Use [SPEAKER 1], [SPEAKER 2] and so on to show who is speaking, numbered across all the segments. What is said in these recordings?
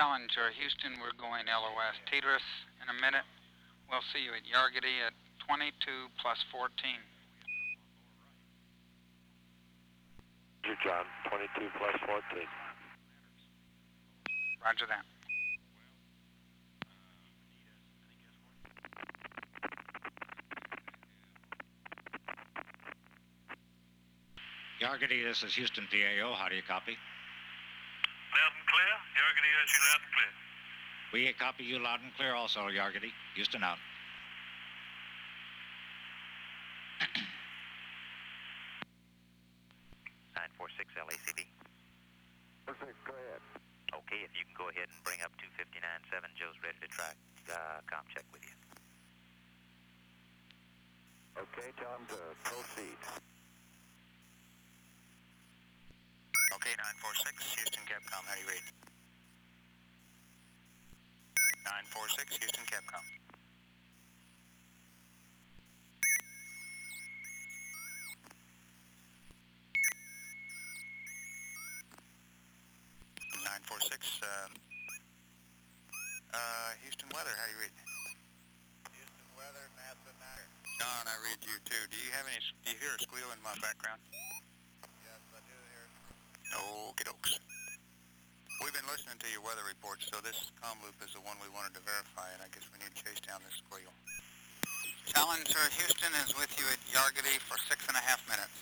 [SPEAKER 1] Challenger, Houston, we're going LOS. Tetris in a minute. We'll see you at Yargity at 22 plus 14.
[SPEAKER 2] Roger, John. 22 plus 14.
[SPEAKER 1] Roger that.
[SPEAKER 3] Yargity, this is Houston PAO. How do you copy?
[SPEAKER 4] Loud and clear. Yargity has you loud and clear.
[SPEAKER 3] We copy you loud and clear also, Yargity. Houston out.
[SPEAKER 5] 946 LACD.
[SPEAKER 2] 46, go ahead.
[SPEAKER 5] Okay, if you can go ahead and bring up 259.7, Joe's ready to track com check with you.
[SPEAKER 2] Okay, tell him to proceed.
[SPEAKER 1] Okay, 946, Houston Capcom, how do you read? 946, Houston Capcom. Houston weather, how do you read?
[SPEAKER 4] Houston weather, NASA 9.
[SPEAKER 1] John, I read you too. Do you hear a squeal in my background?
[SPEAKER 4] Yes, I do hear.
[SPEAKER 1] Okie dokes. We've been listening to your weather reports, so this comm loop is the one we wanted to verify, and I guess we need to chase down this squeal. Challenger, Houston is with you at Yargity for 6.5 minutes.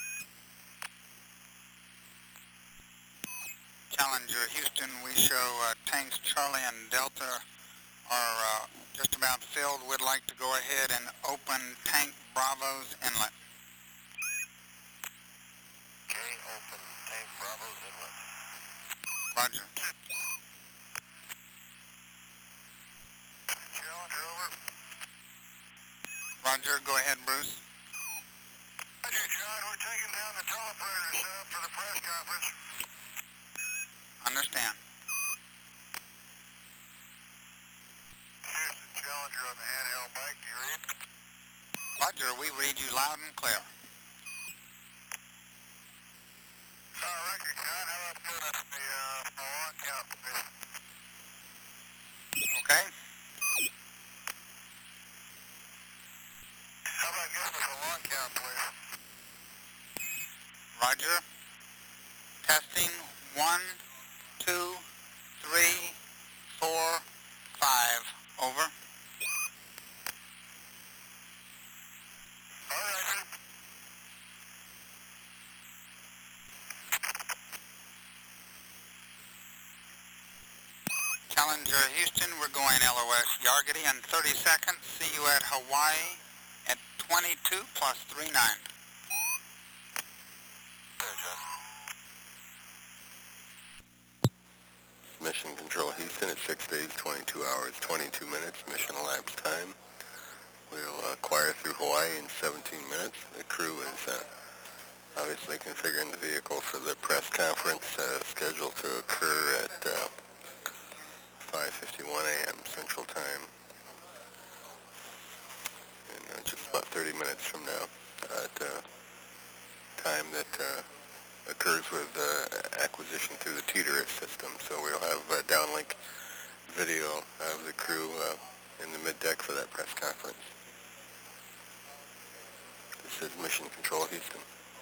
[SPEAKER 1] Challenger, Houston, we show tanks Charlie and Delta are just about filled. We'd like to go ahead and open tank Bravo's inlet.
[SPEAKER 4] Okay, open tank Bravo's inlet.
[SPEAKER 1] Roger.
[SPEAKER 4] Challenger, over.
[SPEAKER 1] Roger, go ahead, Bruce.
[SPEAKER 4] Roger, John, we're taking down the teleoperator setup for the press conference.
[SPEAKER 1] Understand.
[SPEAKER 4] Houston, Challenger on the handheld mic, do you read?
[SPEAKER 1] Roger, we read you loud and clear.
[SPEAKER 4] Record, John, how about putting us the long count, please?
[SPEAKER 1] Okay?
[SPEAKER 4] How about giving us a long count, please?
[SPEAKER 1] Roger. Testing 1, 2, 3, 4, 5. Over.
[SPEAKER 4] All right.
[SPEAKER 1] Challenger, Houston, we're going LOS Yargity in 30 seconds. See you at Hawaii at 22 plus 39.
[SPEAKER 6] Mission Control Houston at 6 days, 22 hours, 22 minutes, mission elapsed time. We'll acquire through Hawaii in 17 minutes. The crew is obviously configuring the vehicle for the press conference scheduled to occur at 5:51 a.m. Central Time. In just about 30 minutes from now, at time that occurs with acquisition through the Tetris system. So we'll have downlink video of the crew in the mid-deck for that press conference. This is Mission Control Houston.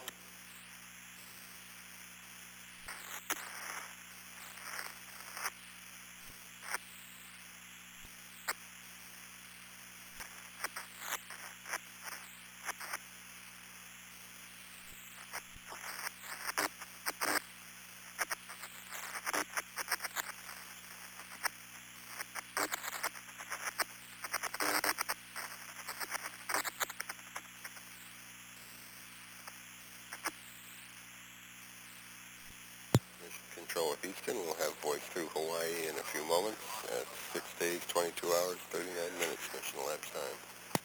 [SPEAKER 6] Control of Houston. We'll have voice through Hawaii in a few moments at 6 days, 22 hours, 39 minutes mission elapsed time.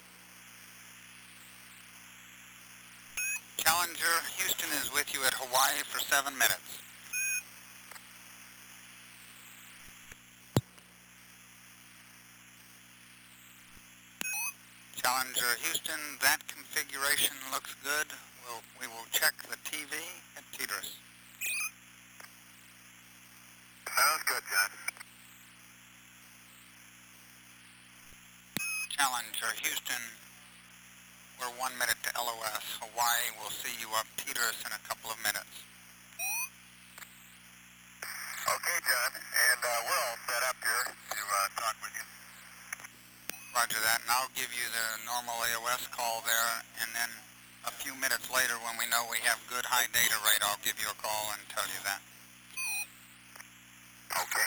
[SPEAKER 1] Challenger, Houston is with you at Hawaii for 7 minutes. Challenger, Houston, that configuration looks good. We will check the TV at Tetris.
[SPEAKER 4] Sounds good, John.
[SPEAKER 1] Challenger, Houston, we're 1 minute to LOS. Hawaii will see you up Teeters in a couple of minutes.
[SPEAKER 4] Okay, John, and we're all set up here to talk with you.
[SPEAKER 1] Roger that, and I'll give you the normal AOS call there, and then a few minutes later when we know we have good high data rate, I'll give you a call and tell you that.
[SPEAKER 4] Okay.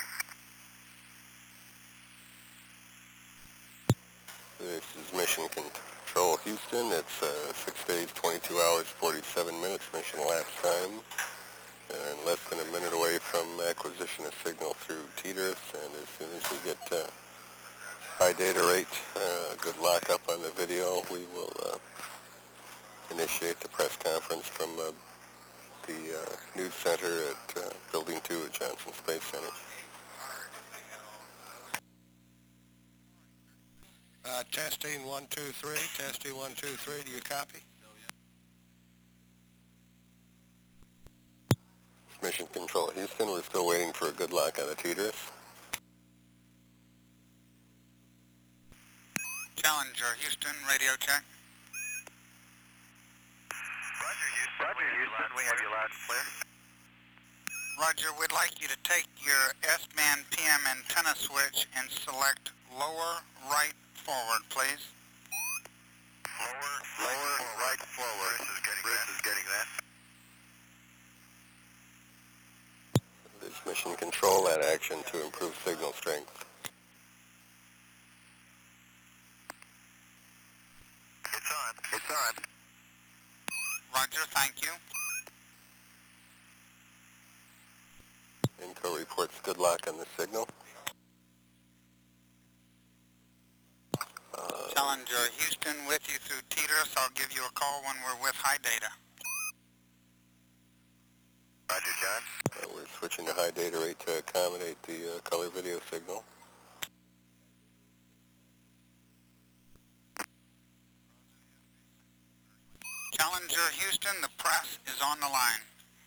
[SPEAKER 6] This is Mission Control Houston. It's 6 days, 22 hours, 47 minutes mission elapsed time. And less than a minute away from acquisition of signal through Teeters. And as soon as we get high data rate, good lockup on the video, we will initiate the press conference from the news center at Building 2 at Johnson Space Center.
[SPEAKER 7] Testing 1, 2, 3. Testing 1, 2, 3. Do you copy?
[SPEAKER 6] Mission Control Houston, we're still waiting for a good lock on the Teeters.
[SPEAKER 1] Challenger, Houston, radio check.
[SPEAKER 4] Roger, Houston, we have you loud and clear.
[SPEAKER 1] Roger, we'd like you to take your S-band PM antenna switch and select lower right forward, please.
[SPEAKER 4] Lower right forward. Bruce is getting that.
[SPEAKER 6] This Mission Control, that action to improve signal strength.
[SPEAKER 4] It's on.
[SPEAKER 1] Roger, thank you.
[SPEAKER 6] Inco reports good lock on the signal.
[SPEAKER 1] Challenger, Houston, with you through Teeters. I'll give you a call when we're with high data.
[SPEAKER 4] Roger, John.
[SPEAKER 6] We're switching to high data rate to accommodate the color video signal.
[SPEAKER 1] Challenger, Houston, the press is on the line.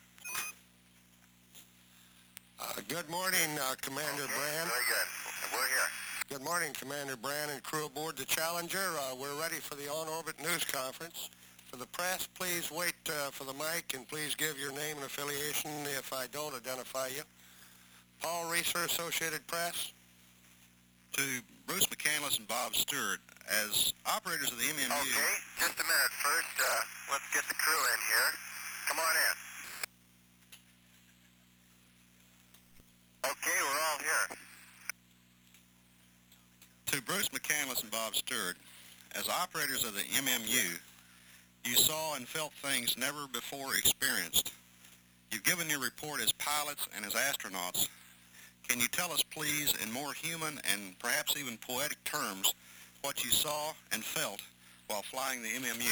[SPEAKER 7] Good morning, Commander Brand.
[SPEAKER 4] Very good. We're here.
[SPEAKER 7] Good morning, Commander Brand and crew aboard the Challenger. We're ready for the on-orbit news conference. For the press, please wait for the mic and please give your name and affiliation if I don't identify you. Paul Reeser, Associated Press.
[SPEAKER 8] To Bruce McCandless and Bob Stewart, as operators of the MMU...
[SPEAKER 4] Okay, just a minute. First, let's get the crew in here. Come on in. Okay, we're all here.
[SPEAKER 8] To Bruce McCandless and Bob Stewart, as operators of the MMU, you saw and felt things never before experienced. You've given your report as pilots and as astronauts. Can you tell us, please, in more human and perhaps even poetic terms, what you saw and felt while flying the MMU?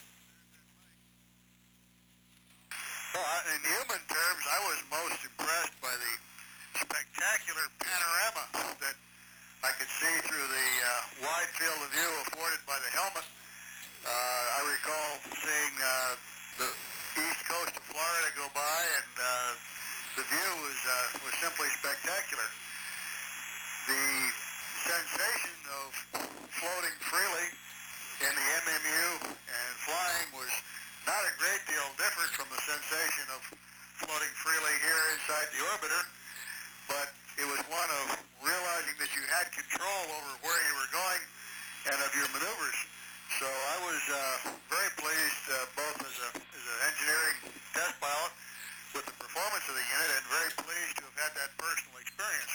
[SPEAKER 4] Well, in human terms, I was most impressed by the spectacular panorama that I could see through the wide field of view afforded by the helmet. I recall seeing the east coast of Florida go by, and the view was simply spectacular. The sensation of floating freely in the MMU and flying was not a great deal different from the sensation of floating freely here inside the orbiter, but it was one of realizing that you had control over where you were going and of your maneuvers. So I was very pleased, both as an engineering test pilot with the performance of the unit, and very pleased to have had that personal experience.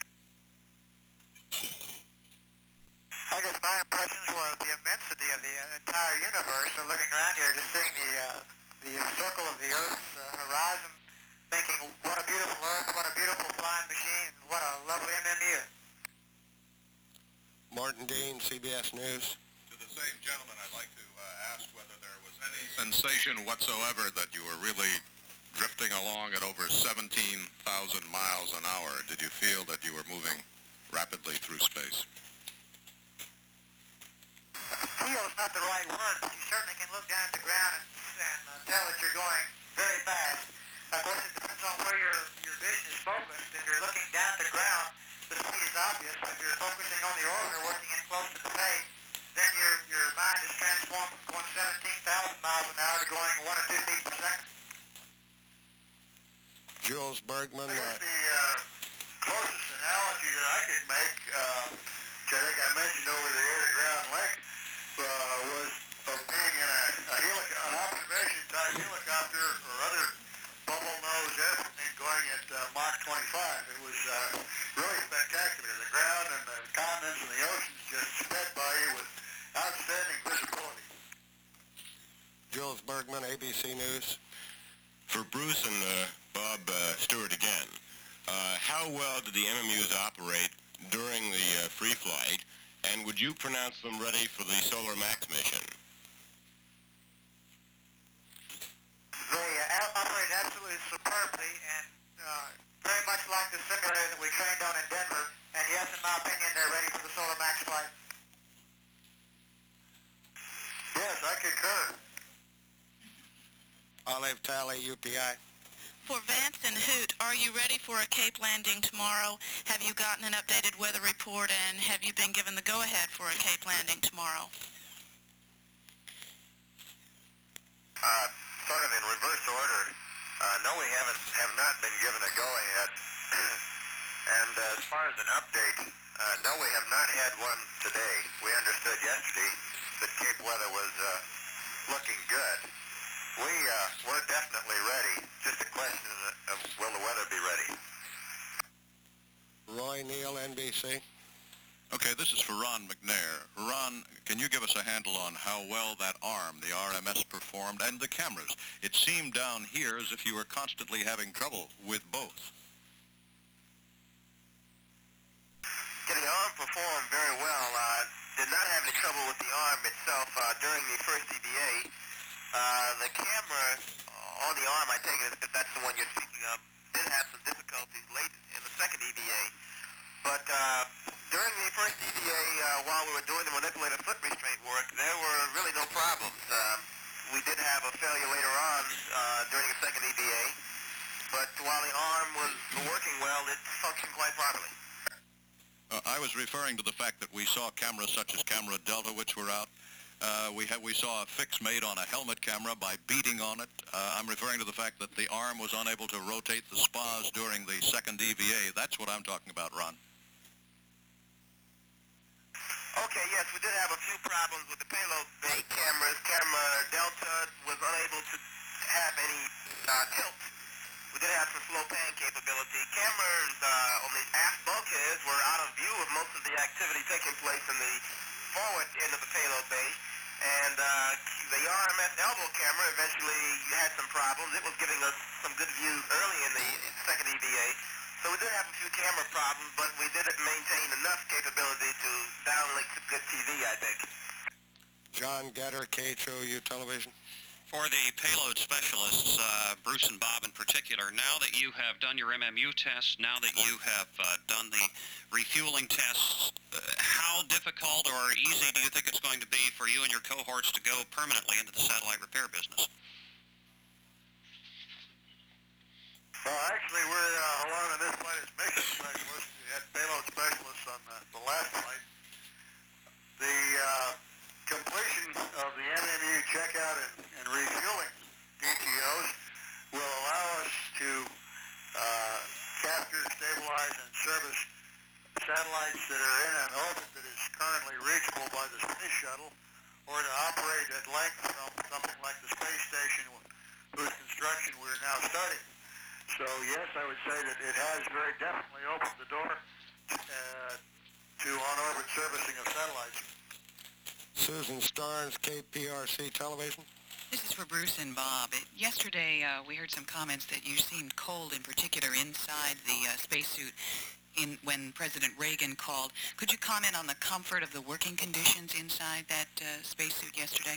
[SPEAKER 4] I guess my impressions were the immensity of the entire universe. So looking around here, just seeing the circle of the Earth's horizon, thinking, what a beautiful Earth, what a beautiful flying machine, what a lovely MMU.
[SPEAKER 7] Martin Dean, CBS News.
[SPEAKER 8] To the same gentleman, I'd like to ask whether there was any sensation whatsoever that you were really drifting along at over 17,000 miles an hour. Did you feel that you were moving rapidly through space?
[SPEAKER 4] Feel is not the right word, but you certainly can look down at the ground and tell that you're going very fast. Of course, it depends on where your vision is focused. If you're looking down at the ground, the speed is obvious. If you're focusing on the orbiter, working in close to the face, then your mind is transformed from going 17,000 miles an hour to going 1 or 2 feet per second.
[SPEAKER 7] Jules Bergman.
[SPEAKER 4] I guess the closest analogy that I could make, which I think I mentioned over the air-to-ground link, was of being in an observation-type helicopter or other bubble-nose airplane going at Mach 25. It was really spectacular. The ground and the continents and the oceans just sped by you with outstanding visibility.
[SPEAKER 7] Jules Bergman, ABC News.
[SPEAKER 6] For Bruce and Bob Stewart again, how well did the MMUs operate during the free flight, and would you pronounce them ready for the Solar Max mission?
[SPEAKER 4] They operated absolutely superbly and very much like the simulator that we trained on in Denver. And yes, in my opinion, they're ready for the Solar Max flight. Yes, I concur.
[SPEAKER 7] Olive Tally, UPI.
[SPEAKER 9] For Vance and Hoot, are you ready for a Cape landing tomorrow? Have you gotten an updated weather report, and have you been given the go-ahead for a Cape landing tomorrow?
[SPEAKER 2] Sort of in reverse order. No, we have not been given a go-ahead. And as far as an update, no, we have not had one today. We understood yesterday that Cape weather was looking good. We're definitely ready. Just a question of will the weather be ready?
[SPEAKER 7] Roy Neal, NBC.
[SPEAKER 8] Okay, this is for Ron McNair. Ron, can you give us a handle on how well that arm, the RMS, performed, and the cameras? It seemed down here as if you were constantly having trouble with both.
[SPEAKER 2] Yeah, the arm performed very well. Did not have any trouble with the arm itself during the first EVA. The camera on the arm, I take it if that's the one you're speaking of, did have some difficulties late in the second EVA. But during the first EVA, while we were doing the manipulated foot restraint work, there were really no problems. We did have a failure later on during the second EVA, but while the arm was working well, it functioned quite properly.
[SPEAKER 8] I was referring to the fact that we saw cameras such as Camera Delta, which were out. We saw a fix made on a helmet camera by beating on it. I'm referring to the fact that the arm was unable to rotate the spas during the second EVA. That's what I'm talking about, Ron.
[SPEAKER 2] Okay, yes, we did have a few problems with the payload bay cameras. Camera Delta was unable to have any tilt. We did have some slow pan capability. Cameras on the aft bulkheads were out of view of most of the activity taking place in the forward end of the payload bay. And the RMS elbow camera eventually had some problems. It was giving us some good views early in the second EVA. So we did have a few camera problems, but we did maintain enough capability to downlink to good TV, I think.
[SPEAKER 7] John Getter, KHOU Television.
[SPEAKER 10] For the payload specialists, Bruce and Bob in particular, now that you have done your MMU tests, now that you have done the refueling tests, how difficult or easy do you think it's going to be for you and your cohorts to go permanently into the satellite repair business?
[SPEAKER 4] Well, actually, we're along on this flight as mission specialists. We had payload specialists on the last flight. The completion of the MMU checkout and refueling DTOs will allow us to capture, stabilize, and service satellites that are in an orbit that is currently reachable by the space shuttle, or to operate at length from something like the space station whose construction we're now starting. So yes, I would say that it has very definitely opened the door to on-orbit servicing of satellites.
[SPEAKER 7] Susan Starnes, KPRC Television.
[SPEAKER 11] This is for Bruce and Bob. Yesterday, we heard some comments that you seemed cold, in particular inside the spacesuit when President Reagan called. Could you comment on the comfort of the working conditions inside that spacesuit yesterday?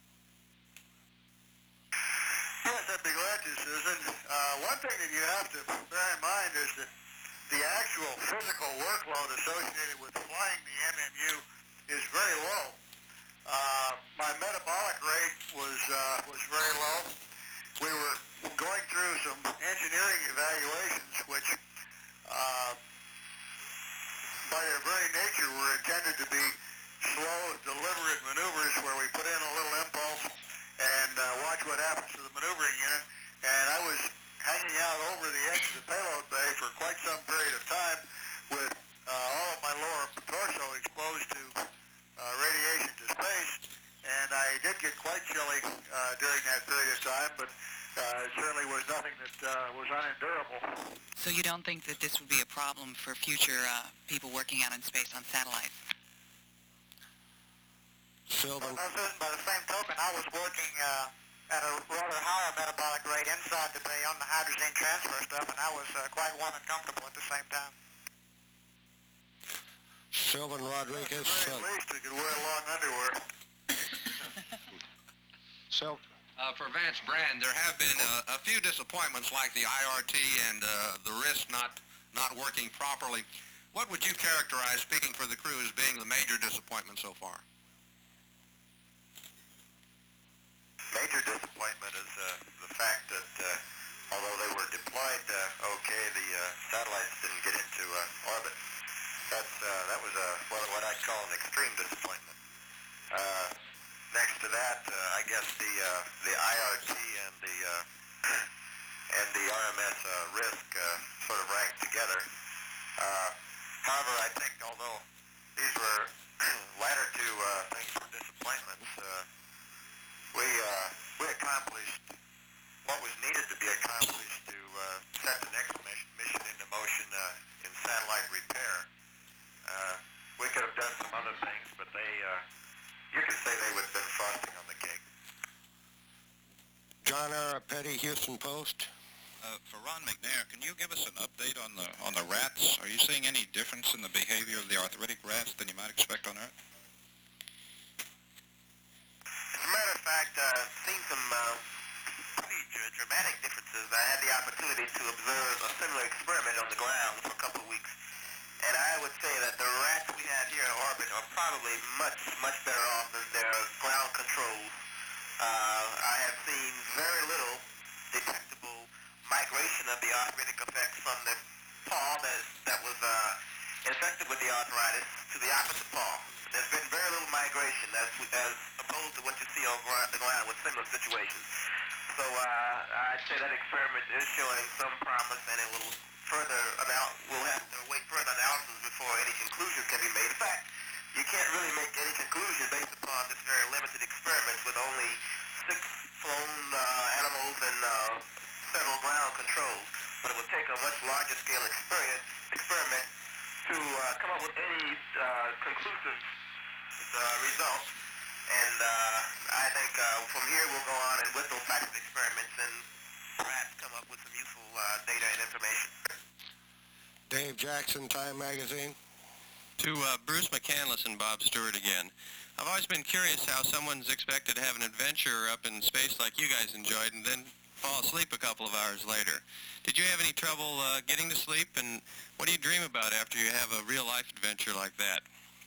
[SPEAKER 4] Yes, I'd be glad to, Susan. One thing that you have to bear in mind is that the actual physical workload associated with flying the MMU is very low. My metabolic rate was very low. We were going through some engineering evaluations which, by their very nature, were intended to be slow, deliberate maneuvers where we put in a little impulse and watch what happens to the maneuvering unit. And I was hanging out over the edge of the payload bay for quite some period of time with all of my lower torso exposed to radiation to space. And I did get quite chilly during that period of time, but it certainly was nothing that was unendurable.
[SPEAKER 11] So you don't think that this would be a problem for future people working out in space on satellites?
[SPEAKER 7] Sylvan.
[SPEAKER 1] By the same token, I was working at a rather higher metabolic rate inside the bay on the hydrazine transfer stuff, and I was quite warm and comfortable at the same time.
[SPEAKER 7] Sylvan Rodriguez.
[SPEAKER 4] At least we could wear long underwear.
[SPEAKER 12] For Vance Brand, there have been a few disappointments like the IRT and the wrist not working properly. What would you characterize, speaking for the crew, as being the major disappointment so far?
[SPEAKER 2] Major disappointment is the fact that although they were deployed okay, the satellites didn't get into orbit. That was what I'd call an extreme disappointment. Next to that, I guess the IRT and the RMS risk sort of ranked together. However, I think although these were latter two things were disappointments, we accomplished what was needed to be accomplished to set the next mission into motion in satellite repair. We could have done some other things, but you could say they would have been frosting on the cake.
[SPEAKER 7] John Arapeti, Houston Post.
[SPEAKER 8] For Ron McNair, can you give us an update on the rats? Are you seeing any difference in the behavior of the arthritic rats than you might expect on Earth?
[SPEAKER 2] As a matter of fact, I've seen some pretty dramatic differences. I had the opportunity to observe a similar experiment on the ground for a couple of weeks. And I would say that the rats we have here in orbit are probably much, much better off than their ground controls. I have seen very little detectable migration of the arthritic effects from the paw that was infected with the arthritis to the opposite paw. There's been very little migration as opposed to what you see on the ground with similar situations. So I'd say that experiment is showing some promise, and it will we'll have to wait further analysis before any conclusions can be made. In fact, you can't really make any conclusion based upon this very limited experiment with only 6 flown animals and several ground controls. But it would take a much larger scale experiment to come up with any conclusive results. And I think from here we'll go on and with those types of experiments and perhaps come up with some useful data and information.
[SPEAKER 7] Dave Jackson, Time Magazine.
[SPEAKER 13] To Bruce McCandless and Bob Stewart again. I've always been curious how someone's expected to have an adventure up in space like you guys enjoyed and then fall asleep a couple of hours later. Did you have any trouble getting to sleep, and what do you dream about after you have a real-life adventure like that?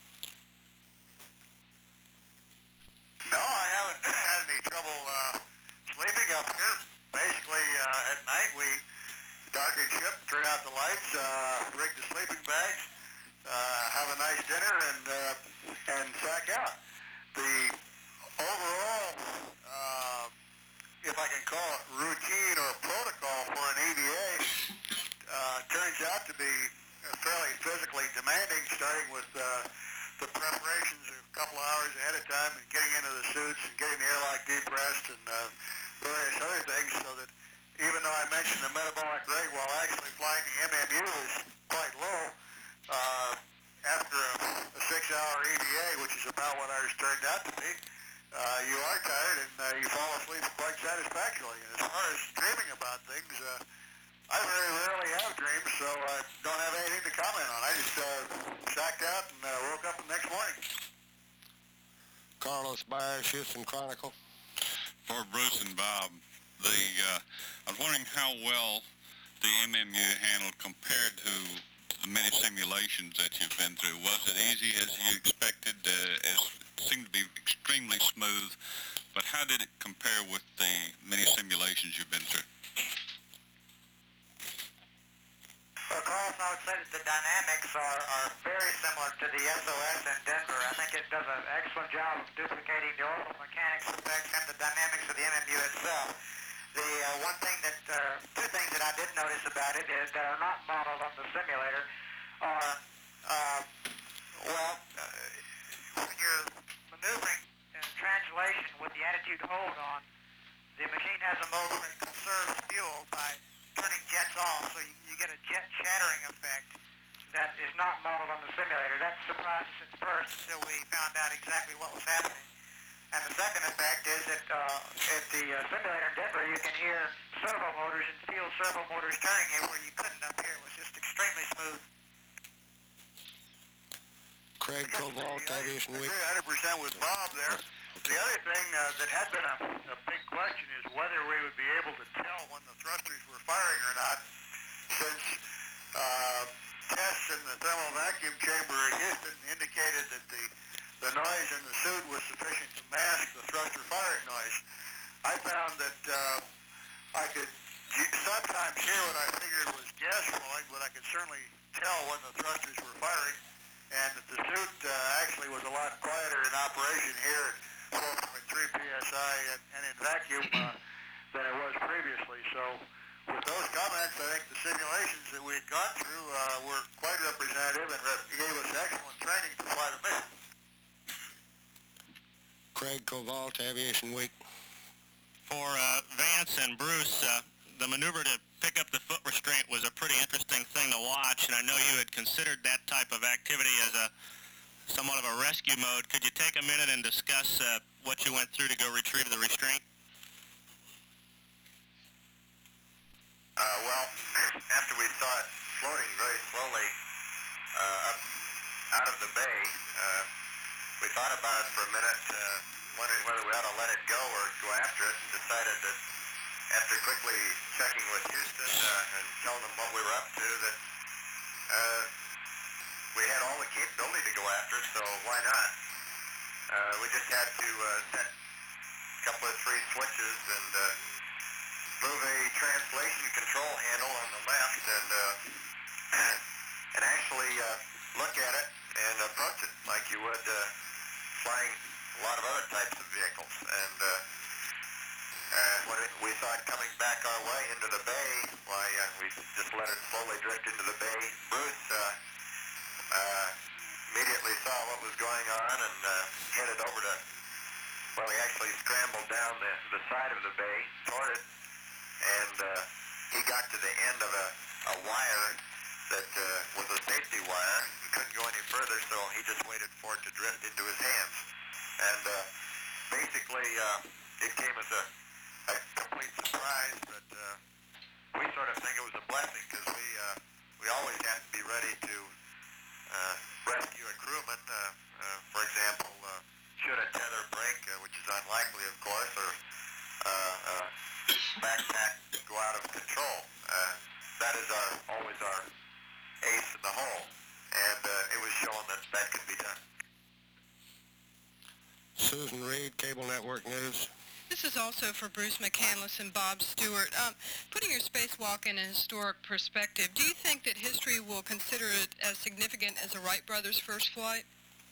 [SPEAKER 4] No, I haven't had any trouble sleeping up here. Basically, at night we darken ship, turn out the lights, rig the sleeping bags, have a nice dinner, and sack out. The overall, if I can call it routine or protocol for an EVA, turns out to be fairly physically demanding, starting with the preparations a couple of hours ahead of time and getting into the suits and getting the airlock depressed and various other things, so that even though I mentioned the metabolic rate while actually flying the MMU is quite low, after a 6-hour EVA, which is about what ours turned out to be, you are tired and you fall asleep quite satisfactorily. And as far as dreaming about things, I very rarely have dreams, so I don't have anything to comment on. I just sacked out and woke up the next morning.
[SPEAKER 7] Carlos Byers, Houston Chronicle.
[SPEAKER 14] For Bruce and Bob, I was wondering how well the MMU handled compared to the many simulations that you've been through. Was it easy as you expected? It seemed to be extremely smooth, but how did it compare with the many simulations you've been through?
[SPEAKER 1] Well, Carl, I'll would say that the dynamics are very similar to the SOS in Denver. I think it does an excellent job of duplicating the orbital mechanics effects and the dynamics of the MMU itself. The two things that I did notice about it is that are not modeled on the simulator are, when you're maneuvering in translation with the attitude hold on, the machine has a mode where it conserves fuel by turning jets off, so you get a jet shattering effect that is not modeled on the simulator. That surprised us at first until we found out exactly what was happening. And the second effect is that at the simulator in Denver, you can hear servo motors and feel servo motors turning here where you couldn't up here. It was just extremely smooth.
[SPEAKER 7] Craig Cobalt, Aviation Week.
[SPEAKER 4] 100% with Bob there. The other thing that had been a big question is whether we would be able to tell when the thrusters were firing or not, since tests in the thermal vacuum chamber in Houston indicated that the noise in the suit was sufficient to mask the thruster firing noise. I found that I could sometimes hear what I figured was gas flowing, but I could certainly tell when the thrusters were firing, and that the suit actually was a lot quieter in operation here at 4.3 psi and in vacuum than it was previously. So with those comments, I think the simulations that we had gone through were quite representative and gave us excellent training to fly the mission.
[SPEAKER 7] Craig Cobalt, Aviation Week.
[SPEAKER 13] For Vance and Bruce, the maneuver to pick up the foot restraint was a pretty interesting thing to watch, and I know you had considered that type of activity as somewhat of a rescue mode. Could you take a minute and discuss what you went through to go retrieve the restraint?
[SPEAKER 2] Well, after we saw it floating very slowly up out of the bay, we thought about it for a minute, wondering whether we ought to let it go or go after it, and decided that after quickly checking with Houston and telling them what we were up to, that we had all the capability to go after it, so why not? We just had to set a couple of three switches and move a translation control handle on the left and actually look at it and approach it like you would flying a lot of other types of vehicles. And when we saw it coming back our way into the bay, why we just let it slowly drift into the bay. Bruce immediately saw what was going on and headed over to, well, he actually scrambled down the side of the bay toward it, and he got to the end of a wire that was a safety wire. He couldn't go any further, so he just waited for it to drift into his hands. And basically, it came as a complete surprise, but we sort of think it was a blessing, because we always have to be ready to rescue a crewman. For example, should a tether break, which is unlikely, of course, or backpack go out of control. That is always our ace in the hole, and it was shown that that could be done.
[SPEAKER 7] Susan Reed, Cable Network News.
[SPEAKER 15] This is also for Bruce McCandless and Bob Stewart. Putting your spacewalk in a historic perspective, do you think that history will consider it as significant as the Wright brothers' first flight?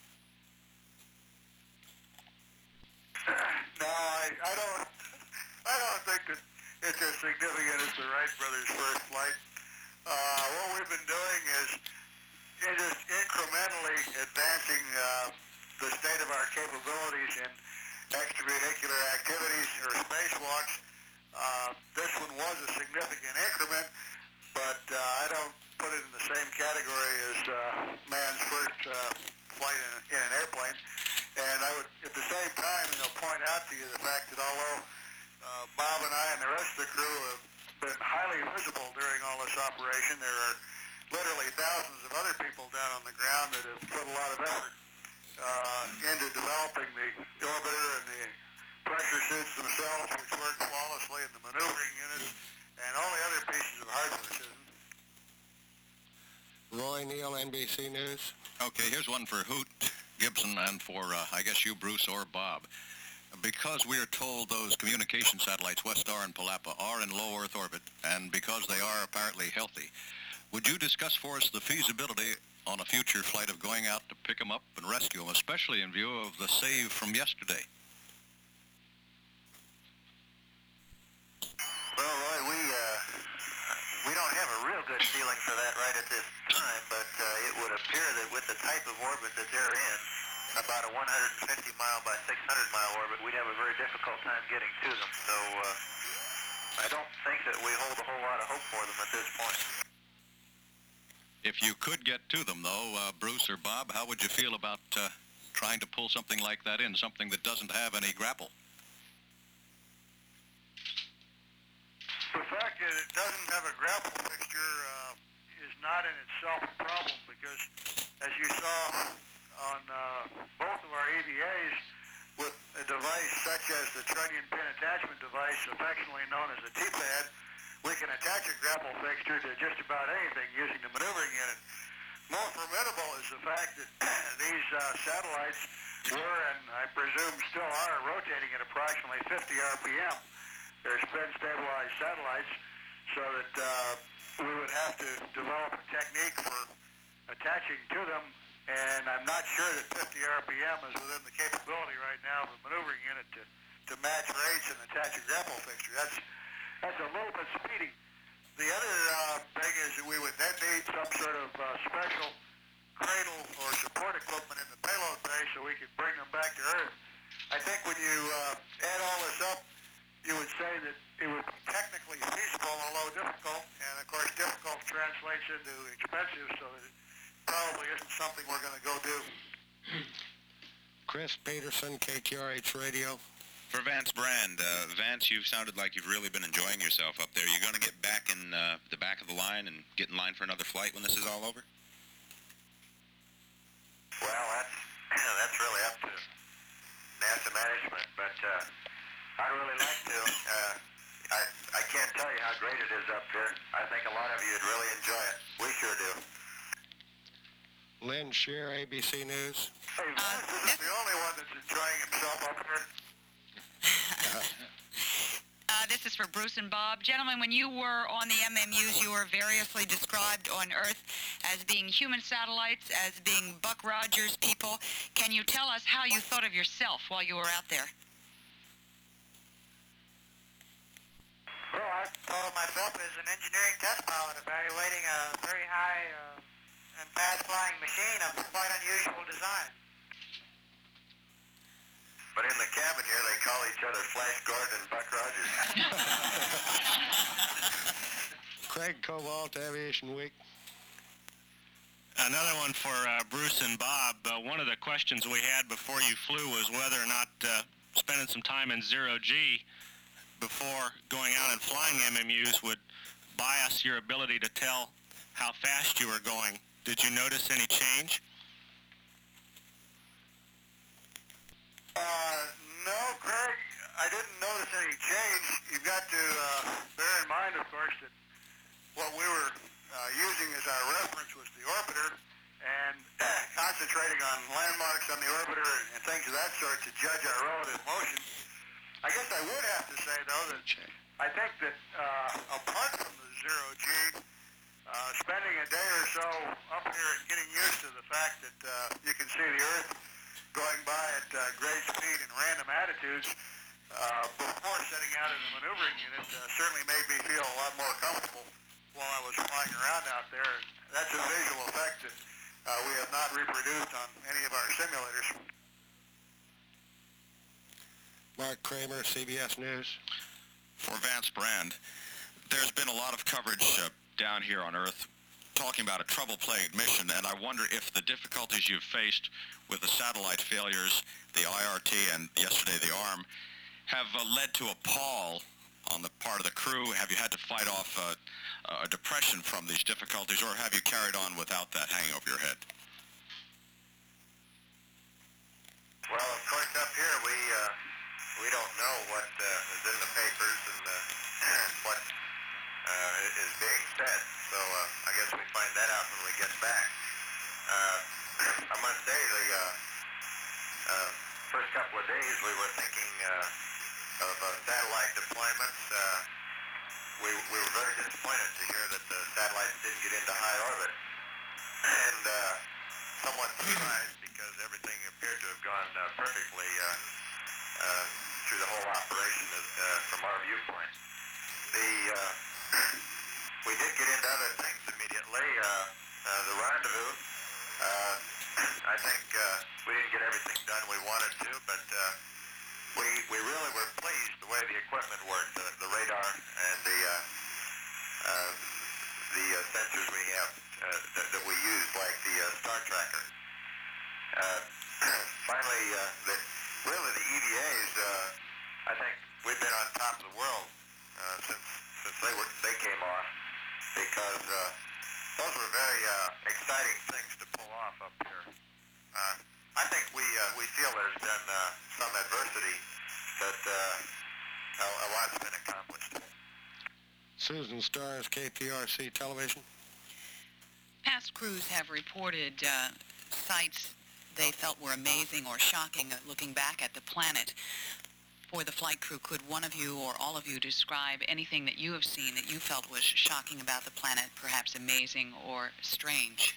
[SPEAKER 4] No, I don't think that it's as significant as the Wright brothers' first flight. What we've been doing is just incrementally advancing the state of our capabilities in extravehicular activities or spacewalks. This one was a significant increment, but I don't put it in the same category as man's first flight in an airplane. And I would, at the same time, point out to you the fact that although Bob and I and the rest of the crew have been highly visible during all this operation, there are literally thousands of other people down on the ground that have put a lot of effort into developing the orbiter and the pressure suits themselves, which work flawlessly, and the maneuvering units, and all the other pieces of hardware system.
[SPEAKER 7] Roy Neal, NBC News.
[SPEAKER 8] Okay, here's one for Hoot, Gibson, and for, I guess, you, Bruce, or Bob. Because we are told those communication satellites, Westar and Palapa, are in low Earth orbit, and because they are apparently healthy, Would you discuss for us the feasibility on a future flight of going out to pick them up and rescue them, especially in view of the save from yesterday?
[SPEAKER 2] Well, Roy, we don't have a real good feeling for that right at this time, but it would appear that with the type of orbit that they're in, about a 150-mile by 600-mile orbit, we'd have a very difficult time getting to them. So I don't think that we hold a whole lot of hope for them at this point.
[SPEAKER 8] If you could get to them, though, Bruce or Bob, how would you feel about trying to pull something like that in, something that doesn't have any grapple?
[SPEAKER 4] The fact that it doesn't have a grapple fixture is not in itself a problem, because as you saw on both of our EVAs, with a device such as the trunnion pin attachment device, affectionately known as a T-pad, we can attach a grapple fixture to just about anything using the maneuvering unit. More formidable is the fact that these satellites were, and I presume still are, rotating at approximately 50 RPM. They're spin-stabilized satellites, so that we would have to develop a technique for attaching to them, and I'm not sure that 50 RPM is within the capability right now of a maneuvering unit to match rates and attach a grapple fixture. That's a little bit speedy. The other thing is that we would then need some sort of special cradle or support equipment in the payload bay so we could bring them back to Earth. I think when you add all this up, you would say that it would be technically feasible, although difficult, and of course difficult translates into expensive, so that it probably isn't something we're going to go do.
[SPEAKER 7] Chris Peterson, KQRH Radio.
[SPEAKER 16] For Vance Brand, Vance, you've sounded like you've really been enjoying yourself up there. You're going to get back in the back of the line and get in line for another flight when this is all over?
[SPEAKER 2] Well, that's really up to NASA management, but I'd really like to. I can't tell you how great it is up here. I think a lot of you would really enjoy it. We sure do.
[SPEAKER 7] Lynn Shear, ABC News.
[SPEAKER 4] Hey, Vance isn't the only one that's enjoying himself up here.
[SPEAKER 17] This is for Bruce and Bob. Gentlemen, when you were on the MMUs, you were variously described on Earth as being human satellites, as being Buck Rogers people. Can you tell us how you thought of yourself while you were out there?
[SPEAKER 2] Well, I thought of myself as an engineering test pilot evaluating a very high and fast-flying machine of quite unusual design. But in the cabin here, they call each other Flash Gordon and Buck Rogers.
[SPEAKER 7] Craig Cobalt, Aviation Week.
[SPEAKER 13] Another one for Bruce and Bob. One of the questions we had before you flew was whether or not spending some time in zero-G before going out and flying MMUs would bias your ability to tell how fast you were going. Did you notice any change?
[SPEAKER 4] No, Craig, I didn't notice any change. You've got to bear in mind, of course, that what we were using as our reference was the orbiter, and concentrating on landmarks on the orbiter and things of that sort to judge our relative motion. I guess I would have to say, though, that I think that apart from the zero-G, spending a day or so up here and getting used to the fact that you can see the Earth going by at great speed and random attitudes before setting out in the maneuvering unit certainly made me feel a lot more comfortable while I was flying around out there. And that's a visual effect that we have not reproduced on any of our simulators.
[SPEAKER 7] Mark Kramer, CBS News.
[SPEAKER 16] For Vance Brand, there's been a lot of coverage down here on Earth talking about a trouble-plagued mission, and I wonder if the difficulties you've faced with the satellite failures, the IRT, and yesterday the ARM, have led to a pall on the part of the crew. Have you had to fight off a depression from these difficulties, or have you carried on without that hanging over your head?
[SPEAKER 2] Well, of course, up here we don't know what is in the papers and what is being said. So I guess we find that out when we get back. I must say the first couple of days we were thinking of satellite deployments. We were very disappointed disappointed to hear that the satellites didn't get into high orbit, and somewhat surprised because everything appeared to have gone perfectly through the whole operation from our viewpoint. We did get into other things immediately. The rendezvous, I think we didn't get everything done we wanted to, but we really were pleased the way the equipment worked, the radar and the sensors we have that we use, like the Star Tracker. Finally, really the EVAs, I think we've been on top of the world since they came off, because those were very exciting things to pull off up here. I think we feel there's been some adversity, but a lot's been accomplished.
[SPEAKER 7] Susan Stars, KTRC Television.
[SPEAKER 11] Past crews have reported sights they felt were amazing or shocking looking back at the planet. For the flight crew, could one of you or all of you describe anything that you have seen that you felt was shocking about the planet, perhaps amazing or strange?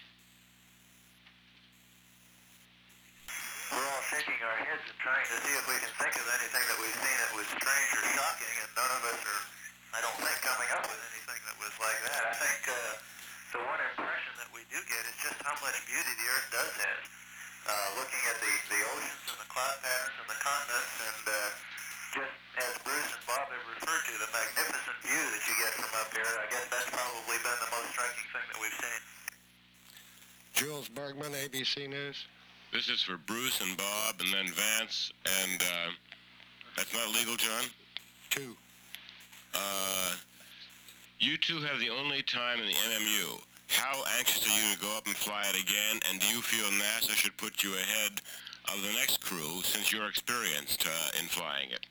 [SPEAKER 2] We're all shaking our heads and trying to see if we can think of anything that we've seen that was strange or shocking, and none of us are, I don't think, coming up with anything that was like that. I think the one impression that we do get is just how much beauty the Earth does have. Looking at the oceans and the cloud patterns and the continents, and just as Bruce and Bob have referred to, the magnificent view that you get from up here, I guess that's probably been the most striking thing that we've seen.
[SPEAKER 7] Jules Bergman, ABC News.
[SPEAKER 18] This is for Bruce and Bob, and then Vance, and that's not legal, John?
[SPEAKER 7] 2.
[SPEAKER 18] You two have the only time in the MMU. How anxious are you to go up and fly it again, and do you feel NASA should put you ahead of the next crew since you're experienced in flying it?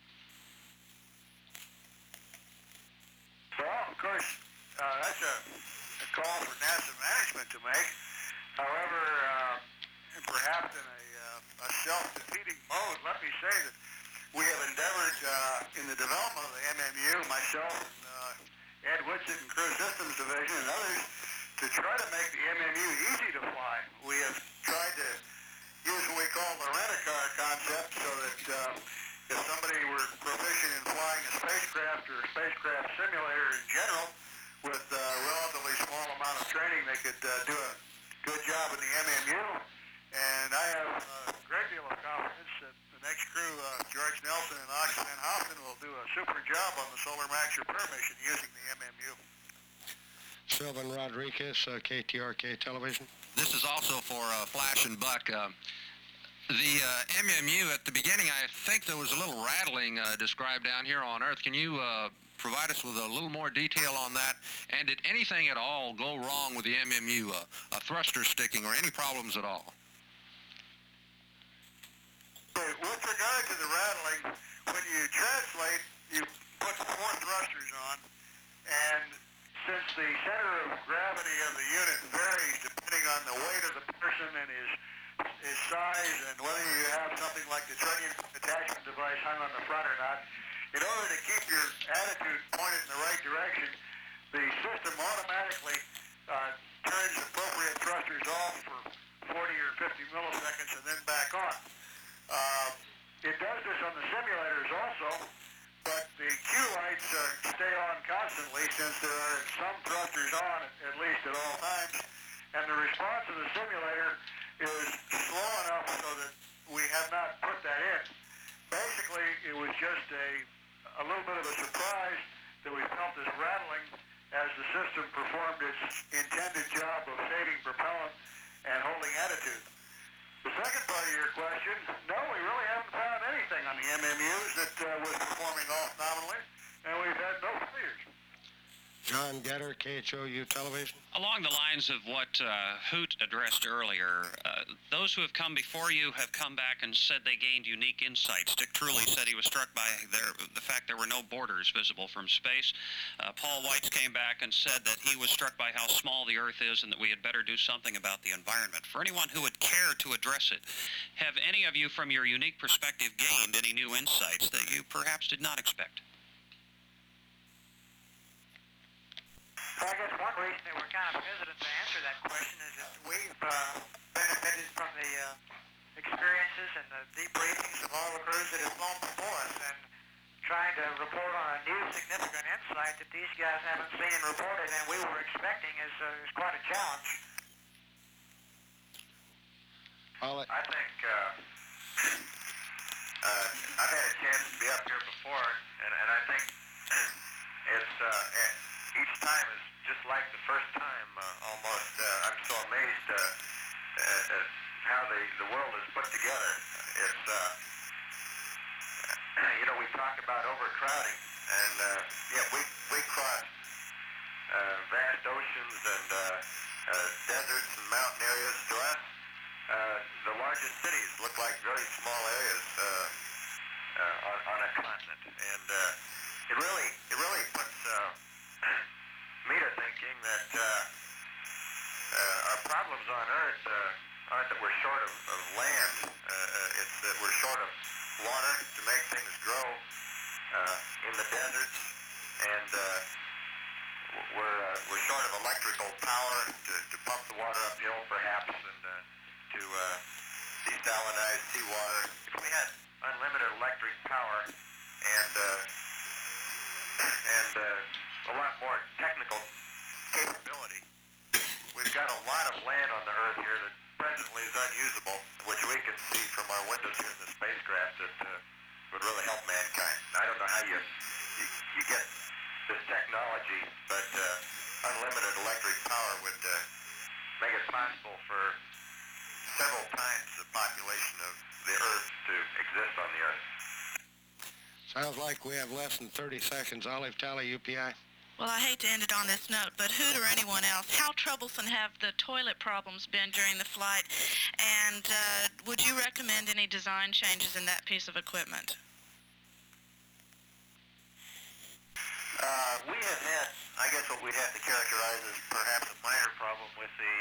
[SPEAKER 4] Well, of course, that's a call for NASA management to make. However, perhaps in a self-defeating mode, let me say that we have endeavored in the development of the MMU, myself and Ed Whitsitt and Crew Systems Division and others, to try to make the MMU easy to fly. We have tried to use what we call the rent-a-car concept, so that if somebody were proficient in flying a spacecraft or a spacecraft simulator in general, with a relatively small amount of training, they could do a good job in the MMU. And I have a great deal of confidence that the next crew, George Nelson and Ox Van Houten, will do a super job on the Solar Max Repair mission using the MMU.
[SPEAKER 7] Sylvan Rodriguez, KTRK Television.
[SPEAKER 12] This is also for Flash and Buck. The MMU, at the beginning, I think there was a little rattling described down here on Earth. Can you provide us with a little more detail on that? And did anything at all go wrong with the MMU, a thruster sticking or any problems at all?
[SPEAKER 4] With regard to the rattling, when you translate, you put 4 thrusters on, and since the center of gravity of the unit varies depending on the weight of the person and his size, and whether you have something like the trunnion attachment device hung on the front or not, in order to keep your attitude pointed in the right direction, the system automatically turns appropriate thrusters off for 40 or 50 milliseconds and then back on. It does this on the simulators also, but the cue lights stay on constantly since there are some thrusters on at least at all times, and the response of the simulator is slow enough so that we have not put that in. Basically, it was just a little bit of a surprise that we felt this rattling as the system performed its intended job of saving propellant and holding attitude. The second part of your question, no, we really haven't found anything on the MMUs that was performing off nominally, and we've had no failures.
[SPEAKER 7] John Getter, KHOU Television.
[SPEAKER 10] Along the lines of what Hoot addressed earlier, those who have come before you have come back and said they gained unique insights. Dick Truly said he was struck by the fact there were no borders visible from space. Paul Weitz came back and said that he was struck by how small the Earth is and that we had better do something about the environment. For anyone who would care to address it, have any of you from your unique perspective gained any new insights that you perhaps did not expect?
[SPEAKER 1] I guess one reason that we're kind of hesitant to answer that question is that we've benefited from the experiences and the debriefings of all the crews that have flown before us, and trying to report on a new significant insight that these guys haven't seen and reported and we were expecting is quite a challenge.
[SPEAKER 2] I think I've had a chance to be up here before, and I think it's each time is just like the first time almost. I'm so amazed at how the world is put together. It's we talk about overcrowding, and we cross vast oceans and deserts and mountain areas. To us, the largest cities look like very small areas on a continent, and it really puts me to thinking that our problems on Earth aren't that we're short of land. It's that we're short of water to make things grow in the deserts, and we're short of electrical power to pump the water uphill, perhaps, and to desalinize seawater. If we had unlimited electric power and a lot more technical capability, we've got a lot of land on the Earth here that presently is unusable, which we can see from our windows here in the spacecraft, that would really help mankind. I don't know how you get this technology, but unlimited electric power would make it possible for several times the population of the Earth to exist on the Earth.
[SPEAKER 7] Sounds like we have less than 30 seconds. Olive Tally, UPI.
[SPEAKER 9] Well, I hate to end it on this note, but Hoot or anyone else, how troublesome have the toilet problems been during the flight? And would you recommend any design changes in that piece of equipment?
[SPEAKER 2] We have had, I guess what we'd have to characterize as perhaps a minor problem with the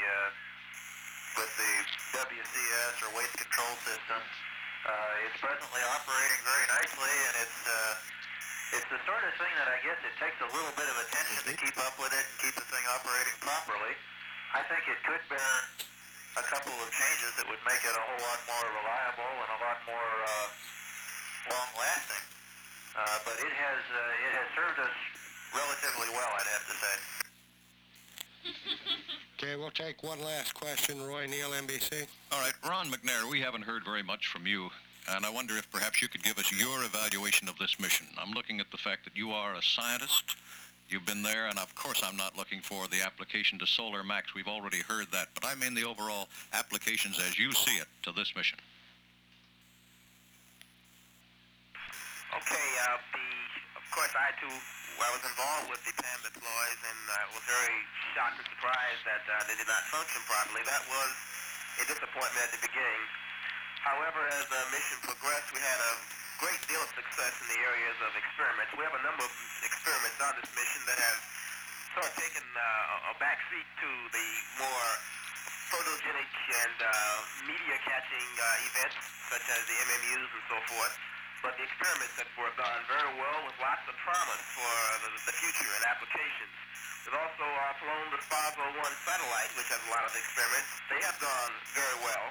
[SPEAKER 2] WCS or waste control system. It's presently operating very nicely, and it's the sort of thing that I guess it takes a little bit of attention to keep up with it and keep the thing operating properly. I think it could bear a couple of changes that would make it a whole lot more reliable and a lot more long-lasting. But it has served us relatively well, I'd have to say.
[SPEAKER 7] Okay, we'll take one last question. Roy Neal, NBC.
[SPEAKER 8] All right, Ron McNair, we haven't heard very much from you, and I wonder if perhaps you could give us your evaluation of this mission. I'm looking at the fact that you are a scientist. You've been there, and of course I'm not looking for the application to Solar Max. We've already heard that, but I mean the overall applications as you see it to this mission.
[SPEAKER 2] Okay, of course I was involved with the PAM deploys, and I was very shocked and surprised that they did not function properly. That was a disappointment at the beginning. However, as the mission progressed, we had a great deal of success in the areas of experiments. We have a number of experiments on this mission that have sort of taken a backseat to the more photogenic and media-catching events, such as the MMUs and so forth. But the experiments that were gone very well with lots of promise for the future and applications. We've also flown the Spargo 1 satellite, which has a lot of experiments. They have gone very well.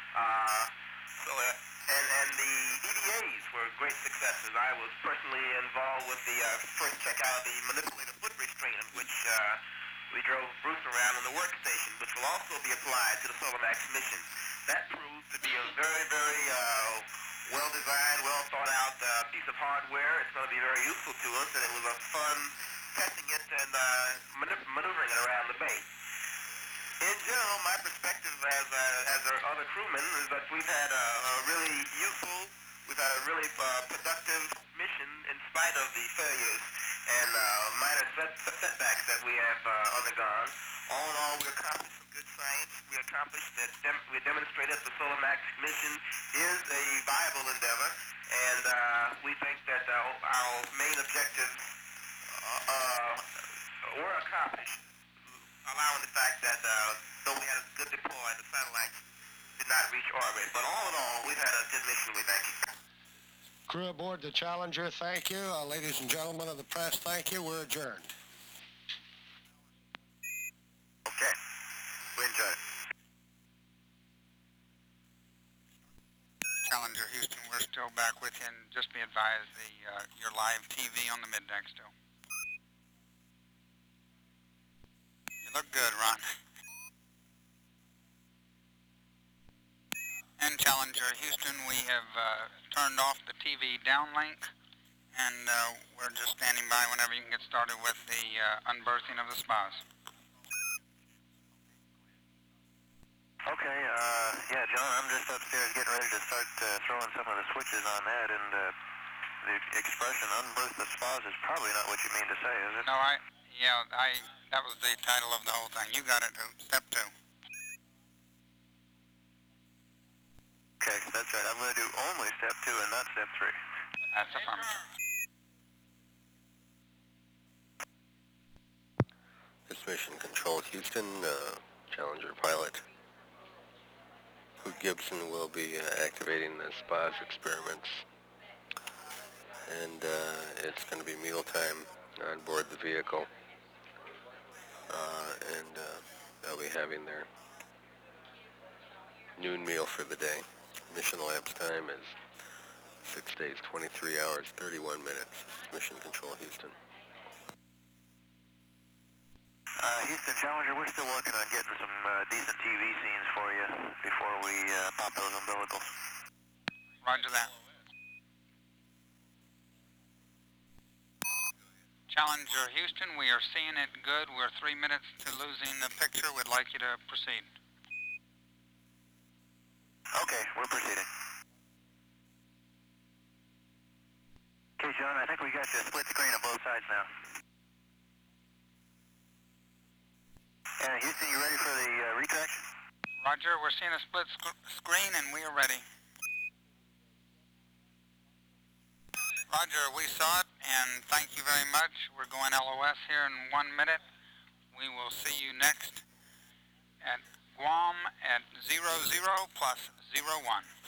[SPEAKER 2] And the EVAs were great successes. I was personally involved with the first checkout of the manipulated foot restraint, in which we drove Bruce around on the workstation, which will also be applied to the SolarMax mission. That proved to be a very, very well-designed, well-thought-out piece of hardware. It's going to be very useful to us, and it was a fun testing it and maneuvering it around the bay. In general, my perspective as our other crewmen is that we've had a really useful, we've had a really productive mission in spite of the failures and minor setbacks that we have undergone. All in all, we accomplished some good science. We accomplished that. We demonstrated the SolarMax mission is a viable endeavor, and we think that our main objectives were accomplished, allowing the fact that though we had a good deploy, the satellites did not reach orbit. But all in all, we've had a good mission, we think.
[SPEAKER 7] Crew aboard the Challenger, thank you. Ladies and gentlemen of the press, thank you. We're adjourned.
[SPEAKER 1] we're still back with you, and just be advised, your live TV on the middeck still. You look good, Ron. And Challenger Houston, we have turned off the TV downlink, and we're just standing by whenever you can get started with the unberthing of the spas.
[SPEAKER 2] Okay, yeah, John, I'm just upstairs getting ready to start throwing some of the switches on that, and the expression unberth the spas is probably not what you mean to say, is it?
[SPEAKER 1] No, that was the title of the whole thing. You got it, step 2.
[SPEAKER 2] Okay, that's right. I'm going to do only step 2 and not step 3.
[SPEAKER 1] That's affirmative.
[SPEAKER 6] This Mission Control Houston, Challenger pilot Hoot Gibson will be activating the SPAS experiments, and it's going to be mealtime on board the vehicle, and they'll be having their noon meal for the day. Mission elapsed time is 6 days, 23 hours, 31 minutes. Mission Control Houston.
[SPEAKER 2] Houston Challenger, we're still working on getting some decent TV scenes for you before we pop those umbilicals.
[SPEAKER 1] Roger that. Challenger Houston, we are seeing it good. We're 3 minutes to losing the picture. We'd like you to proceed.
[SPEAKER 2] Okay, we're proceeding. Okay, John, I think we got you a split screen on both sides now. Houston, you ready for the retraction?
[SPEAKER 1] Roger, we're seeing a split screen and we are ready. Roger, we saw it and thank you very much. We're going LOS here in 1 minute. We will see you next at Guam at 00 plus 01.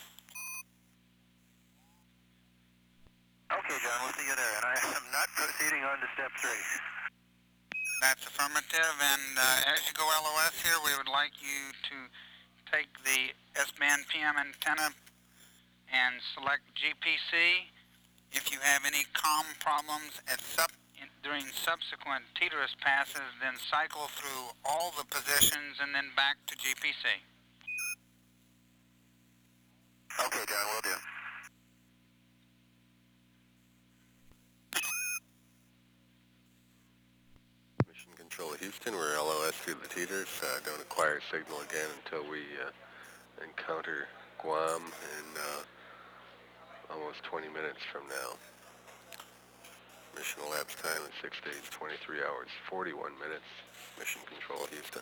[SPEAKER 2] Okay, John, we'll see you there. And I am not proceeding on to step 3.
[SPEAKER 1] That's affirmative, and as you go LOS here, we would like you to take the S-band PM antenna and select GPC. If you have any comm problems during subsequent TDRS passes, then cycle through all the positions and then back to GPC.
[SPEAKER 2] Okay, John, will do.
[SPEAKER 6] Control Houston, we're LOS through the teeters. Don't acquire signal again until we encounter Guam in almost 20 minutes from now. Mission elapsed time is 6 days, 23 hours, 41 minutes. Mission Control Houston.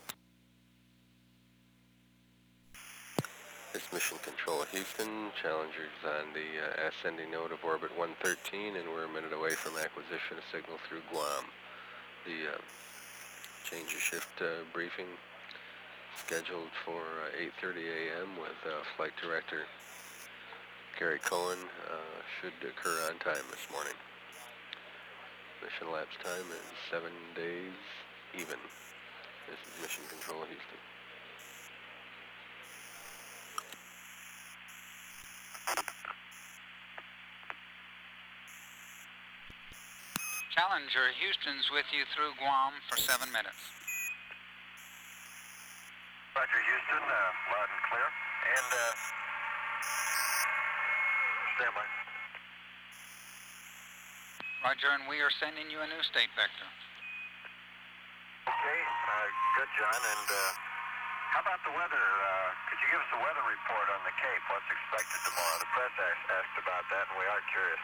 [SPEAKER 6] This Mission Control Houston, Challenger's on the ascending node of orbit 113, and we're a minute away from acquisition of signal through Guam. The change of shift briefing scheduled for 8:30 a.m. with Flight Director Gary Cohen should occur on time this morning. Mission elapsed time is 7 days even. This is Mission Control Houston.
[SPEAKER 1] Challenger Houston's with you through Guam for 7 minutes.
[SPEAKER 2] Roger, Houston, loud and clear. And, stand by.
[SPEAKER 1] Roger, and we are sending you a new state vector.
[SPEAKER 2] Okay, good, John. And, how about the weather? Could you give us a weather report on the Cape? What's expected tomorrow? The press asked about that, and we are curious.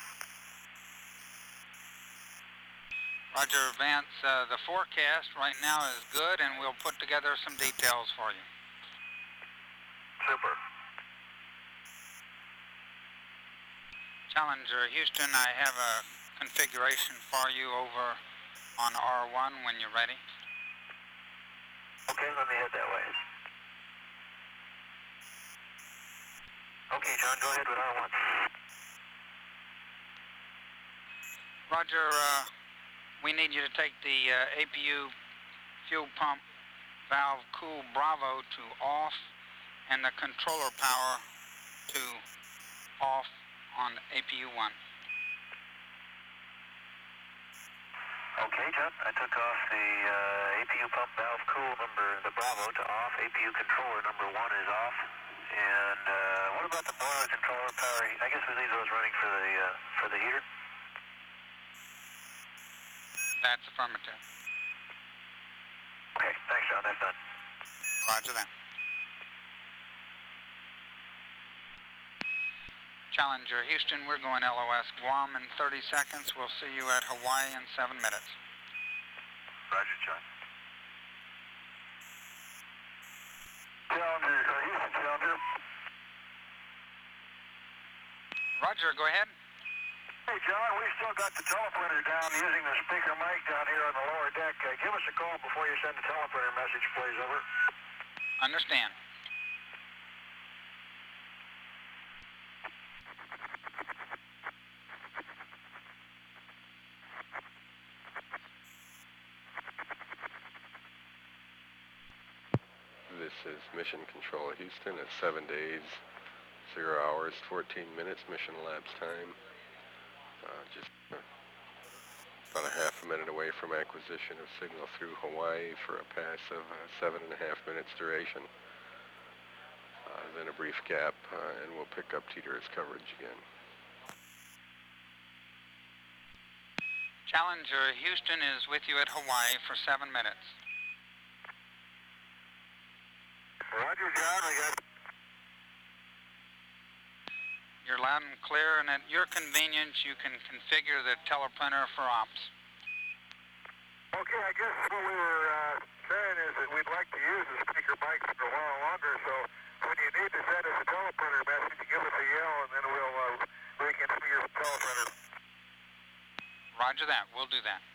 [SPEAKER 1] Roger, Vance, the forecast right now is good, and we'll put together some details for you.
[SPEAKER 2] Super.
[SPEAKER 1] Challenger Houston, I have a configuration for you over on R1 when you're ready.
[SPEAKER 2] Okay, let me head that way. Okay, John, go ahead with R1.
[SPEAKER 1] Roger, we need you to take the APU fuel pump valve cool Bravo to off and the controller power to off on APU-1.
[SPEAKER 2] Okay, John. I took off the APU pump valve cool the Bravo to off. APU controller number 1 is off. And what about the boiler controller power? I guess we leave those running for the heater.
[SPEAKER 1] That's affirmative.
[SPEAKER 2] Okay, thanks, John. That's done.
[SPEAKER 1] Roger that. Challenger Houston, we're going LOS Guam in 30 seconds. We'll see you at Hawaii in 7 minutes.
[SPEAKER 2] Roger, John. Challenger, Houston, Challenger.
[SPEAKER 1] Roger, go ahead.
[SPEAKER 4] Hey, John, we still got the teleprinter down using the speaker mic down here on the lower deck. Give us a call before you send the teleprinter message, please. Over.
[SPEAKER 1] Understand.
[SPEAKER 6] This is Mission Control Houston at 7 days, 0 hours, 14 minutes, mission elapsed time. Just about a half a minute away from acquisition of signal through Hawaii for a pass of 7.5 minutes duration. Then a brief gap, and we'll pick up TDRS coverage again.
[SPEAKER 1] Challenger Houston is with you at Hawaii for 7 minutes.
[SPEAKER 4] Roger, John. I got.
[SPEAKER 1] You're loud and clear, and at your convenience, you can configure the teleprinter for ops.
[SPEAKER 4] Okay, I guess what we were saying is that we'd like to use the speaker mic for a while longer, so when you need to send us a teleprinter message, give us a yell, and then we'll reconfigure the teleprinter.
[SPEAKER 1] Roger that. We'll do that.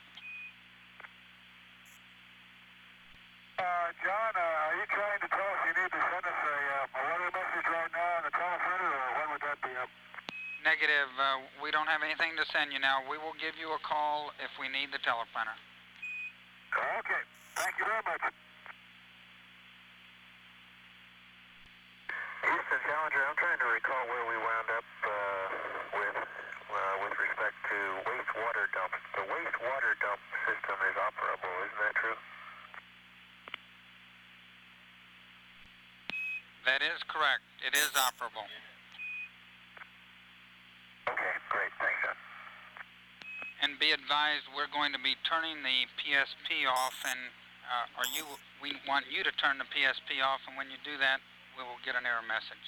[SPEAKER 4] John, are you trying to tell us you need to send us a weather message right now on the teleprinter, or when would that be up?
[SPEAKER 1] Negative. We don't have anything to send you now. We will give you a call if we need the teleprinter.
[SPEAKER 4] Okay. Thank you very much.
[SPEAKER 2] Houston, Challenger, I'm trying to recall where we wound up with respect to wastewater dump. The wastewater dump system is operable, isn't that true?
[SPEAKER 1] That is correct. It is operable.
[SPEAKER 2] Okay, great. Thanks, John.
[SPEAKER 1] And be advised, we're going to be turning the PSP off, and we want you to turn the PSP off, and when you do that, we will get an error message.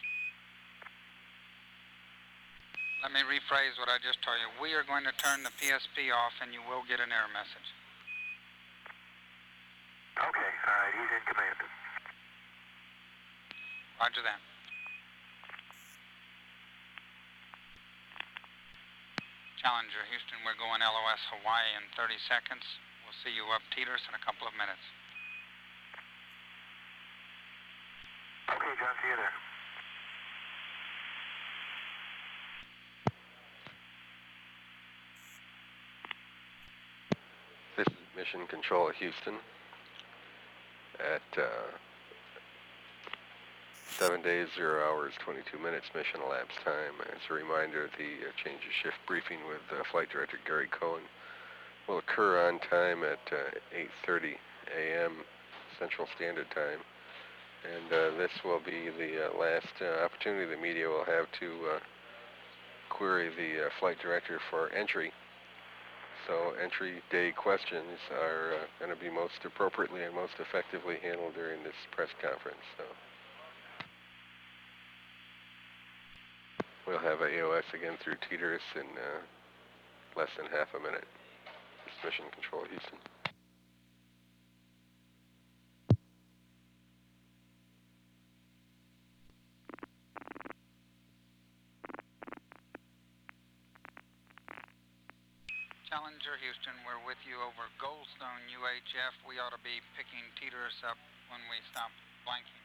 [SPEAKER 1] Let me rephrase what I just told you. We are going to turn the PSP off, and you will get an error message.
[SPEAKER 2] Okay, all right. He's in command.
[SPEAKER 1] Roger that. Challenger Houston, we're going LOS Hawaii in 30 seconds. We'll see you up TDRS in a couple of minutes.
[SPEAKER 2] Okay, John, see you there.
[SPEAKER 6] This is Mission Control Houston at 7 days, 0 hours, 22 minutes mission elapsed time. As a reminder, the change of shift briefing with Flight Director Gary Cohen will occur on time at 8:30 a.m. Central Standard Time. And this will be the last opportunity the media will have to query the Flight Director for entry. So entry day questions are going to be most appropriately and most effectively handled during this press conference. So we'll have AOS again through TDRS in less than half a minute. This is Mission Control Houston.
[SPEAKER 1] Challenger Houston, we're with you over Goldstone UHF. We ought to be picking TDRS up when we stop blanking.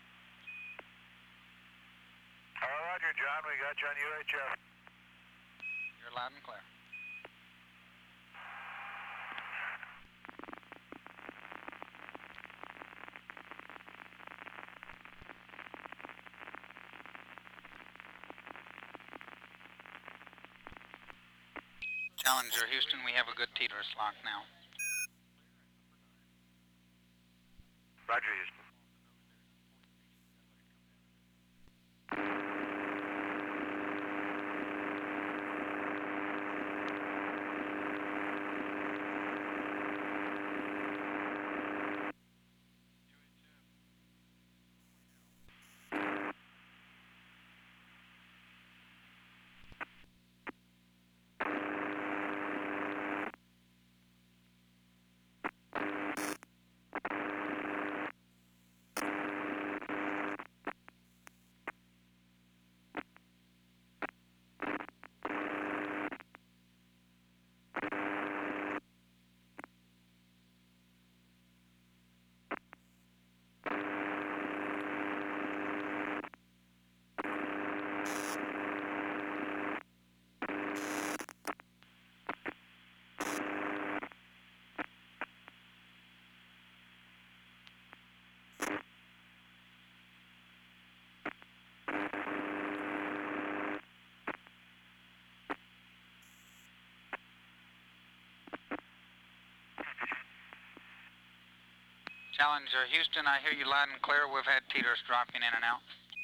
[SPEAKER 4] Roger, John. We got you on UHF.
[SPEAKER 1] You're loud and clear. Challenger Houston, we have a good TDRS lock now.
[SPEAKER 2] Roger, Houston.
[SPEAKER 1] Challenger Houston, I hear you loud and clear. We've had TDRS dropping in and out.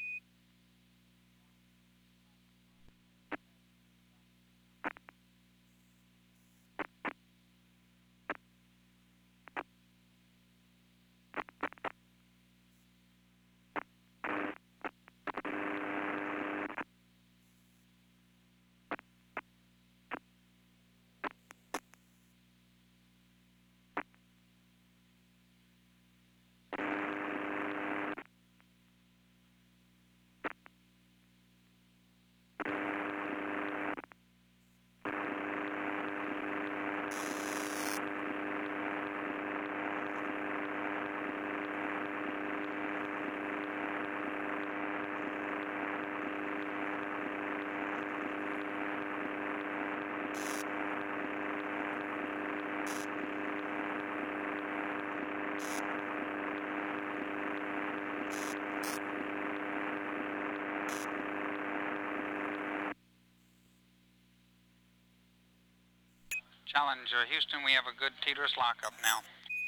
[SPEAKER 1] Challenger Houston, we have a good TDRS lockup now.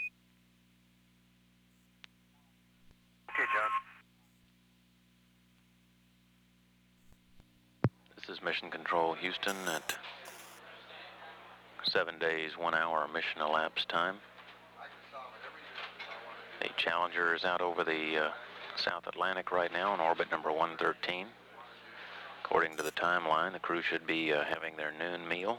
[SPEAKER 2] Okay, John.
[SPEAKER 19] This is Mission Control Houston at 7 days, 1 hour mission elapsed time. The Challenger is out over the South Atlantic right now on orbit number 113. According to the timeline, the crew should be having their noon meal.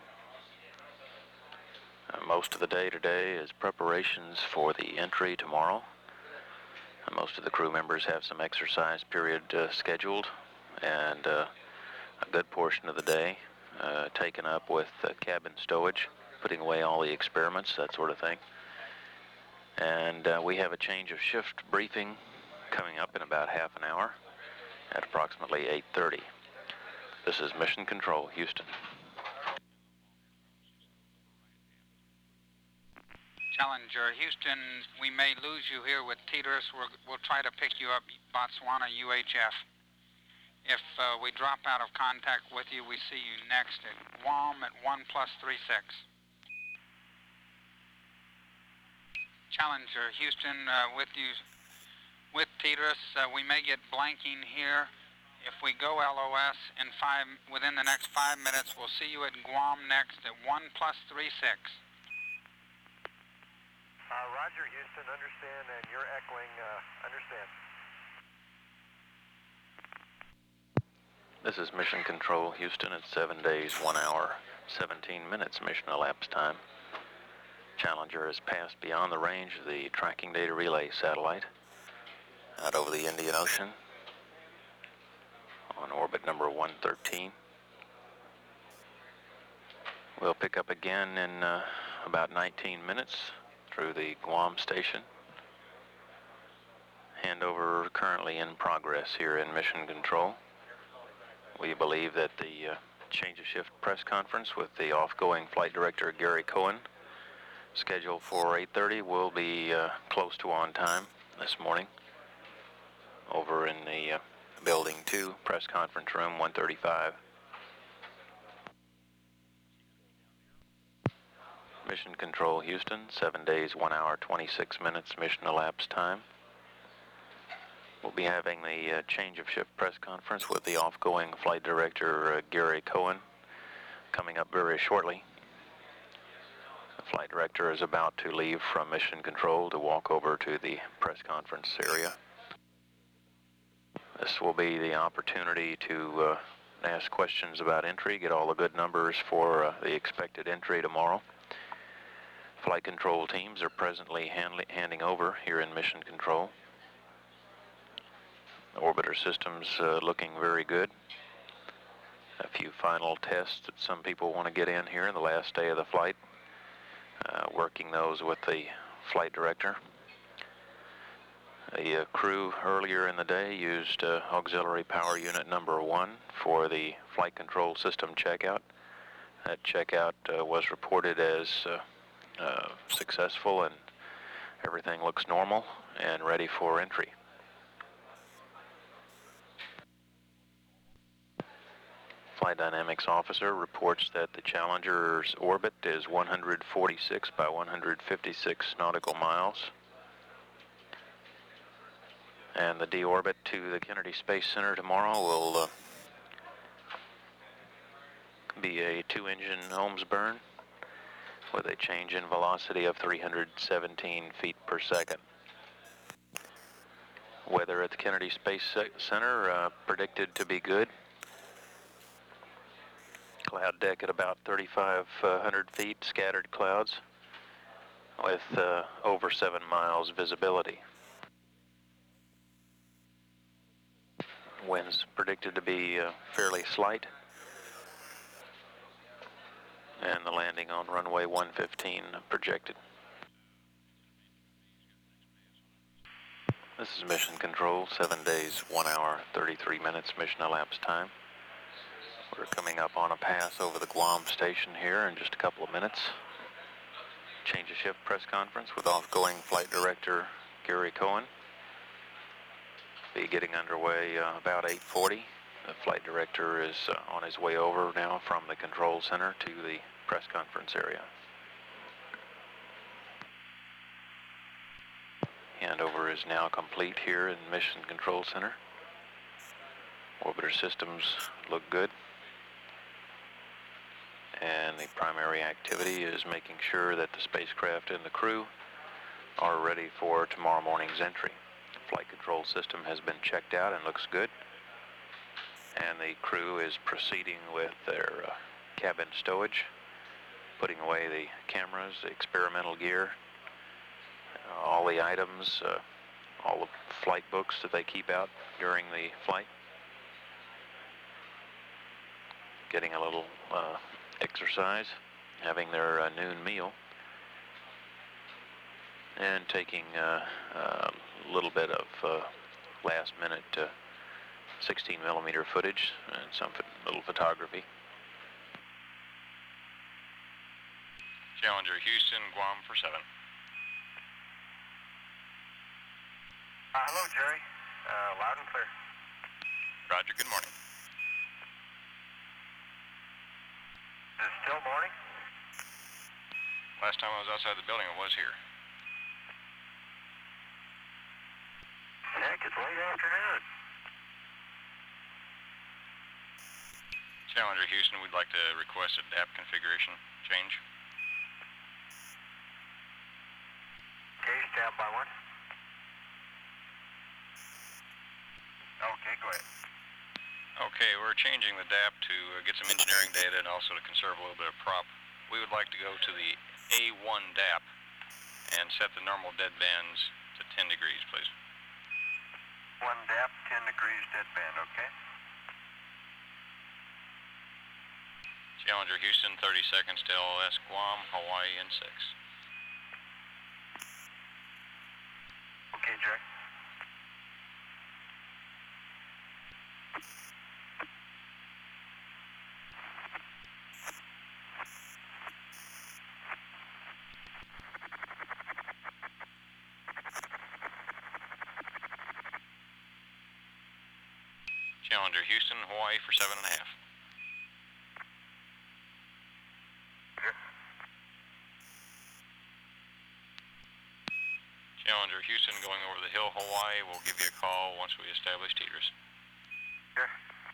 [SPEAKER 19] Most of the day today is preparations for the entry tomorrow. Most of the crew members have some exercise period scheduled, and a good portion of the day taken up with cabin stowage, putting away all the experiments, that sort of thing. And we have a change of shift briefing coming up in about half an hour at approximately 8:30. This is Mission Control Houston.
[SPEAKER 1] Challenger Houston, we may lose you here with TDRS. We'll try to pick you up Botswana UHF. If we drop out of contact with you, we see you next at Guam at 1+36. Challenger Houston, with you with TDRS, we may get blanking here. If we go LOS within the next 5 minutes, we'll see you at Guam next at 1+36.
[SPEAKER 2] Roger, Houston, understand, and you're echoing, understand.
[SPEAKER 19] This is Mission Control Houston at 7 days, 1 hour, 17 minutes mission elapsed time. Challenger has passed beyond the range of the tracking data relay satellite out over the Indian Ocean on orbit number 113. We'll pick up again in about 19 minutes through the Guam station. Handover currently in progress here in Mission Control. We believe that the change of shift press conference with the off-going flight director Gary Cohen, scheduled for 8:30, will be close to on time this morning over in the Building 2 press conference room 135. Mission Control Houston, 7 days, 1 hour, 26 minutes mission elapsed time. We'll be having the change of shift press conference with the off-going flight director, Gary Cohen, coming up very shortly. The flight director is about to leave from Mission Control to walk over to the press conference area. This will be the opportunity to ask questions about entry, get all the good numbers for the expected entry tomorrow. Flight control teams are presently handing over here in Mission Control. The orbiter system's looking very good. A few final tests that some people want to get in here in the last day of the flight. Working those with the flight director. The crew earlier in the day used auxiliary power unit number 1 for the flight control system checkout. That checkout was reported as successful, and everything looks normal and ready for entry. Flight Dynamics Officer reports that the Challenger's orbit is 146 by 156 nautical miles. And the deorbit to the Kennedy Space Center tomorrow will be a 2-engine Ohms burn with a change in velocity of 317 feet per second. Weather at the Kennedy Space Center predicted to be good. Cloud deck at about 3,500 feet, scattered clouds with over 7 miles visibility. Winds predicted to be fairly slight. And the landing on runway 115 projected. This is Mission Control, 7 days, 1 hour, 33 minutes mission elapsed time. We're coming up on a pass over the Guam station here in just a couple of minutes. Change of shift press conference with off-going flight director Gary Cohen. Be getting underway about 8:40. The flight director is on his way over now from the control center to the press conference area. Handover is now complete here in Mission Control Center. Orbiter systems look good. And the primary activity is making sure that the spacecraft and the crew are ready for tomorrow morning's entry. The flight control system has been checked out and looks good. And the crew is proceeding with their cabin stowage, putting away the cameras, the experimental gear, all the items, all the flight books that they keep out during the flight. Getting a little exercise, having their noon meal, and taking a little bit of last-minute 16mm footage and some little photography.
[SPEAKER 20] Challenger Houston, Guam for 7.
[SPEAKER 2] Hello, Jerry. Loud and clear.
[SPEAKER 20] Roger, good morning.
[SPEAKER 2] Is it still morning?
[SPEAKER 20] Last time I was outside the building, it was here.
[SPEAKER 2] Heck, it's late afternoon.
[SPEAKER 20] Challenger Houston, we'd like to request a DAP configuration change.
[SPEAKER 2] Okay, stand by 1. Okay, go ahead.
[SPEAKER 20] Okay, we're changing the DAP to get some engineering data and also to conserve a little bit of prop. We would like to go to the A1 DAP and set the normal dead bands to 10 degrees, please.
[SPEAKER 2] 1 DAP, 10 degrees dead band, okay?
[SPEAKER 20] Challenger Houston, 30 seconds to LLS Guam, Hawaii in 6.
[SPEAKER 2] Okay, Jerry.
[SPEAKER 20] Challenger Houston, Hawaii for 7.5. Challenger Houston going over the hill, Hawaii. We'll give you a call once we establish TDRS.
[SPEAKER 2] Sure.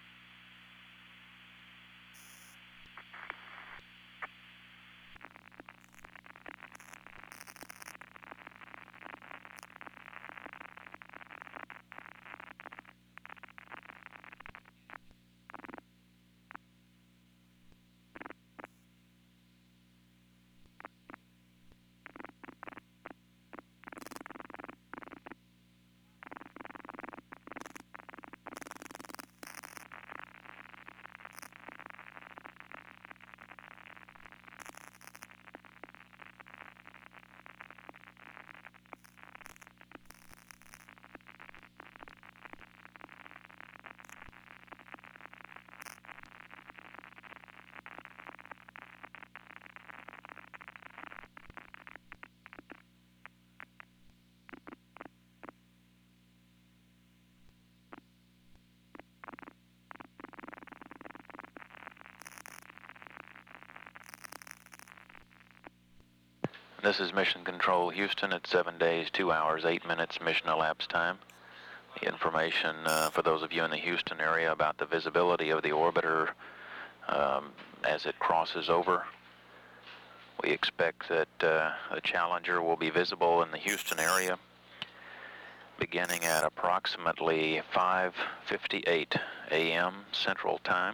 [SPEAKER 19] This is Mission Control Houston at 7 days, 2 hours, 8 minutes mission elapsed time. The information for those of you in the Houston area about the visibility of the orbiter as it crosses over. We expect that the Challenger will be visible in the Houston area beginning at approximately 5:58 a.m. Central Time.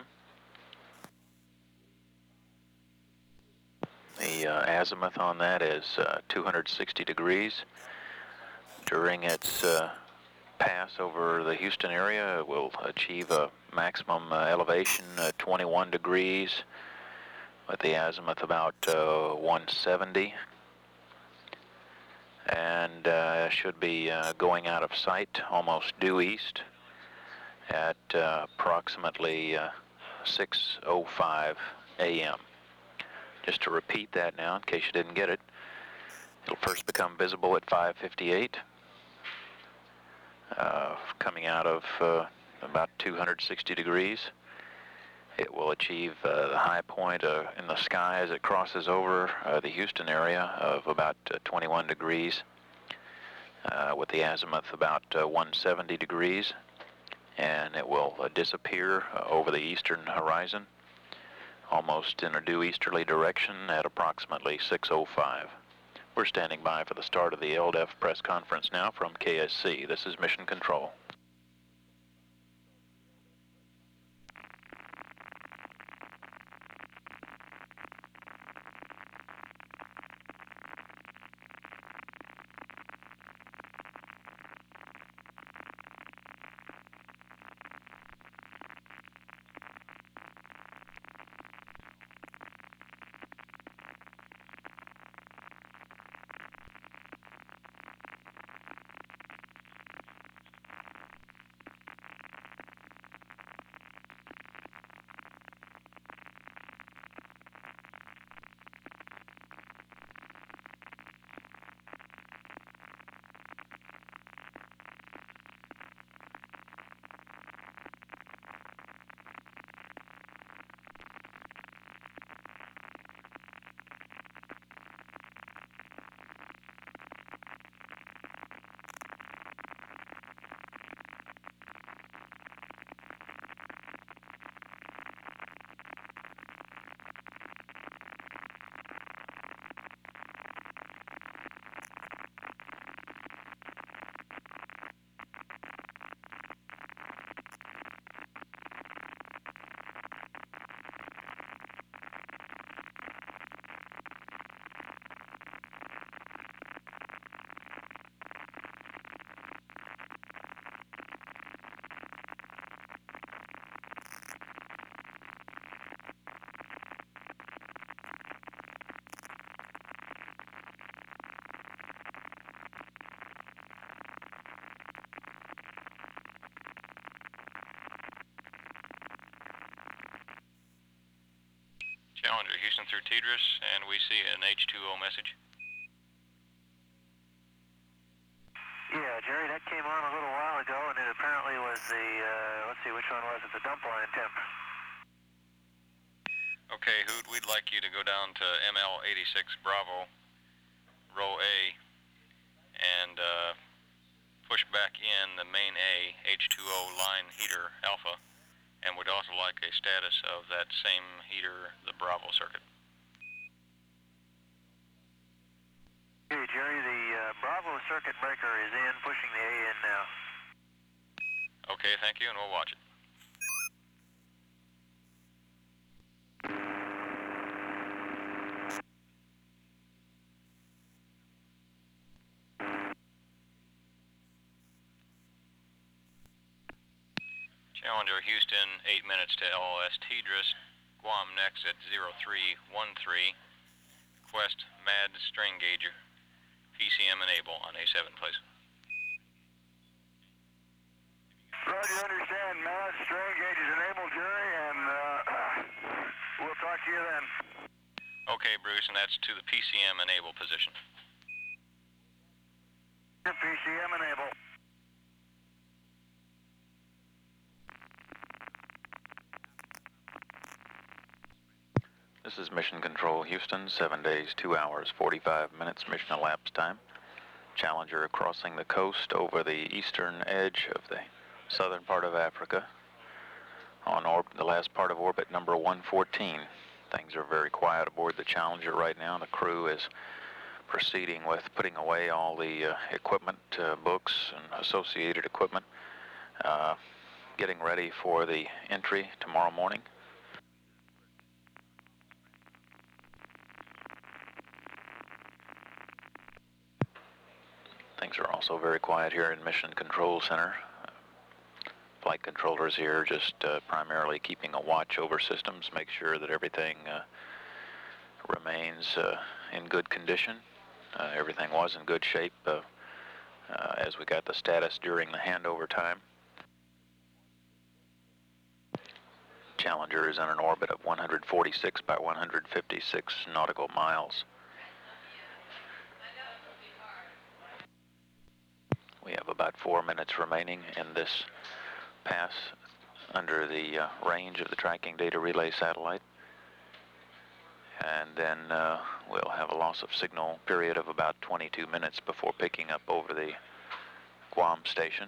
[SPEAKER 19] The azimuth on that is 260 degrees. During its pass over the Houston area, it will achieve a maximum elevation 21 degrees with the azimuth about 170. And should be going out of sight almost due east at approximately 6:05 a.m. Just to repeat that now, in case you didn't get it, it'll first become visible at 5:58, coming out of about 260 degrees. It will achieve the high point in the sky as it crosses over the Houston area of about 21 degrees, with the azimuth about 170 degrees, and it will disappear over the eastern horizon, almost in a due easterly direction at approximately 6:05. We're standing by for the start of the LDEF press conference now from KSC. This is Mission Control.
[SPEAKER 20] Challenger Houston through TDRS, and we see an H2O message.
[SPEAKER 2] Yeah, Jerry, that came on a little while ago, and it apparently was the, let's see, which one was it? The dump line temp.
[SPEAKER 20] Okay, Hoot, we'd like you to go down to ML86 Bravo, row A, and and push back in the main A H2O line heater alpha, and would also like a status of that same heater, the Bravo circuit.
[SPEAKER 2] Hey, Jerry, the Bravo circuit breaker is in, pushing the A in now.
[SPEAKER 20] Okay, thank you, and we'll watch it. Challenger Houston, 8 minutes to LOS Tidris. Guam next at 0313. Request MAD strain gauge, PCM enable on A7, please.
[SPEAKER 4] Roger, understand. MAD strain gauge is enabled, Jerry, and we'll talk to you then.
[SPEAKER 20] Okay, Bruce, and that's to the PCM enable position.
[SPEAKER 4] PCM enable.
[SPEAKER 19] This is Mission Control Houston, 7 days, 2 hours, 45 minutes mission elapsed time. Challenger crossing the coast over the eastern edge of the southern part of Africa on the last part of orbit number 114. Things are very quiet aboard the Challenger right now. The crew is proceeding with putting away all the equipment, books and associated equipment, getting ready for the entry tomorrow morning. Things are also very quiet here in Mission Control Center. Flight controllers here just primarily keeping a watch over systems, make sure that everything remains in good condition. Everything was in good shape as we got the status during the handover time. Challenger is in an orbit of 146 by 156 nautical miles. We have about 4 minutes remaining in this pass under the range of the tracking data relay satellite. And then we'll have a loss of signal period of about 22 minutes before picking up over the Guam station.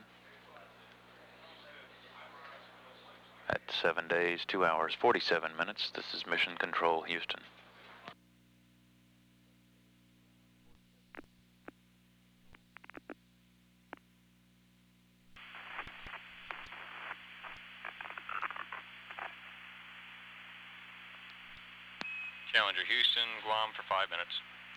[SPEAKER 19] At 7 days, 2 hours, 47 minutes, this is Mission Control Houston.
[SPEAKER 20] Challenger Houston, Guam for 5 minutes.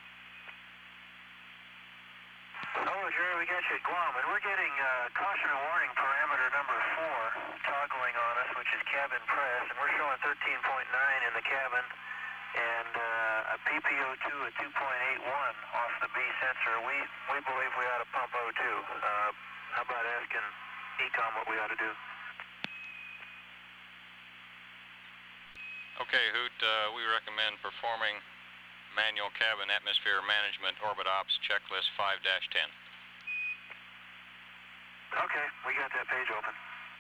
[SPEAKER 2] Oh, Jerry, we got you at Guam, and we're getting caution and warning parameter number 4 toggling on us, which is cabin press, and we're showing 13.9 in the cabin, and a PPO2 at 2.81 off the B sensor. We believe we ought to pump O2. How about asking ECOM what we ought to do?
[SPEAKER 20] Okay, Hoot, we recommend performing manual cabin atmosphere management orbit ops checklist 5-10.
[SPEAKER 2] Okay, we got that page open.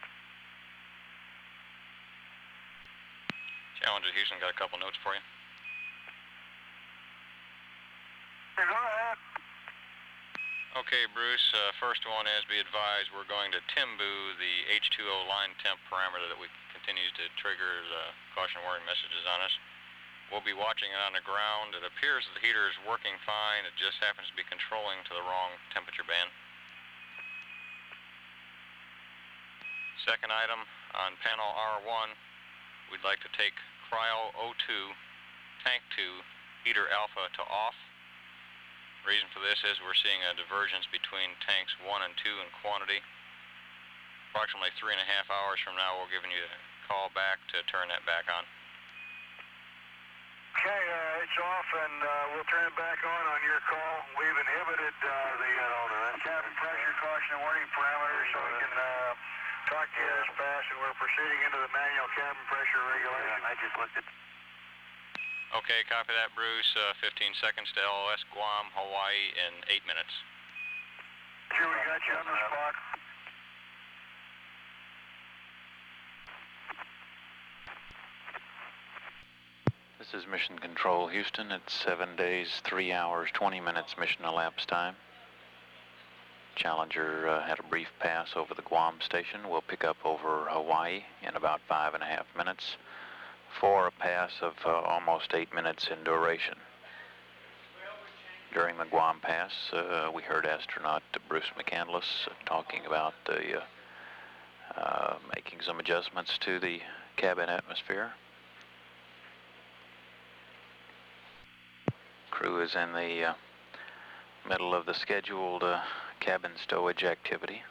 [SPEAKER 20] Challenger Houston, got a couple notes for you.
[SPEAKER 2] Go ahead.
[SPEAKER 20] Okay, Bruce, first one is, be advised, we're going to Timbu, the H2O line temp parameter that we continues to trigger the caution warning messages on us. We'll be watching it on the ground. It appears that the heater is working fine. It just happens to be controlling to the wrong temperature band. Second item, on panel R1, we'd like to take cryo O2, tank 2, heater alpha to off. Reason for this is we're seeing a divergence between tanks 1 and 2 in quantity. Approximately 3.5 hours from now, we're giving you a call back to turn that back on.
[SPEAKER 4] Okay, it's off, and we'll turn it back on your call. We've inhibited the cabin pressure caution and warning parameters, so we can talk to you as fast, and we're proceeding into the manual cabin pressure regulation.
[SPEAKER 2] I just looked at.
[SPEAKER 20] Okay, copy that, Bruce. 15 seconds to LOS, Guam, Hawaii in 8 minutes.
[SPEAKER 4] Sure, we got you on the spot.
[SPEAKER 19] This is Mission Control Houston. It's 7 days, 3 hours, 20 minutes mission elapsed time. Challenger had a brief pass over the Guam station. We'll pick up over Hawaii in about 5.5 minutes for a pass of almost 8 minutes in duration. During the Guam pass, we heard astronaut Bruce McCandless talking about making some adjustments to the cabin atmosphere. Crew is in the middle of the scheduled cabin stowage activity,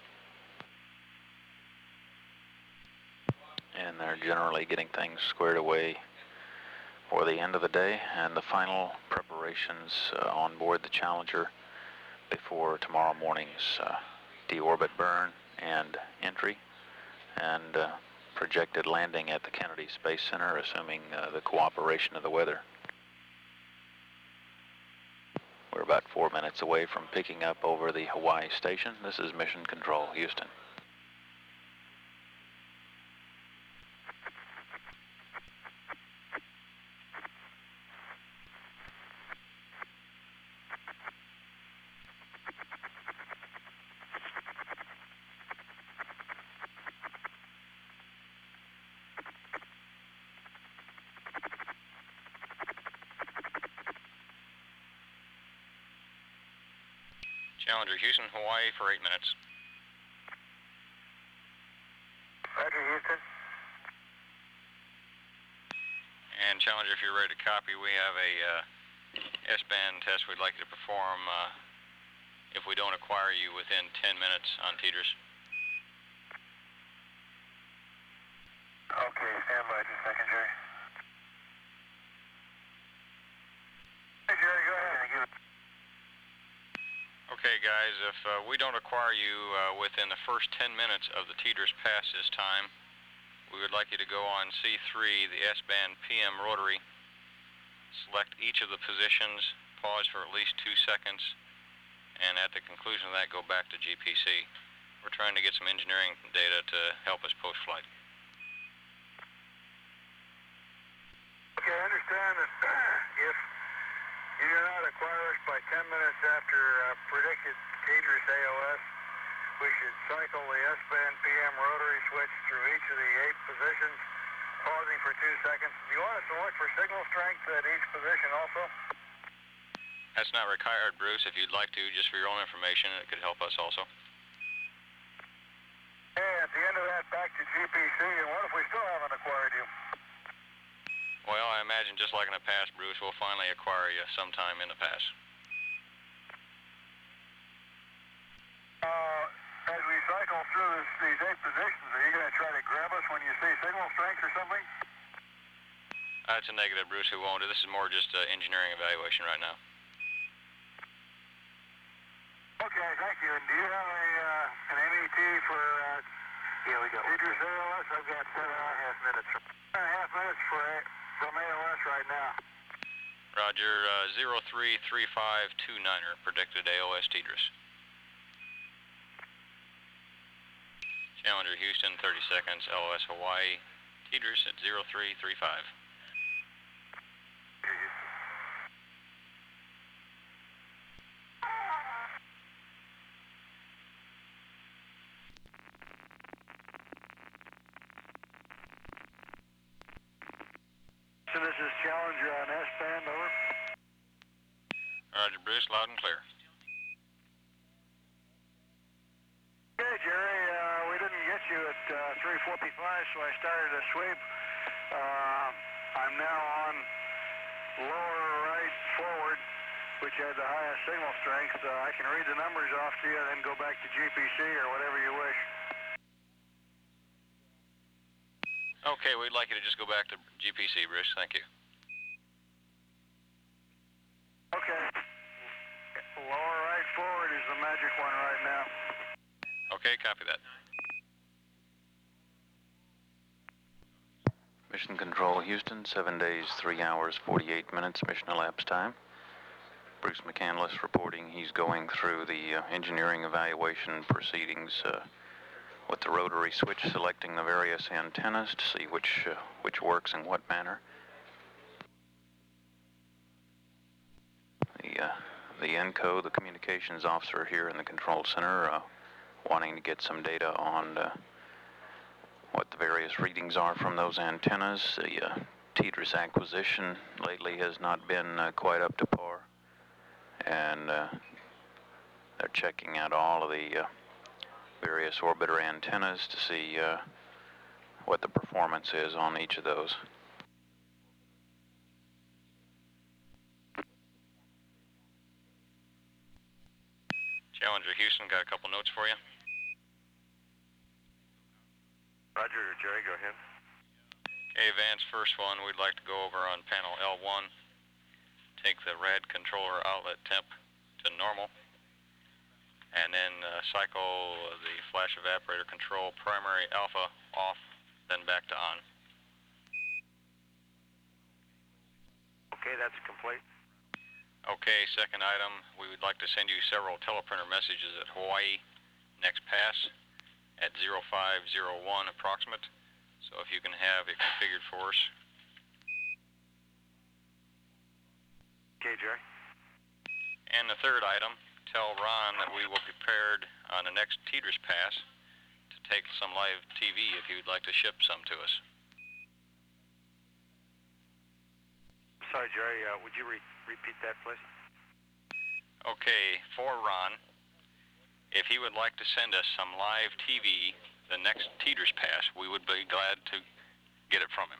[SPEAKER 19] and they're generally getting things squared away for the end of the day and the final preparations on board the Challenger before tomorrow morning's deorbit burn and entry and projected landing at the Kennedy Space Center, assuming the cooperation of the weather. We're about 4 minutes away from picking up over the Hawaii station. This is Mission Control, Houston.
[SPEAKER 20] Challenger, Houston, Hawaii for 8 minutes.
[SPEAKER 2] Roger, Houston.
[SPEAKER 20] And Challenger, if you're ready to copy, we have a S-band test we'd like you to perform if we don't acquire you within 10 minutes on Teeters.
[SPEAKER 2] Okay, stand by just a second, Jerry. Hey, Jerry, go ahead.
[SPEAKER 20] Okay, guys, if we don't acquire you within the first 10 minutes of the Teeters pass this time, we would like you to go on C3, the S-band PM rotary, select each of the positions, pause for at least 2 seconds, and at the conclusion of that, go back to GPC. We're trying to get some engineering data to help us post-flight.
[SPEAKER 2] Okay, I understand that if you do not acquire us by 10 minutes after predicted Teeters AOS, we should cycle the S-band PM rotary switch through each of the 8 positions, pausing for 2 seconds. Do you want us to look for signal strength at each position also?
[SPEAKER 20] That's not required, Bruce. If you'd like to, just for your own information, it could help us also.
[SPEAKER 2] Hey, at the end of that, back to GPC, and what if we still haven't acquired you?
[SPEAKER 20] Well, I imagine just like in the past, Bruce, we'll finally acquire you sometime in the past.
[SPEAKER 2] As we cycle through these 8 positions, are you going to try to grab us when you see signal strength or something?
[SPEAKER 20] That's a negative, Bruce. We won't. This is more just engineering evaluation right now.
[SPEAKER 2] Okay, thank you. And do you have an MET for Teeters AOS? I've got 7.5 minutes. 7.5 minutes from AOS right now.
[SPEAKER 20] Roger, 033529er, predicted AOS Teeters. Challenger, Houston, 30 seconds, LOS Hawaii, Teeters at 0335.
[SPEAKER 2] So this is Challenger on S-band, over.
[SPEAKER 20] Roger, Bruce, loud and clear.
[SPEAKER 2] Okay, Jerry, we didn't get you at 3:45, so I started a sweep. I'm now on lower right forward, which had the highest signal strength. I can read the numbers off to you and then go back to GPC or whatever you wish.
[SPEAKER 20] Okay, we'd like you to just go back to GPC, Bruce. Thank you.
[SPEAKER 2] Okay. Lower right forward is the magic one right now.
[SPEAKER 20] Okay, copy that.
[SPEAKER 19] Mission Control, Houston, 7 days, 3 hours, 48 minutes, mission elapsed time. Bruce McCandless reporting he's going through the engineering evaluation proceedings with the rotary switch, selecting the various antennas to see which works in what manner. The the ENCO, the communications officer here in the control center, wanting to get some data on what the various readings are from those antennas. The TDRS acquisition lately has not been quite up to par, and they're checking out all of the various orbiter antennas to see what the performance is on each of those.
[SPEAKER 20] Challenger Houston, got a couple notes for you.
[SPEAKER 2] Roger, Jerry, go ahead.
[SPEAKER 20] Okay, Vance, first one, we'd like to go over on panel L1. Take the rad controller outlet temp to normal. And then cycle the flash evaporator control primary alpha off, then back to on.
[SPEAKER 2] Okay, that's complete.
[SPEAKER 20] Okay, second item, we would like to send you several teleprinter messages at Hawaii next pass at 0501 approximate. So if you can have it configured for us.
[SPEAKER 2] Okay, Jerry.
[SPEAKER 20] And the third item, tell Ron that we will be prepared on the next TDRS pass to take some live TV if you'd like to ship some to us.
[SPEAKER 2] Sorry, Jerry, would you repeat that, please?
[SPEAKER 20] Okay, for Ron, if he would like to send us some live TV the next TDRS pass, we would be glad to get it from him.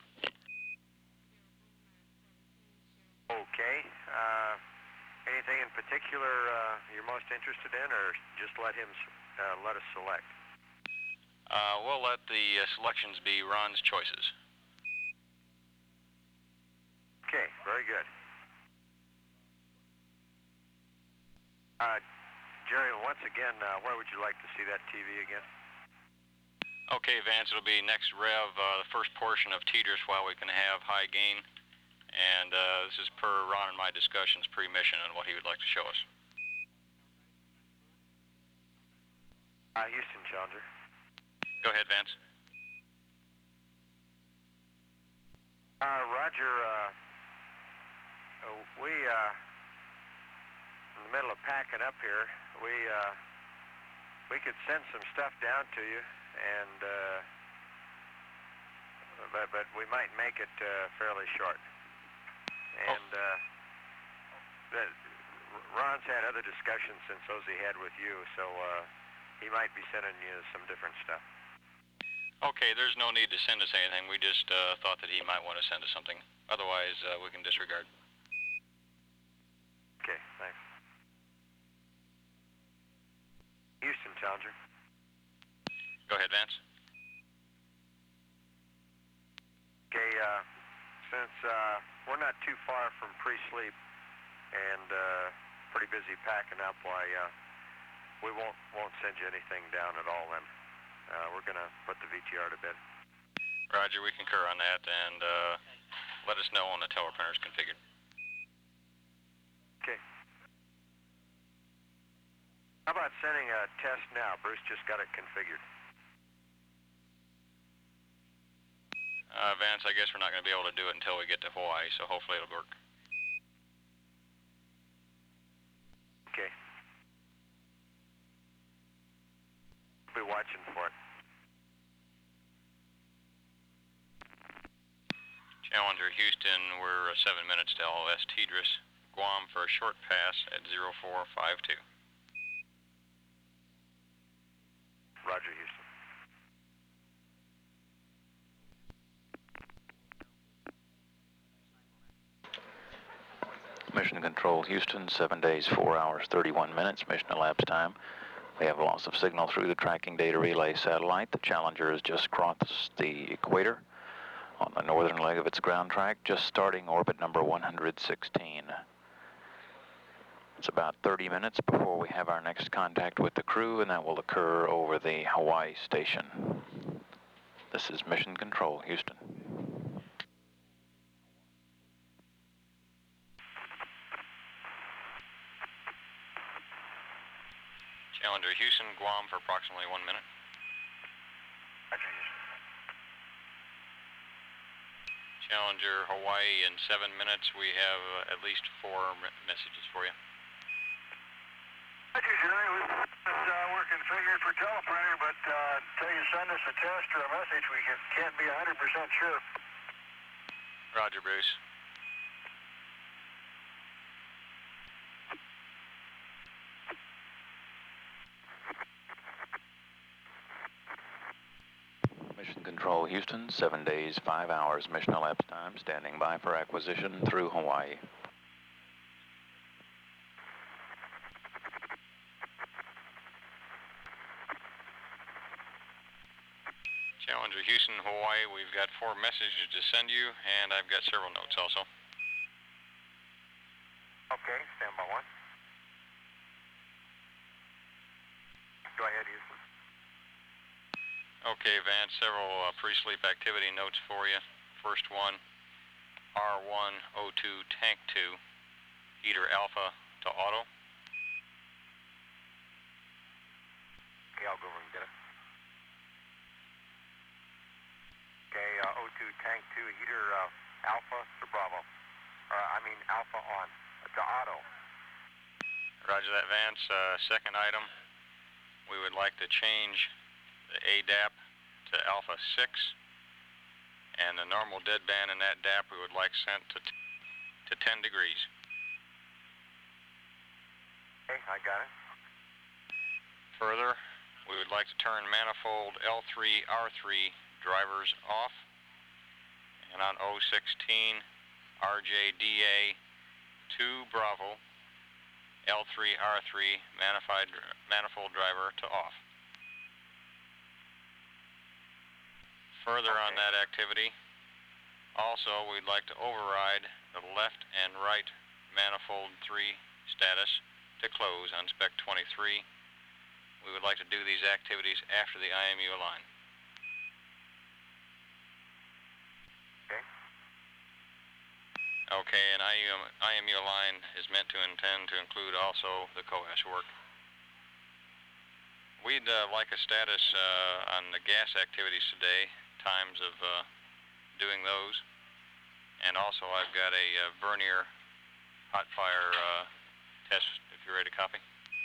[SPEAKER 2] Okay. Anything in particular you're most interested in, or just let us select?
[SPEAKER 20] We'll let the selections be Ron's choices.
[SPEAKER 2] Okay, very good. Jerry, once again, where would you like to see that TV again?
[SPEAKER 20] Okay, Vance, it'll be next rev, the first portion of TDRS while we can have high gain. And this is per Ron and my discussions pre-mission on what he would like to show us.
[SPEAKER 2] Houston, Challenger.
[SPEAKER 20] Go ahead, Vance.
[SPEAKER 2] Roger, we, in the middle of packing up here, we could send some stuff down to you, and but we might make it fairly short. And Ron's had other discussions since those he had with you, so he might be sending you some different stuff.
[SPEAKER 20] Okay, there's no need to send us anything. We just thought that he might want to send us something. Otherwise, we can disregard.
[SPEAKER 2] Okay, thanks. Houston, Challenger.
[SPEAKER 20] Go ahead, Vance.
[SPEAKER 2] Okay, since we're not too far from pre-sleep and pretty busy packing up, why we won't send you anything down at all then. We're going to put the VTR to bed.
[SPEAKER 20] Roger, we concur on that, and let us know when the teleprinter is configured.
[SPEAKER 2] Okay. How about sending a test now? Bruce just got it configured.
[SPEAKER 20] Vance, I guess we're not going to be able to do it until we get to Hawaii, so hopefully it'll work.
[SPEAKER 2] Okay. We'll be watching for it.
[SPEAKER 20] Challenger Houston, we're 7 minutes to LOS TDRS. Guam for a short pass at 0452.
[SPEAKER 2] Roger, Houston.
[SPEAKER 19] Mission Control Houston, 7 days, 4 hours, 31 minutes, mission elapsed time. We have loss of signal through the tracking data relay satellite. The Challenger has just crossed the equator on the northern leg of its ground track, just starting orbit number 116. It's about 30 minutes before we have our next contact with the crew, and that will occur over the Hawaii station. This is Mission Control Houston.
[SPEAKER 20] Challenger Houston, Guam for approximately 1 minute. Challenger Hawaii in 7 minutes. We have at least 4 messages for you.
[SPEAKER 4] figured for teleprinter, but until you send us a test or a message, we can't be 100% sure.
[SPEAKER 20] Roger, Bruce.
[SPEAKER 19] Mission Control Houston, 7 days, 5 hours mission elapsed time, standing by for acquisition through Hawaii.
[SPEAKER 20] Challenger Houston, Hawaii, we've got 4 messages to send you, and I've got several notes also.
[SPEAKER 2] Okay, stand by 1. Go ahead, Houston.
[SPEAKER 20] Okay, Vance, several pre-sleep activity notes for you. First one, R102 Tank 2, heater alpha to auto.
[SPEAKER 2] Okay, I'll go over and get it. Okay, O2 Tank 2, heater alpha to Bravo. Alpha on, to auto.
[SPEAKER 20] Roger that, Vance. Second item, we would like to change the ADAP to Alpha 6, and the normal deadband in that DAP we would like sent to 10 degrees.
[SPEAKER 2] Okay, I got it.
[SPEAKER 20] Further, we would like to turn manifold L3, R3 drivers off, and on O16, RJDA 2 Bravo, L3, R3 manifold driver to off. Further on that activity, also we'd like to override the left and right manifold 3 status to close on spec 23. We would like to do these activities after the IMU align.
[SPEAKER 2] Okay.
[SPEAKER 20] Okay, and IMU align is meant to intend to include also the COAS work. We'd like a status on the gas activities today, times of doing those, and also I've got a vernier hot fire test if you're ready to copy.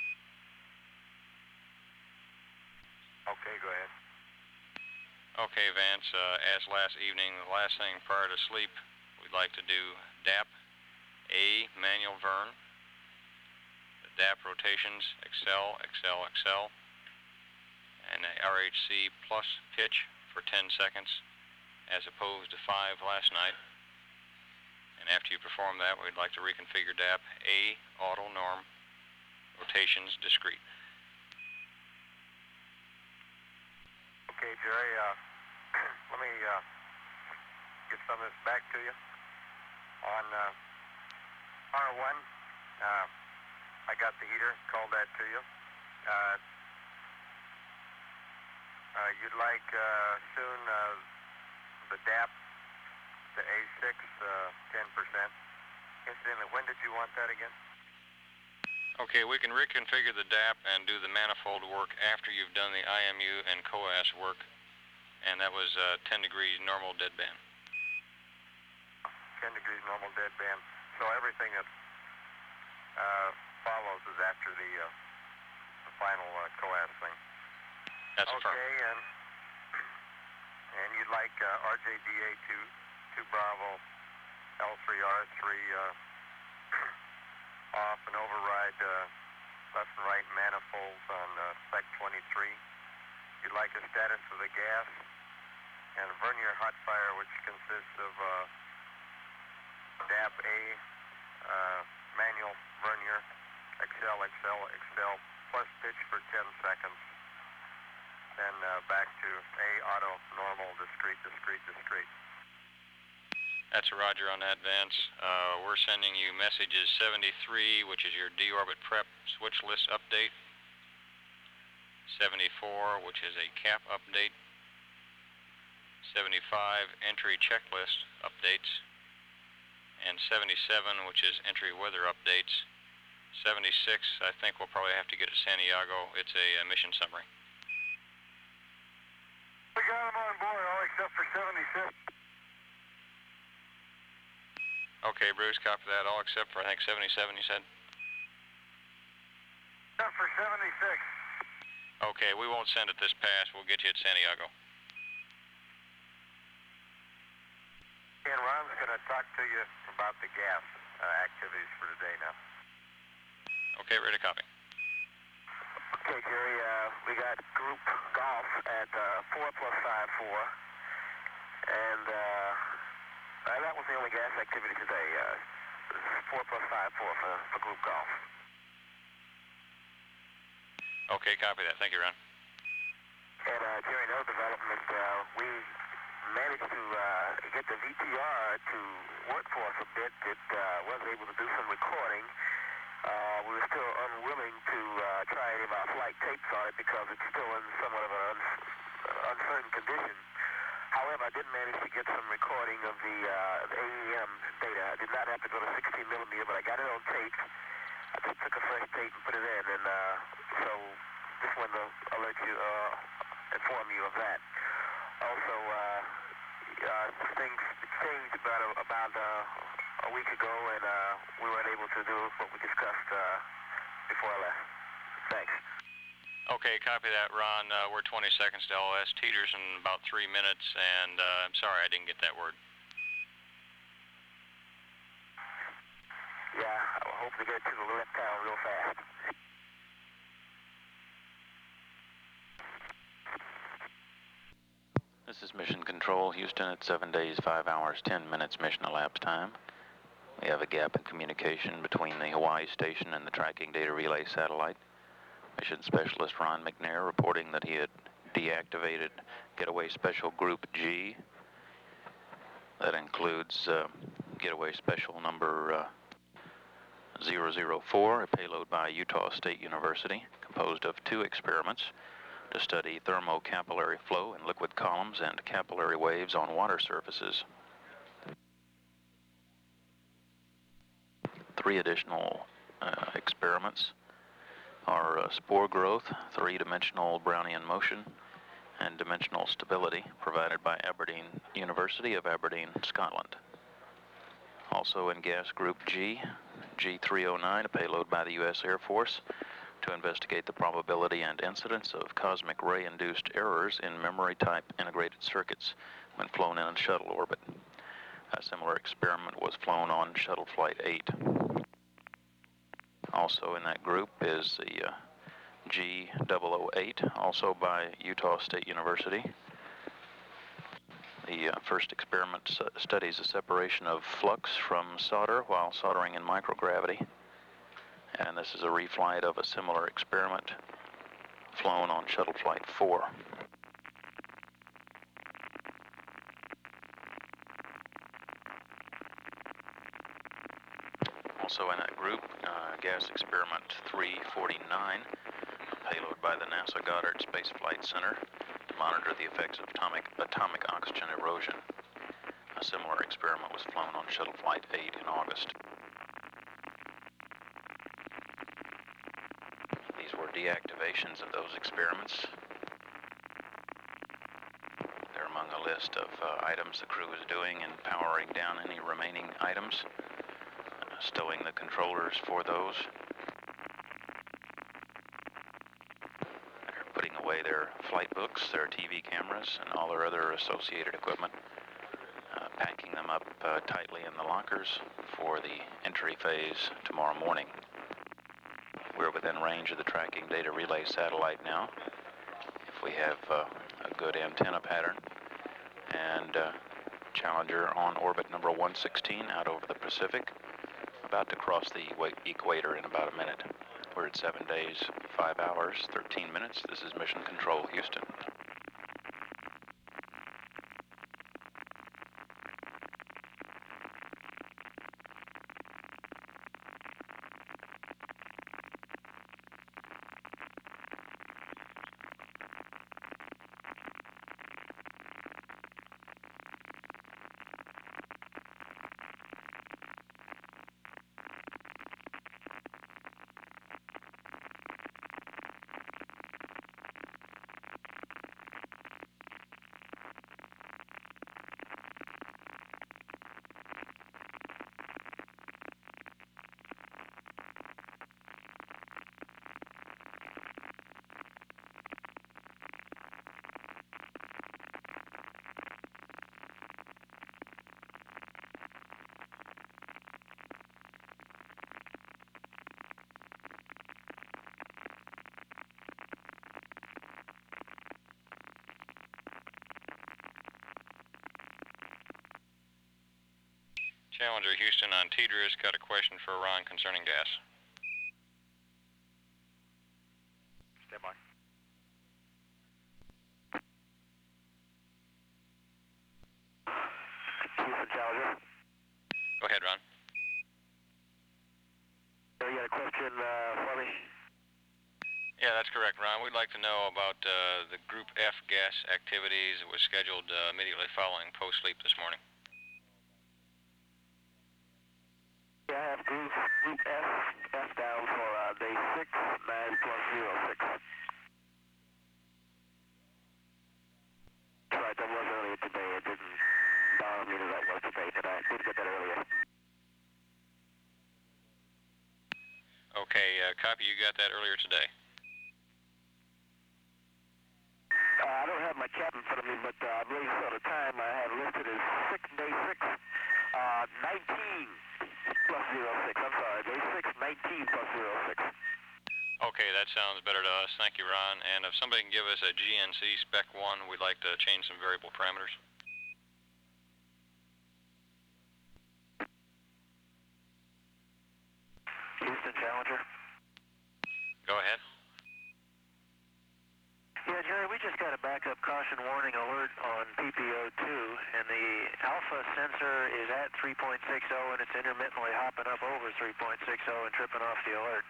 [SPEAKER 2] Okay, go ahead.
[SPEAKER 20] Okay, Vance, as last evening, the last thing prior to sleep, we'd like to do DAP A manual vern, the DAP rotations Excel, and a RHC plus pitch for 10 seconds as opposed to 5 last night. And after you perform that, we'd like to reconfigure DAP A auto norm, rotations discrete.
[SPEAKER 2] Okay, Jerry, let me get some of this back to you. On R1, I got the heater, called that to you. You'd like soon the DAP, the A6, 10%. Incidentally, when did you want that again?
[SPEAKER 20] Okay, we can reconfigure the DAP and do the manifold work after you've done the IMU and COAS work, and that was 10 degrees normal deadband.
[SPEAKER 2] 10 degrees normal deadband. So everything that follows is after the final COAS thing.
[SPEAKER 20] That's
[SPEAKER 2] okay, and you'd like RJDA 2 Bravo, L3R3 off and override left and right manifolds on spec 23. You'd like a status of the gas and a vernier hot fire, which consists of DAP A manual vernier, Excel plus pitch for 10 seconds. Then back to A auto normal discrete.
[SPEAKER 20] That's a roger on that, Vance. We're sending you messages 73, which is your deorbit prep switch list update, 74, which is a cap update, 75, entry checklist updates, and 77, which is entry weather updates. 76, I think we'll probably have to get to Santiago. It's a mission summary.
[SPEAKER 4] We got them on board, all except for 76.
[SPEAKER 20] Okay, Bruce, copy that. All except for, I think, 77, you said?
[SPEAKER 4] Except for 76.
[SPEAKER 20] Okay. Okay, we won't send it this pass. We'll get you at Santiago.
[SPEAKER 2] And Ron's going to talk to you about the gas activities for today now.
[SPEAKER 20] Okay, ready to copy.
[SPEAKER 2] Okay, Jerry, we got group golf at 4 plus 5, 4. And that was the only gas activity today. 4 plus 5, 4 for group golf.
[SPEAKER 20] Okay, copy that. Thank you, Ron.
[SPEAKER 2] And Jerry, no development. We managed to get the VTR to work for us a bit. It wasn't able to do some recording. We were still unwilling to try any of our flight tapes on it because it's still in somewhat of an uncertain condition. However, I did manage to get some recording of the AEM data. I did not have to go to 16 millimeter, but I got it on tape. I just took a fresh tape and put it in, and so just wanted to alert you, inform you of that. Also, things changed about a week ago, and we weren't able to do what we discussed before I left. Thanks.
[SPEAKER 20] Okay, copy that, Ron. We're 20 seconds to LOS. Teeters in about 3 minutes, and I'm sorry I didn't get that word.
[SPEAKER 2] Yeah, I hope to get to the left town real fast.
[SPEAKER 19] This is Mission Control, Houston at 7 days, 5 hours, 10 minutes mission elapsed time. We have a gap in communication between the Hawaii station and the tracking data relay satellite. Mission Specialist Ron McNair reporting that he had deactivated Getaway Special Group G. That includes Getaway Special number 004, a payload by Utah State University, composed of 2 experiments to study thermocapillary flow in liquid columns and capillary waves on water surfaces. 3 additional experiments are spore growth, 3-dimensional Brownian motion, and dimensional stability provided by Aberdeen University of Aberdeen, Scotland. Also in gas group G, G309, a payload by the U.S. Air Force to investigate the probability and incidence of cosmic ray-induced errors in memory-type integrated circuits when flown in a shuttle orbit. A similar experiment was flown on Shuttle Flight 8. Also in that group is the G008, also by Utah State University. The first experiment studies the separation of flux from solder while soldering in microgravity. And this is a reflight of a similar experiment flown on Shuttle Flight 4. Also in that group, gas experiment 349, a payload by the NASA Goddard Space Flight Center to monitor the effects of atomic oxygen erosion. A similar experiment was flown on Shuttle Flight 8 in August. These were deactivations of those experiments. They're among a list of items the crew is doing in powering down any remaining items, stowing the controllers for those. They're putting away their flight books, their TV cameras, and all their other associated equipment, packing them up tightly in the lockers for the entry phase tomorrow morning. We're within range of the tracking data relay satellite now. If we have a good antenna pattern, and Challenger on orbit number 116 out over the Pacific, about to cross the equator in about a minute. We're at 7 days, 5 hours, 13 minutes. This is Mission Control, Houston.
[SPEAKER 20] Challenger Houston on Tidris, got a question for Ron concerning gas.
[SPEAKER 2] Stand by. Houston Challenger.
[SPEAKER 20] Go ahead, Ron.
[SPEAKER 2] You got a question for me?
[SPEAKER 20] Yeah, that's correct, Ron. We'd like to know about the Group F gas activities that was scheduled immediately following post-sleep this morning.
[SPEAKER 2] Yeah, I have Group F down for day 6, 9 plus 06. That's right, that was earlier today. It didn't dawn on me that that was today, but I did get that earlier.
[SPEAKER 20] Okay, copy, you got that earlier today.
[SPEAKER 2] I don't have my cap in front of me, but I believe so. The time I had listed is day 6, 19 plus 06. I'm sorry, day 6, 19 plus 06.
[SPEAKER 20] Okay, that sounds better to us. Thank you, Ron. And if somebody can give us a GNC Spec 1, we'd like to change some variable parameters.
[SPEAKER 2] Houston Challenger.
[SPEAKER 20] Go ahead.
[SPEAKER 2] Yeah, Jerry, we just got a backup caution warning alert on PPO2, and the alpha sensor is at 3.60, and it's intermittently hopping up over 3.60 and tripping off the alert.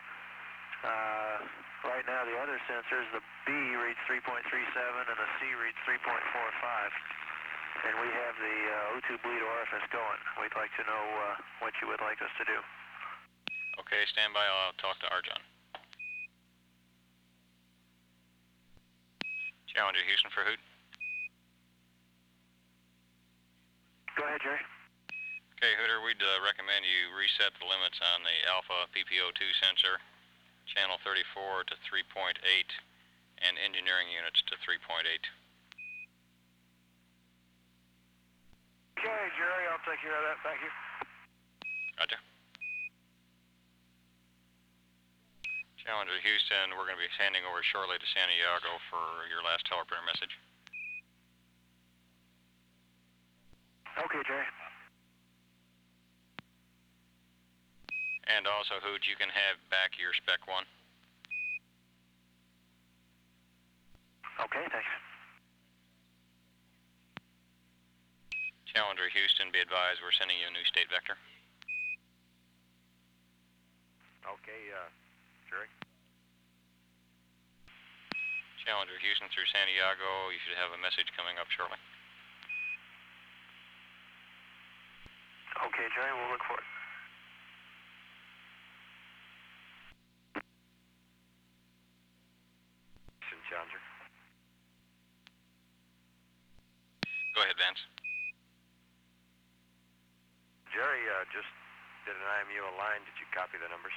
[SPEAKER 2] Right now, the other sensors, the B reads 3.37 and the C reads 3.45, and we have the O2 bleed orifice going. We'd like to know what you would like us to do.
[SPEAKER 20] Okay, stand by. I'll talk to Arjan. Challenger Houston for Hoot.
[SPEAKER 2] Go ahead, Jerry.
[SPEAKER 20] Okay, Hooter, we'd recommend you reset the limits on the alpha PPO2 sensor, channel 34 to 3.8, and engineering units to 3.8.
[SPEAKER 2] Okay, Jerry, I'll take care of that. Thank you.
[SPEAKER 20] Roger. Challenger Houston, we're going to be handing over shortly to Santiago for your last teleprompter message.
[SPEAKER 2] Okay, Jerry.
[SPEAKER 20] And also, Hoot, you can have back your Spec 1.
[SPEAKER 2] Okay, thanks.
[SPEAKER 20] Challenger Houston, be advised, we're sending you a new state vector.
[SPEAKER 2] Okay, Jerry.
[SPEAKER 20] Challenger Houston through Santiago, you should have a message coming up shortly.
[SPEAKER 2] Okay, Jerry, we'll look for it. Challenger.
[SPEAKER 20] Go ahead, Vance.
[SPEAKER 2] Jerry, just did an IMU align. Did you copy the numbers?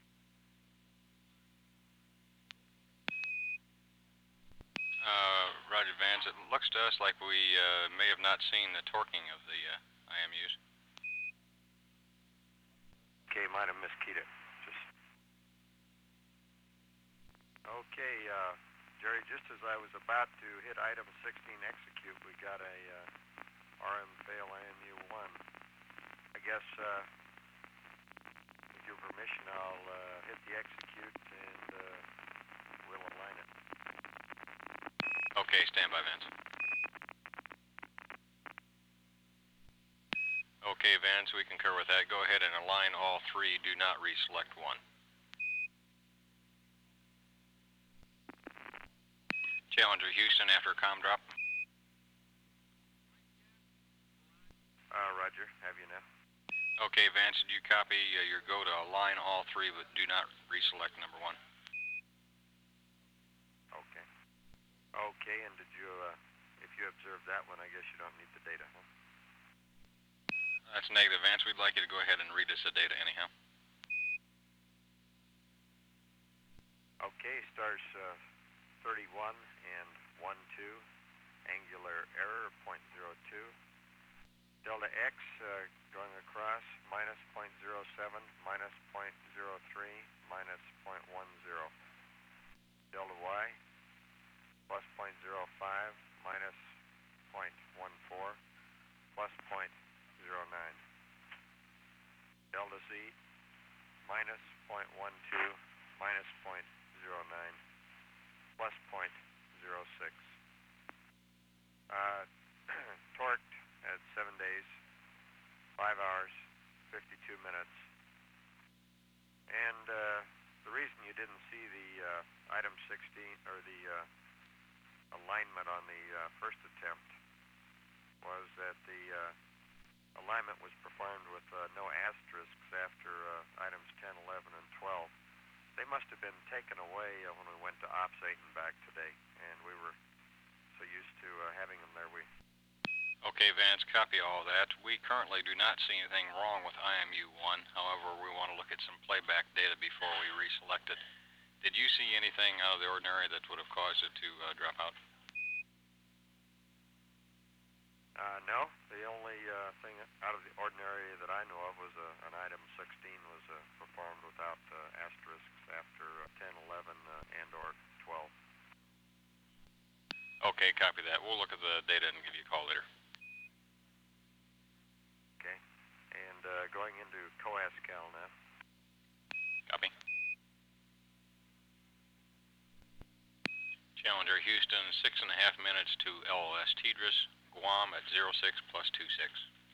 [SPEAKER 20] Roger, Vance. It looks to us like we may have not seen the torquing of the IMUs.
[SPEAKER 2] Okay, might have miskeyed it. Okay, Jerry, just as I was about to hit item 16 execute, we got a RM fail IMU 1. I guess, with your permission, I'll hit the execute and we'll align it.
[SPEAKER 20] Okay, stand by, Vance. Okay, Vance, we concur with that. Go ahead and align all three. Do not reselect one. Challenger Houston after comm drop.
[SPEAKER 2] Roger, have you now?
[SPEAKER 20] Okay, Vance, did you copy your go to align all three, but do not reselect number one?
[SPEAKER 2] Okay. Okay, and did you, if you observed that one, I guess you don't need the data, huh?
[SPEAKER 20] That's negative, Vance. We'd like you to go ahead and read us the data anyhow.
[SPEAKER 2] Okay, stars 31 and 12, angular error 0.02. Delta X going across minus 0.07, minus 0.03, minus 0.10. Delta Y plus 0.05, minus 0.14, plus 0.09.
[SPEAKER 21] minus 0.12, minus 0.09, plus 0.06. Torqued at 7 days, 5 hours, 52 minutes. And the reason you didn't see the item 16, or the alignment on the first attempt, was that the alignment was performed with no asterisks after items 10, 11, and 12. They must have been taken away when we went to Ops 8 and back today, and we were so used to having them there.
[SPEAKER 20] Okay, Vance, copy all that. We currently do not see anything wrong with IMU-1. However, we want to look at some playback data before we reselect it. Did you see anything out of the ordinary that would have caused it to drop out?
[SPEAKER 21] No. The only thing out of the ordinary that I know of was an item 16 was performed without asterisks after 10, 11, and or 12.
[SPEAKER 20] Okay, copy that. We'll look at the data and give you a call later.
[SPEAKER 21] Okay. And going into COASCAL now.
[SPEAKER 20] Copy. Challenger Houston, 6.5 minutes to LLS Tidris, Guam at 06 plus 26.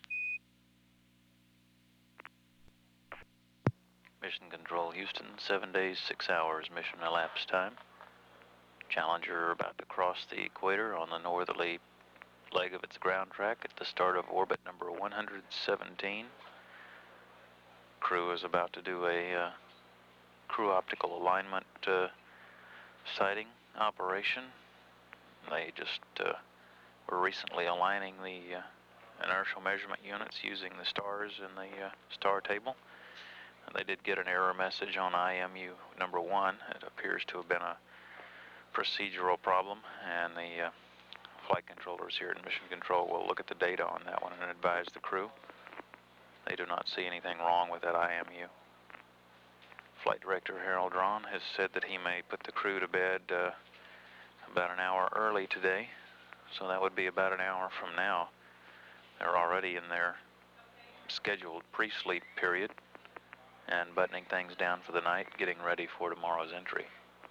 [SPEAKER 19] Mission Control Houston, 7 days, 6 hours mission elapsed time. Challenger about to cross the equator on the northerly leg of its ground track at the start of orbit number 117. Crew is about to do a crew optical alignment sighting operation. They just were recently aligning the inertial measurement units using the stars in the star table. And they did get an error message on IMU number 1. It appears to have been a procedural problem, and the flight controllers here at Mission Control will look at the data on that one and advise the crew. They do not see anything wrong with that IMU. Flight Director Harold Rahn has said that he may put the crew to bed about an hour early today, so that would be about an hour from now. They're already in their scheduled pre-sleep period and buttoning things down for the night, getting ready for tomorrow's entry.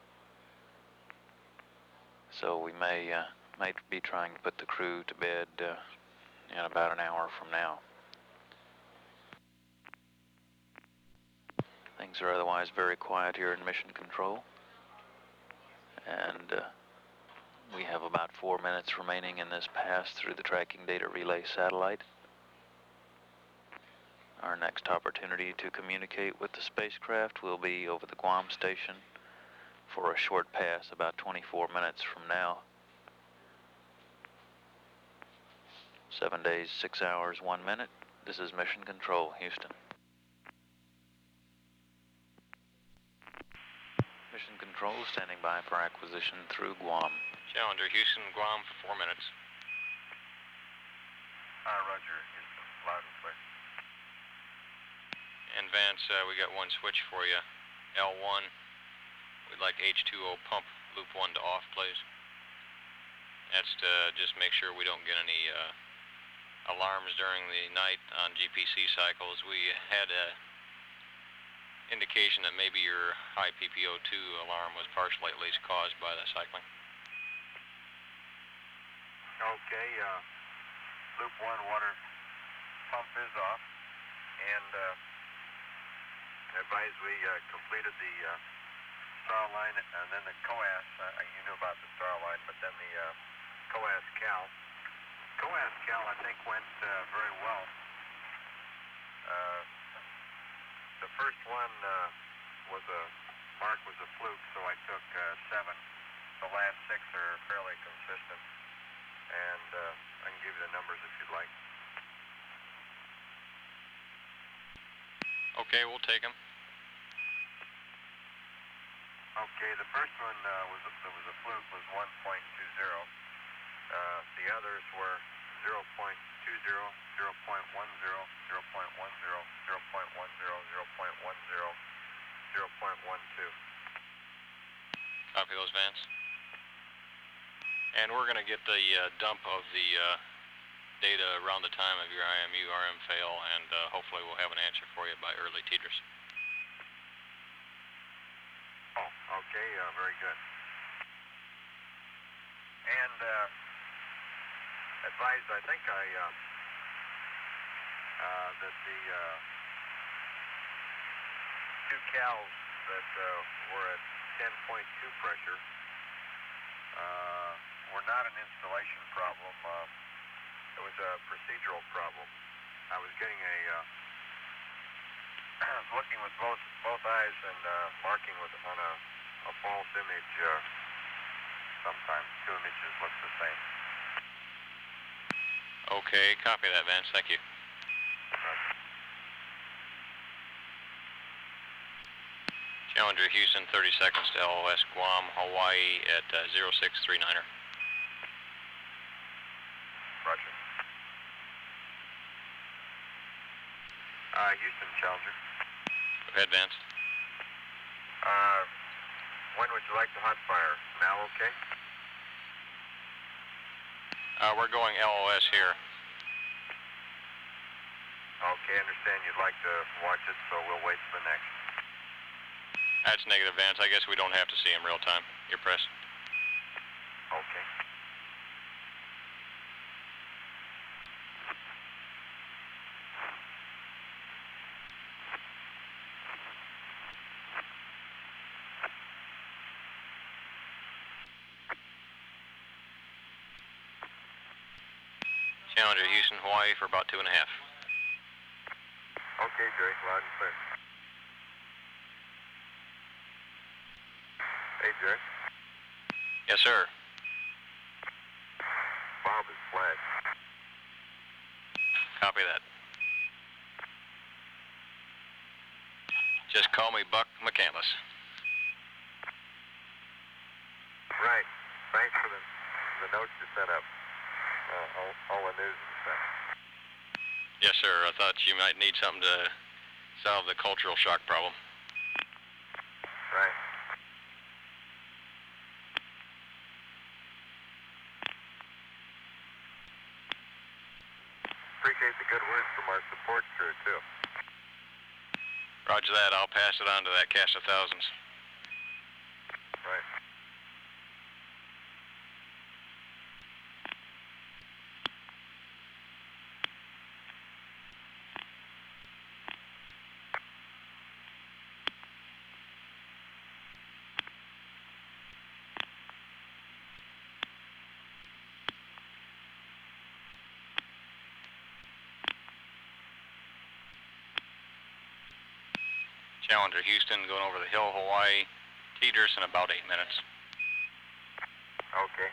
[SPEAKER 19] So we may be trying to put the crew to bed in about an hour from now. Things are otherwise very quiet here in Mission Control, and we have about 4 minutes remaining in this pass through the tracking data relay satellite. Our next opportunity to communicate with the spacecraft will be over the Guam station for a short pass about 24 minutes from now. 7 days, 6 hours, 1 minute. This is Mission Control, Houston. Mission Control standing by for acquisition through Guam.
[SPEAKER 20] Challenger Houston, Guam for 4 minutes.
[SPEAKER 21] Roger, Houston, loud and clear.
[SPEAKER 20] And Vance, we got one switch for you. L1, we'd like H2O pump loop 1 to off, please. That's to just make sure we don't get any alarms during the night on GPC cycles. We had a indication that maybe your high PPO2 alarm was partially at least caused by the cycling.
[SPEAKER 21] Okay, loop 1 water pump is off, and advise we completed the star line, and then the COAS, you knew about the star line, but then the COAS-CAL. COAS-CAL, I think, went very well. The first one was mark was a fluke, so I took 7. The last 6 are fairly consistent, and I can give you the numbers if you'd like.
[SPEAKER 20] Okay, we'll take them.
[SPEAKER 21] Okay, the first one was a fluke, was 1.20. The others were 0.20, 0.10, 0.10, 0.10, 0.10, 0.12.
[SPEAKER 20] Copy those, Vance. And we're going to get the dump of the data around the time of your IMU RM fail, and hopefully we'll have an answer for you by early TDRS.
[SPEAKER 21] Oh, okay, very good. And advised, I think that the two cows that were at 10.2 pressure were not an installation problem. It was a procedural problem. I was getting looking with both eyes and marking on a false image. Sometimes two images look the same.
[SPEAKER 20] Okay, copy that, Vance. Thank you. Challenger Houston, 30 seconds to LOS Guam, Hawaii at 0639er.
[SPEAKER 21] Roger. Houston, Challenger.
[SPEAKER 20] Go ahead, Vance.
[SPEAKER 21] When would you like the hot fire? Now okay?
[SPEAKER 20] We're going LOS here.
[SPEAKER 21] Okay, understand you'd like to watch it, so we'll wait for the next.
[SPEAKER 20] That's negative, Vance. I guess we don't have to see him real time. You're pressed.
[SPEAKER 21] Okay.
[SPEAKER 20] Challenger Houston, Hawaii for about 2.5.
[SPEAKER 21] Okay, Jerry, loud and clear. Hey, Jerry.
[SPEAKER 20] Yes, sir.
[SPEAKER 21] Bob is flagged.
[SPEAKER 20] Copy that. Just call me Buck McCandless.
[SPEAKER 21] Right. Thanks for the notes you sent up. All the news and stuff.
[SPEAKER 20] Yes, sir. I thought you might need something to solve the cultural shock problem.
[SPEAKER 21] Right. Appreciate the good words from our support crew, too.
[SPEAKER 20] Roger that. I'll pass it on to that cast of thousands.
[SPEAKER 21] Right.
[SPEAKER 20] Challenger Houston going over the hill, Hawaii. TDRS in about 8 minutes.
[SPEAKER 21] Okay.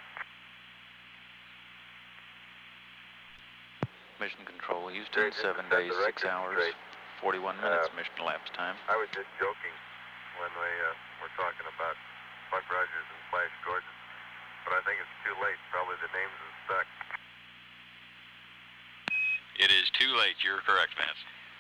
[SPEAKER 19] Mission Control, Houston, 7 days, 6 hours, 41 minutes mission elapsed time.
[SPEAKER 21] I was just joking when we were talking about Buck Rogers and Flash Gordon, but I think it's too late. Probably the names have stuck.
[SPEAKER 20] It is too late. You're correct, Vance.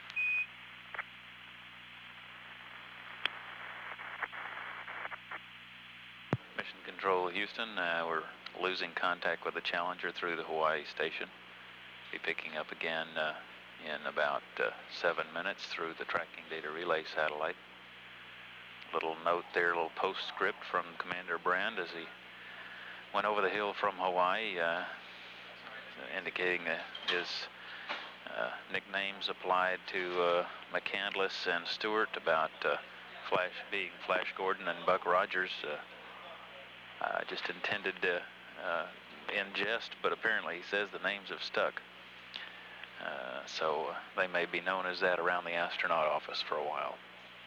[SPEAKER 19] Mission Control, Houston, we're losing contact with the Challenger through the Hawaii station. Be picking up again in about 7 minutes through the tracking data relay satellite. Little note there, little postscript from Commander Brand as he went over the hill from Hawaii, indicating his nicknames applied to McCandless and Stewart about being Flash Gordon and Buck Rogers. Just intended to in jest, but apparently he says the names have stuck. So they may be known as that around the astronaut office for a while.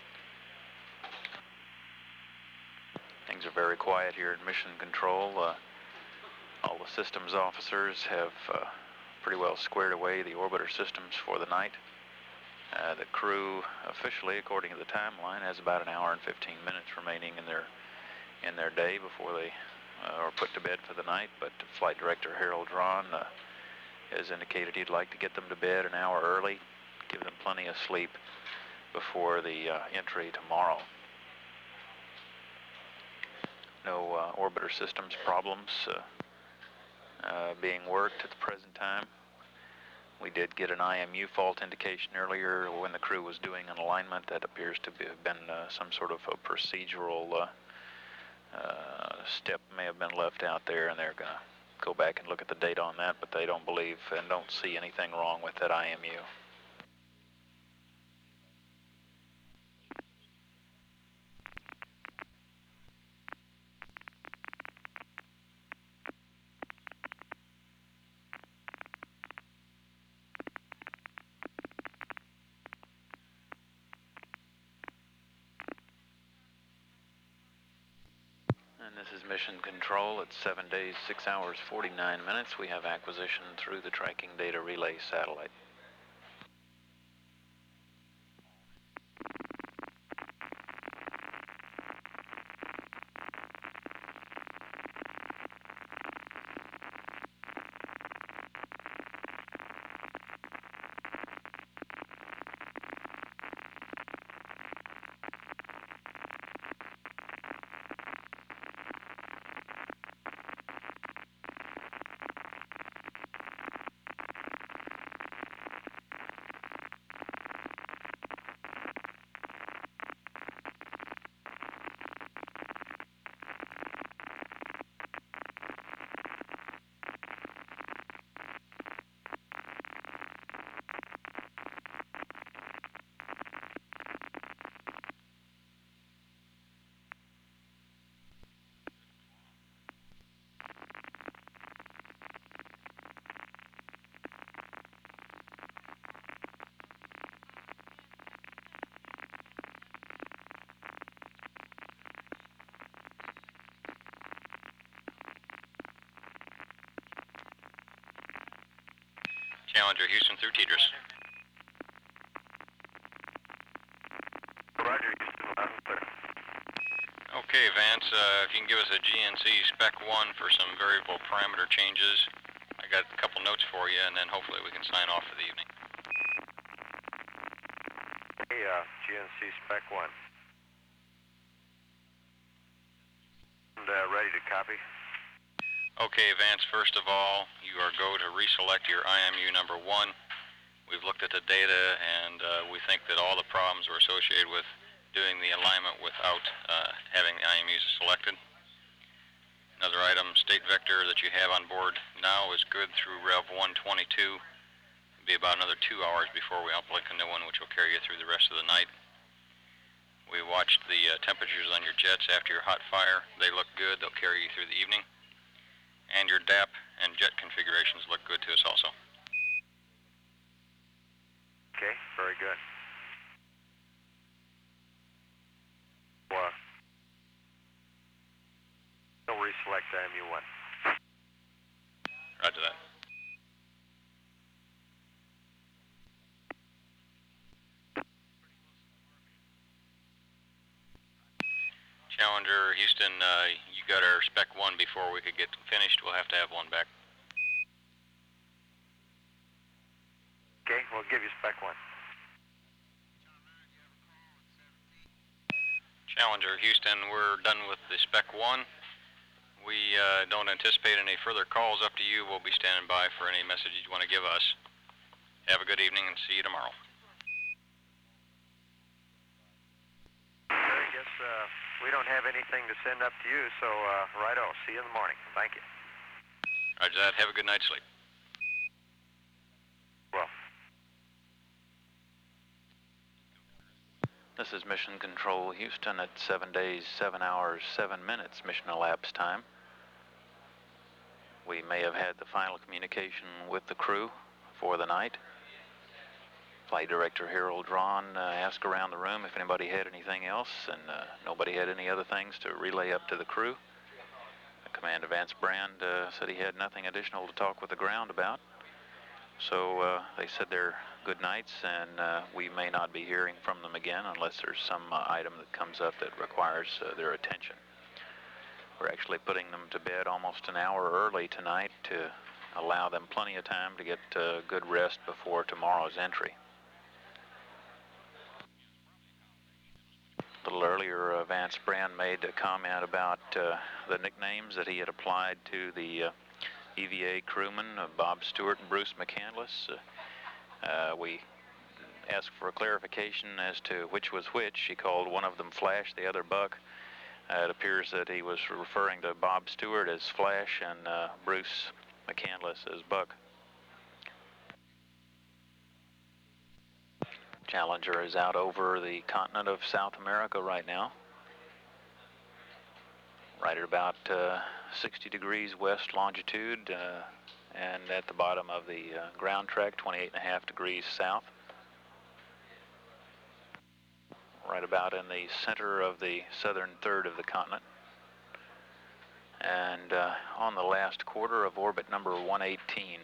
[SPEAKER 19] Things are very quiet here in Mission Control. All the systems officers have pretty well squared away the orbiter systems for the night. The crew, officially, according to the timeline, has about an hour and 15 minutes remaining in their day before they are put to bed for the night. But Flight Director Harold Rahn has indicated he'd like to get them to bed an hour early, give them plenty of sleep before the entry tomorrow. No orbiter systems problems being worked at the present time. We did get an IMU fault indication earlier when the crew was doing an alignment. That appears to have been some sort of a procedural step may have been left out there, and they're going to go back and look at the data on that, but they don't believe and don't see anything wrong with that IMU. And this is Mission Control at 7 days, 6 hours, 49 minutes. We have acquisition through the Tracking Data Relay satellite.
[SPEAKER 20] Challenger, Houston through Tetris.
[SPEAKER 21] Roger, Houston, loud and clear.
[SPEAKER 20] Okay, Vance, if you can give us a GNC Spec 1 for some variable parameter changes. I got a couple notes for you, and then hopefully we can sign off for the evening.
[SPEAKER 21] Hey, GNC Spec 1. And ready to copy.
[SPEAKER 20] Okay, Vance, first of all, you are go to reselect your IMU number 1. We've looked at the data, and we think that all the problems were associated with doing the alignment without having the IMUs selected. Another item, state vector that you have on board now is good through Rev 122. It'll be about another 2 hours before we uplink a new one, which will carry you through the rest of the night. We watched the temperatures on your jets after your hot fire. They look good. They'll carry you through the evening. And your DAP and jet configurations look good to us also.
[SPEAKER 21] Okay, very good. We'll reselect IMU1.
[SPEAKER 20] Roger that. Challenger, Houston, you got our Spec 1 before we could get finished. We'll have to have one back.
[SPEAKER 21] Okay, we'll give you Spec 1.
[SPEAKER 20] Challenger, Houston, we're done with the Spec 1. We don't anticipate any further calls up to you. We'll be standing by for any messages you want to give us. Have a good evening and see you tomorrow.
[SPEAKER 21] I guess we don't have anything to send up to you, so righto, see you in the morning. Thank you.
[SPEAKER 20] Roger that. Have a good night's sleep.
[SPEAKER 21] Well.
[SPEAKER 19] This is Mission Control Houston at 7 days, 7 hours, 7 minutes mission elapsed time. We may have had the final communication with the crew for the night. Flight Director Harold Drawn asked around the room if anybody had anything else, and nobody had any other things to relay up to the crew. Commander Vance Brand said he had nothing additional to talk with the ground about. So they said they're good nights, and we may not be hearing from them again unless there's some item that comes up that requires their attention. We're actually putting them to bed almost an hour early tonight to allow them plenty of time to get good rest before tomorrow's entry. A little earlier, Vance Brand made a comment about the nicknames that he had applied to the EVA crewmen, Bob Stewart and Bruce McCandless. We asked for a clarification as to which was which. He called one of them Flash, the other Buck. It appears that he was referring to Bob Stewart as Flash and Bruce McCandless as Buck. Challenger is out over the continent of South America right now, right at about 60 degrees west longitude, and at the bottom of the ground track, 28.5 degrees south. Right about in the center of the southern third of the continent, and on the last quarter of orbit number 118.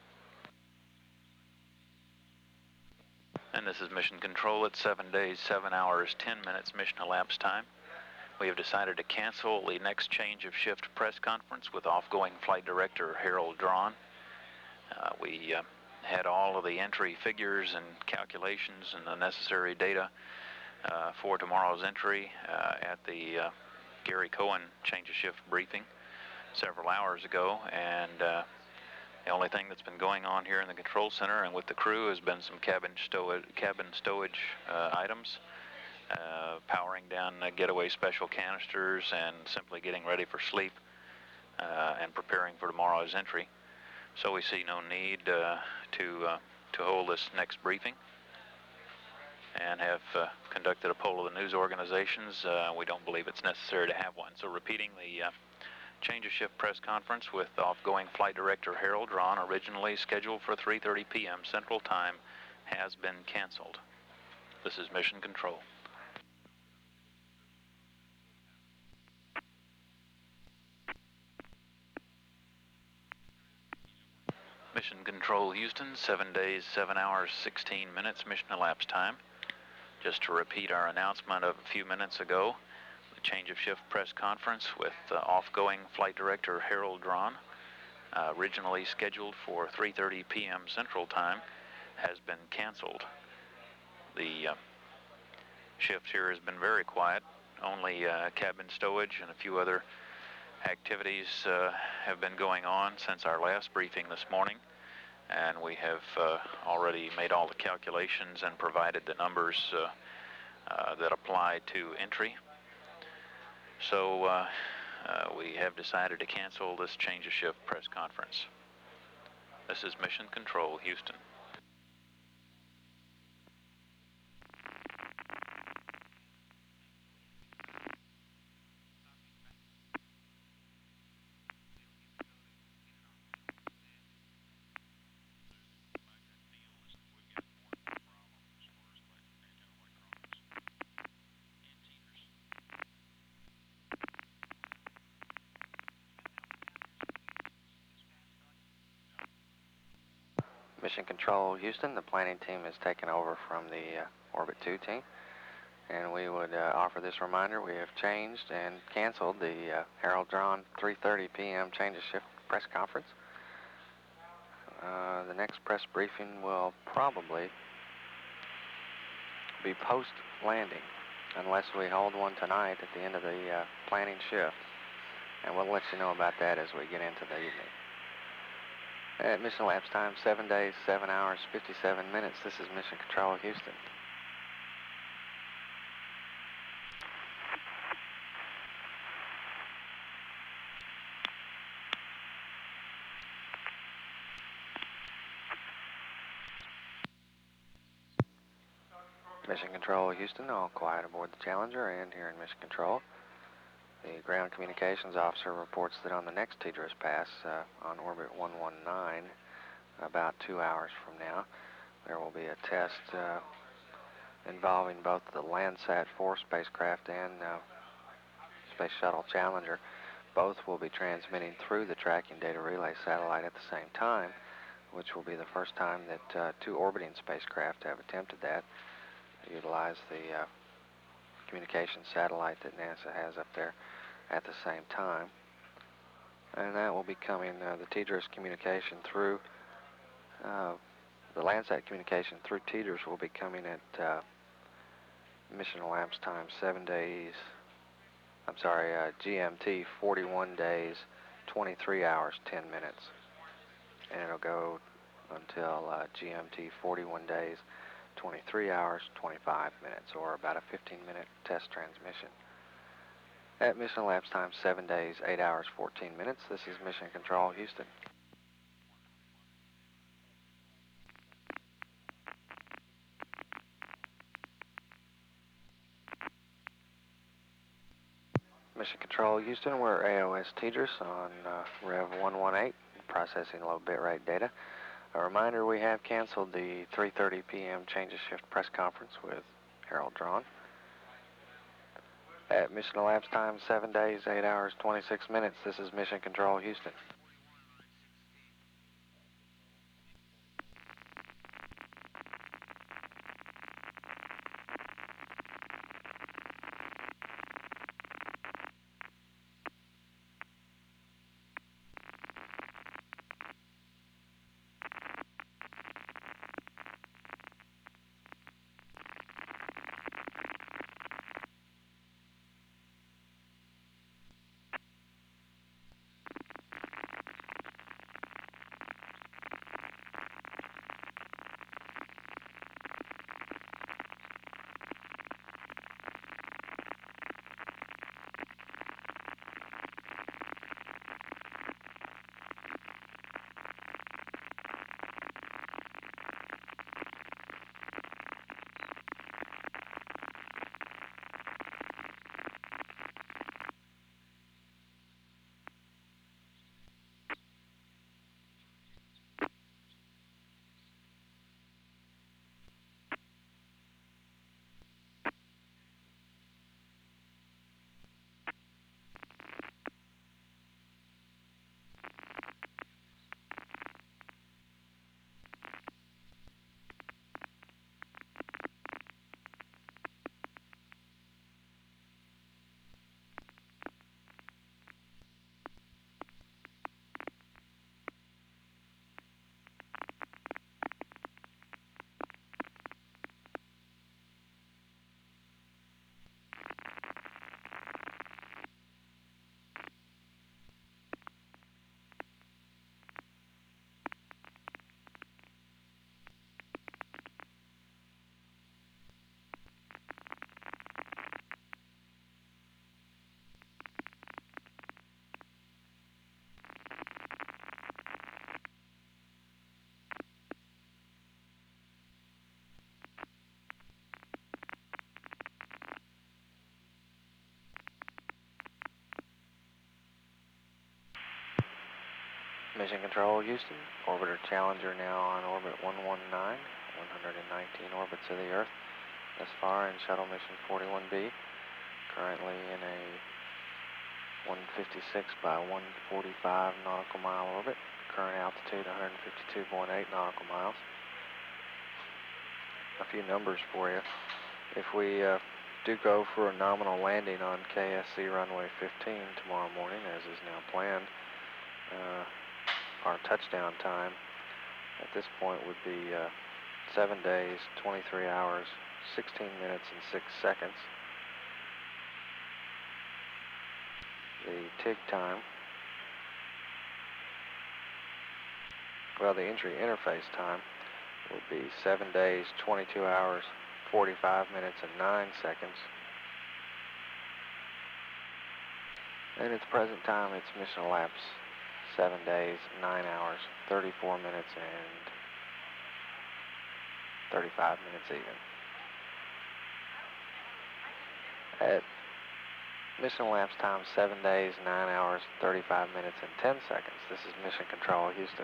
[SPEAKER 19] And this is Mission Control at 7 days, 7 hours, 10 minutes mission elapsed time. We have decided to cancel the next change of shift press conference with off-going Flight Director Harold Drawn. We had all of the entry figures and calculations and the necessary data for tomorrow's entry at the Gary Cohen change of shift briefing several hours ago, and the only thing that's been going on here in the control center and with the crew has been some cabin stowage items, powering down getaway special canisters and simply getting ready for sleep and preparing for tomorrow's entry. So we see no need to hold this next briefing, and have conducted a poll of the news organizations. We don't believe it's necessary to have one. So repeating, the change of shift press conference with off-going Flight Director Harold Drawn, originally scheduled for 3:30 p.m. Central Time, has been canceled. This is Mission Control. Mission Control Houston, 7 days, 7 hours, 16 minutes mission elapsed time. Just to repeat our announcement of a few minutes ago, the change of shift press conference with off-going Flight Director Harold Drawn, originally scheduled for 3:30 p.m. Central Time, has been canceled. The shift here has been very quiet. Only cabin stowage and a few other activities have been going on since our last briefing this morning, and we have already made all the calculations and provided the numbers that apply to entry. So we have decided to cancel this change of shift press conference. This is Mission Control Houston.
[SPEAKER 3] Mission Control Houston, the planning team has taken over from the Orbit 2 team, and we would offer this reminder: we have changed and canceled the Harold Drawn 3:30 p.m. change of shift press conference. The next press briefing will probably be post-landing, unless we hold one tonight at the end of the planning shift, and we'll let you know about that as we get into the evening. At mission elapsed time, 7 days, 7 hours, 57 minutes. This is Mission Control Houston. Mission Control Houston, all quiet aboard the Challenger and here in Mission Control. The ground communications officer reports that on the next TDRS pass on orbit 119, about 2 hours from now, there will be a test involving both the Landsat 4 spacecraft and Space Shuttle Challenger. Both will be transmitting through the tracking data relay satellite at the same time, which will be the first time that two orbiting spacecraft have attempted that. They utilize the communication satellite that NASA has up there at the same time, and that will be coming, the TDRS communication through the Landsat communication through TDRS will be coming at mission elapsed time 7 days, GMT 41 days 23 hours 10 minutes, and it'll go until GMT 41 days, 23 hours, 25 minutes, or about a 15-minute test transmission. At mission elapsed time 7 days, 8 hours, 14 minutes. This is Mission Control, Houston. Mission Control, Houston, we're AOS Tidris on Rev 118, processing low bitrate data. A reminder, we have canceled the 3:30 p.m. change of shift press conference with Harold Drawn. At mission elapsed time 7 days, 8 hours, 26 minutes. This is Mission Control, Houston. Mission Control, Houston. Orbiter Challenger now on orbit 119, 119 orbits of the Earth thus far in Shuttle Mission 41B. Currently in a 156 by 145 nautical mile orbit. Current altitude 152.8 nautical miles. A few numbers for you. If we do go for a nominal landing on KSC runway 15 tomorrow morning, as is now planned, our touchdown time at this point would be 7 days, 23 hours, 16 minutes, and 6 seconds. The TIG time, well, the entry interface time would be 7 days, 22 hours, 45 minutes, and 9 seconds. And its present time, its mission elapsed 7 days, 9 hours, 34 minutes, and 35 minutes even. At mission elapsed time 7 days, 9 hours, 35 minutes, and 10 seconds. This is Mission Control, Houston.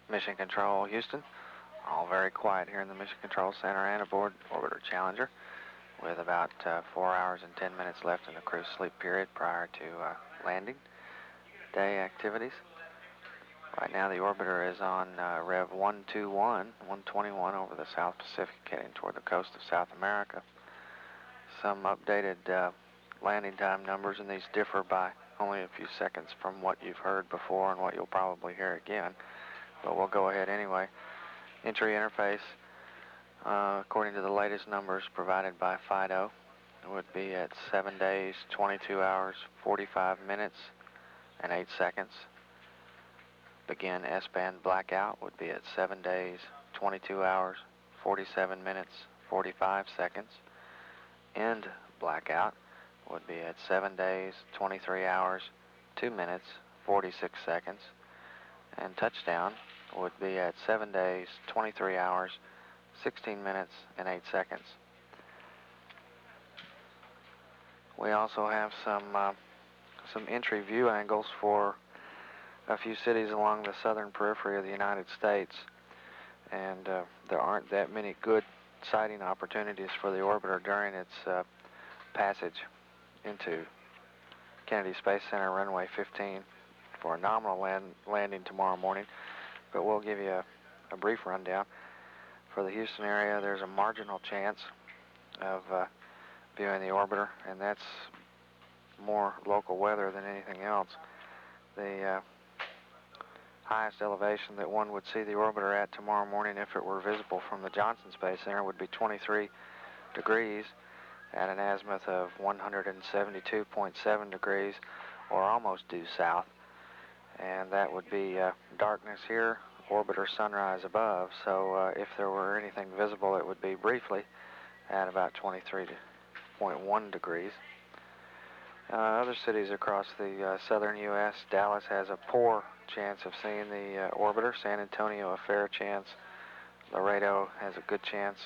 [SPEAKER 3] Mission Control, Houston. All very quiet here in the Mission Control Center and aboard Orbiter Challenger, with about 4 hours and 10 minutes left in the cruise sleep period prior to landing day activities. Right now the orbiter is on Rev 121 over the South Pacific, heading toward the coast of South America. Some updated landing time numbers, and these differ by only a few seconds from what you've heard before and what you'll probably hear again, but we'll go ahead anyway. Entry interface, according to the latest numbers provided by FIDO, would be at 7 days, 22 hours, 45 minutes, and 8 seconds. Begin S-band blackout would be at 7 days, 22 hours, 47 minutes, 45 seconds. End blackout would be at 7 days, 23 hours, 2 minutes, 46 seconds. And touchdown would be at 7 days, 23 hours, 16 minutes, and 8 seconds. We also have some entry view angles for a few cities along the southern periphery of the United States, and there aren't that many good sighting opportunities for the orbiter during its passage into Kennedy Space Center runway 15 for a nominal landing tomorrow morning, but we'll give you a brief rundown. For the Houston area, there's a marginal chance of viewing the orbiter, and that's more local weather than anything else. The highest elevation that one would see the orbiter at tomorrow morning, if it were visible from the Johnson Space Center, would be 23 degrees at an azimuth of 172.7 degrees, or almost due south. And that would be darkness here, orbiter sunrise above, so if there were anything visible, it would be briefly at about 23.1 degrees. Other cities across the southern U.S., Dallas has a poor chance of seeing the orbiter. San Antonio, a fair chance. Laredo has a good chance.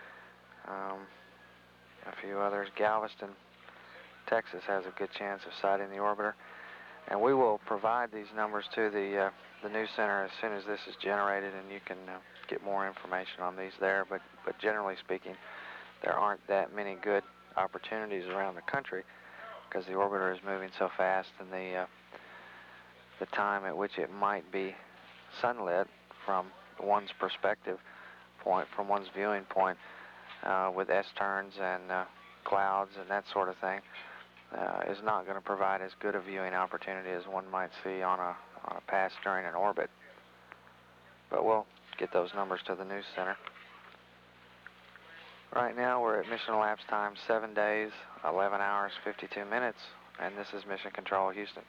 [SPEAKER 3] A few others. Galveston, Texas has a good chance of sighting the orbiter. And we will provide these numbers to the news center as soon as this is generated, and you can get more information on these there. But generally speaking, there aren't that many good opportunities around the country because the orbiter is moving so fast, and the time at which it might be sunlit from one's perspective point, from one's viewing point, with S-turns and clouds and that sort of thing, is not going to provide as good a viewing opportunity as one might see on a pass during an orbit. But we'll get those numbers to the news center. Right now we're at mission elapsed time 7 days, 11 hours, 52 minutes, and this is Mission Control, Houston.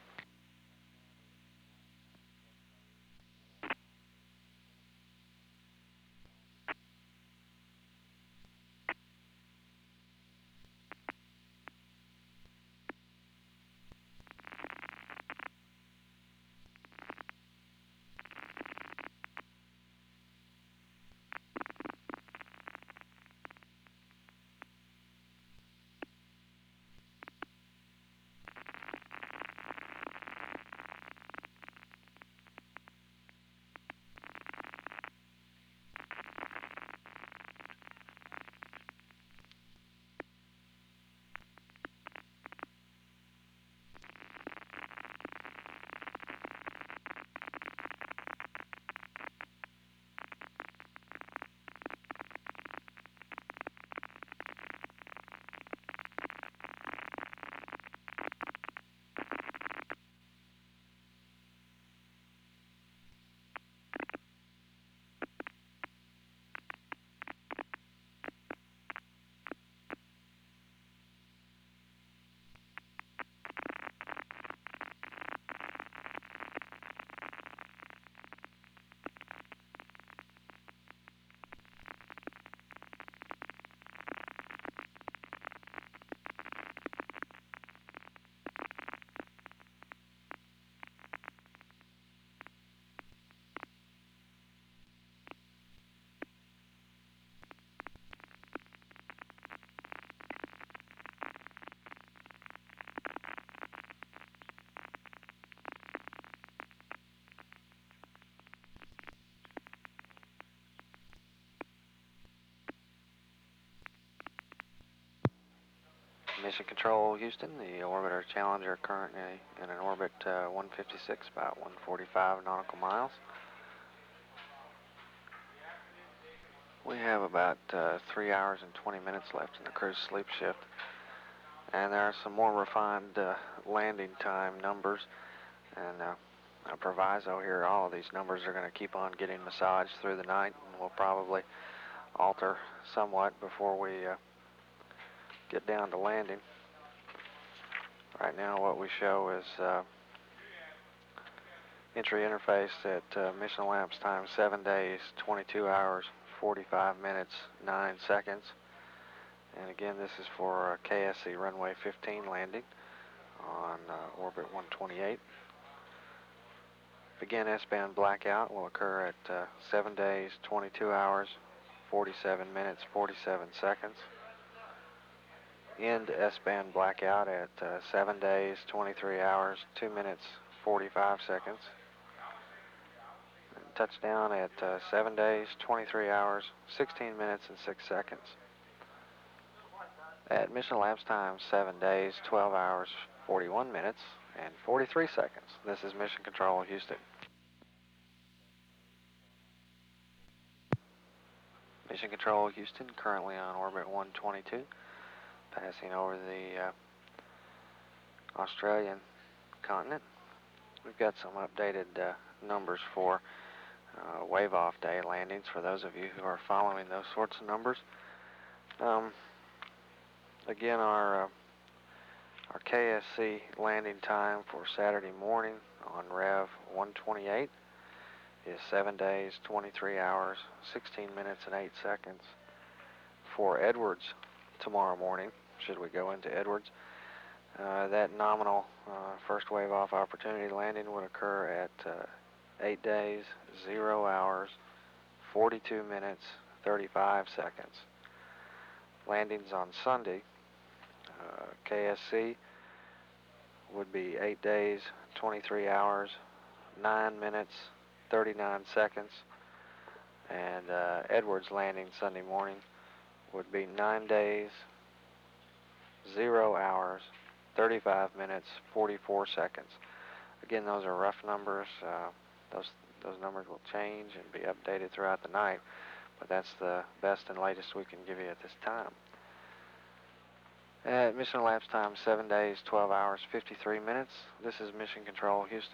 [SPEAKER 3] Mission Control, Houston. The Orbiter Challenger currently in an orbit 156, about 145 nautical miles. We have about 3 hours and 20 minutes left in the cruise sleep shift. And there are some more refined landing time numbers. And a proviso here, all of these numbers are going to keep on getting massaged through the night, and we'll probably alter somewhat before we get down to landing. Right now what we show is entry interface at mission elapsed time 7 days, 22 hours, 45 minutes, 9 seconds. And again, this is for KSC runway 15 landing on orbit 128. Again, S-band blackout will occur at 7 days, 22 hours, 47 minutes, 47 seconds. End S-band blackout at 7 days, 23 hours, 2 minutes, 45 seconds. And touchdown at 7 days, 23 hours, 16 minutes, and 6 seconds. At mission elapsed time 7 days, 12 hours, 41 minutes, and 43 seconds. This is Mission Control, Houston. Mission Control, Houston, currently on orbit 122, passing over the Australian continent. We've got some updated numbers for wave-off day landings for those of you who are following those sorts of numbers. Again, our KSC landing time for Saturday morning on Rev 128 is 7 days, 23 hours, 16 minutes, and 8 seconds. For Edwards tomorrow morning, should we go into Edwards, that nominal first wave off opportunity landing would occur at 8 days, 0 hours, 42 minutes, 35 seconds. Landings on Sunday, KSC would be 8 days, 23 hours, 9 minutes, 39 seconds, and Edwards landing Sunday morning would be 9 days, 0 hours, 35 minutes, 44 seconds. Again, those are rough numbers. Those numbers will change and be updated throughout the night, but that's the best and latest we can give you at this time. At mission elapsed time 7 days, 12 hours, 53 minutes. This is Mission Control, Houston.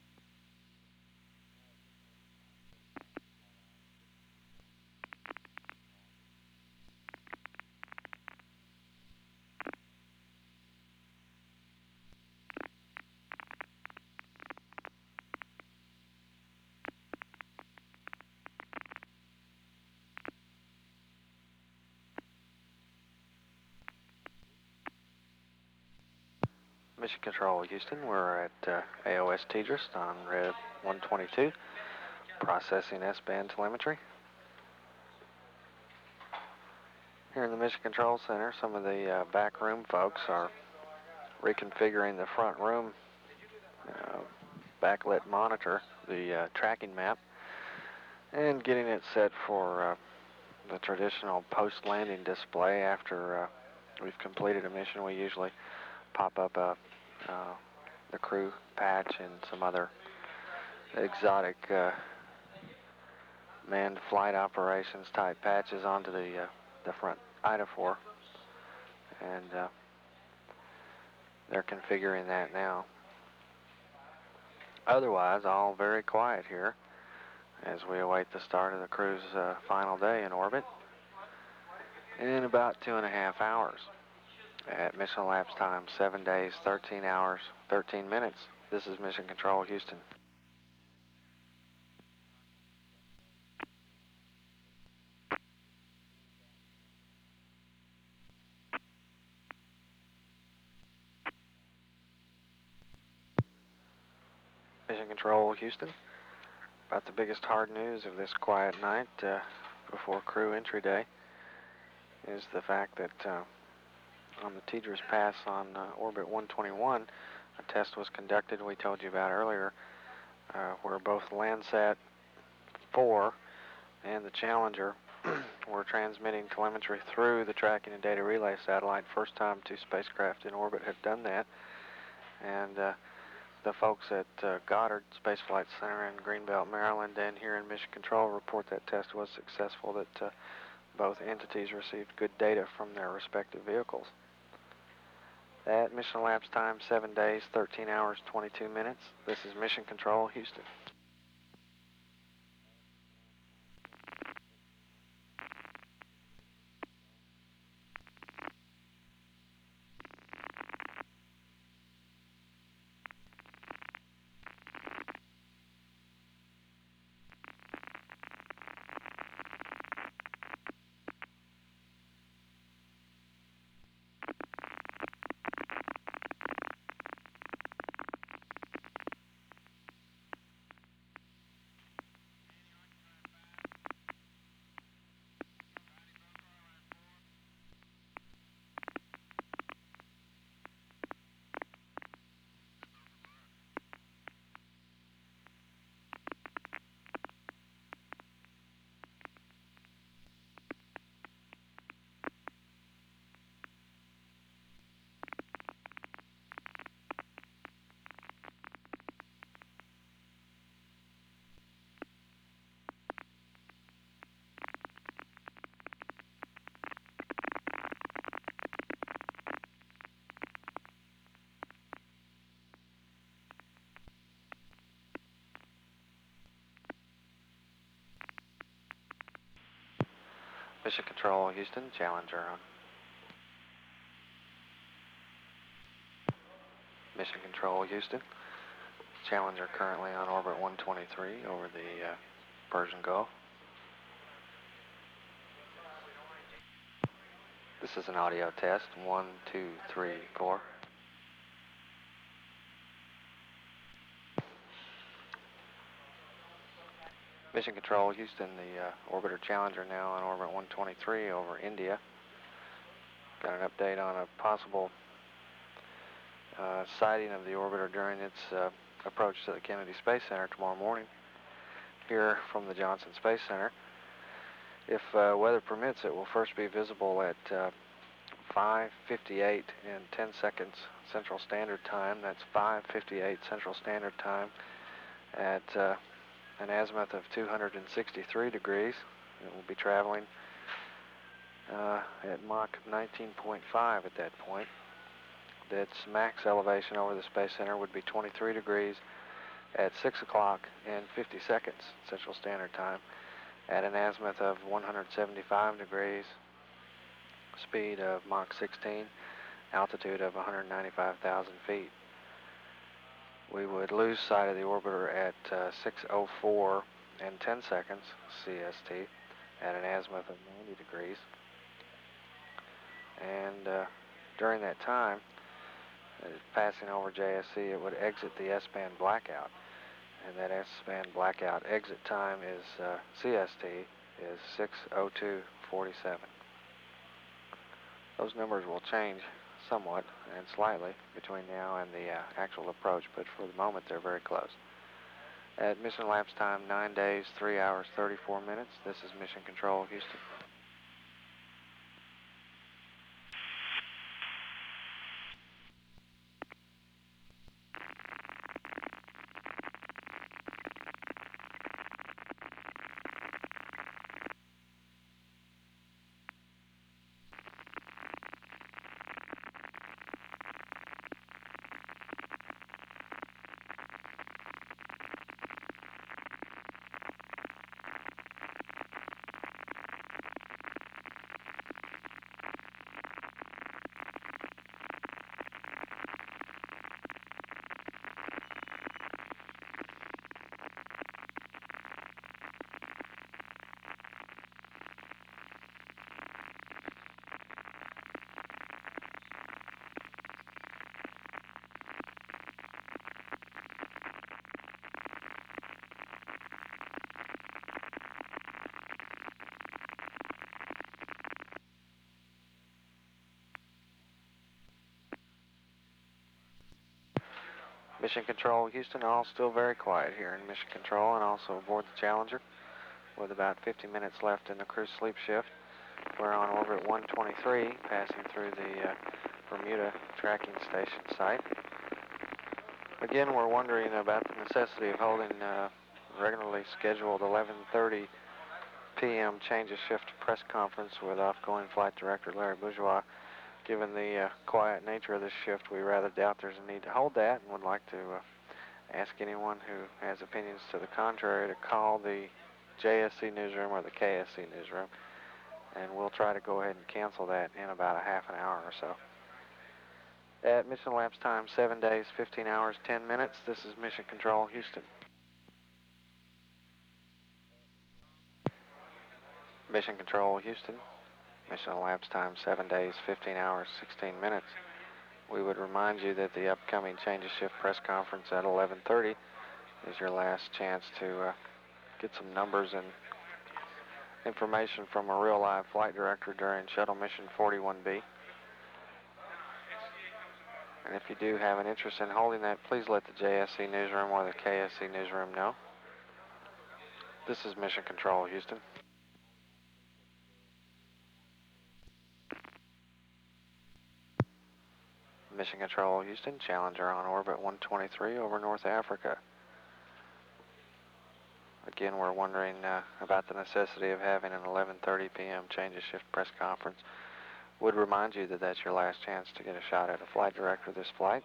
[SPEAKER 3] Mission Control, Houston. We're at AOS Tidris on Rev 122, processing S-band telemetry. Here in the Mission Control Center, some of the back room folks are reconfiguring the front room backlit monitor, the tracking map, and getting it set for the traditional post-landing display. After we've completed a mission, we usually pop up the crew patch and some other exotic manned flight operations type patches onto the front Idafor, and they're configuring that now. Otherwise, all very quiet here as we await the start of the crew's final day in orbit in about 2.5 hours. At mission elapsed time 7 days, 13 hours, 13 minutes. This is Mission Control, Houston. Mission Control, Houston. About the biggest hard news of this quiet night before crew entry day is the fact that on the Tidris pass on orbit 121, a test was conducted we told you about earlier, where both Landsat 4 and the Challenger We're transmitting telemetry through the tracking and data relay satellite. First time two spacecraft in orbit have done that. And the folks at Goddard Space Flight Center in Greenbelt, Maryland, and here in Mission Control report that test was successful, that both entities received good data from their respective vehicles. That mission elapsed time 7 days, 13 hours, 22 minutes. This is Mission Control, Houston. Mission Control, Houston, Challenger on. Mission Control, Houston. Challenger currently on orbit 123 over the Persian Gulf. This is an audio test. 1, 2, 3, 4. Mission Control, Houston, the orbiter Challenger now on orbit 123 over India. Got an update on a possible sighting of the orbiter during its approach to the Kennedy Space Center tomorrow morning. Here from the Johnson Space Center. If weather permits, it will first be visible at 5:58 and 10 seconds Central Standard Time. That's 5:58 Central Standard Time at an azimuth of 263 degrees. It will be traveling at Mach 19.5 at that point. Its max elevation over the Space Center would be 23 degrees at 6 o'clock and 50 seconds Central Standard Time at an azimuth of 175 degrees, speed of Mach 16, altitude of 195,000 feet. We would lose sight of the orbiter at 6:04 and 10 seconds CST at an azimuth of 90 degrees. And during that time, passing over JSC, it would exit the S-band blackout. And that S-band blackout exit time is CST is 6:02:47. Those numbers will change somewhat and slightly between now and the actual approach, but for the moment they're very close. At mission elapsed time 9 days, 3 hours, 34 minutes. This is Mission Control, Houston. Mission Control, Houston, all still very quiet here in Mission Control and also aboard the Challenger. with about 50 minutes left in the crew sleep shift. We're on orbit 123, passing through the Bermuda tracking station site. Again, we're wondering about the necessity of holding regularly scheduled 11:30 p.m. change of shift press conference with outgoing Flight Director Larry Bourgeois. Given the quiet nature of this shift, we rather doubt there's a need to hold that and would like to ask anyone who has opinions to the contrary to call the JSC newsroom or the KSC newsroom, and we'll try to go ahead and cancel that in about a half an hour or so. At mission elapsed time 7 days, 15 hours, 10 minutes, this is Mission Control, Houston. Mission Control, Houston. Mission elapsed time 7 days, 15 hours, 16 minutes. We would remind you that the upcoming change of shift press conference at 11:30 is your last chance to get some numbers and information from a real live flight director during shuttle mission 41B. And if you do have an interest in holding that, please let the JSC newsroom or the KSC newsroom know. This is Mission Control, Houston. Mission Control, Houston. Challenger on orbit 123 over North Africa. Again, we're wondering about the necessity of having an 11:30 p.m. change of shift press conference. Would remind you that that's your last chance to get a shot at a flight director this flight.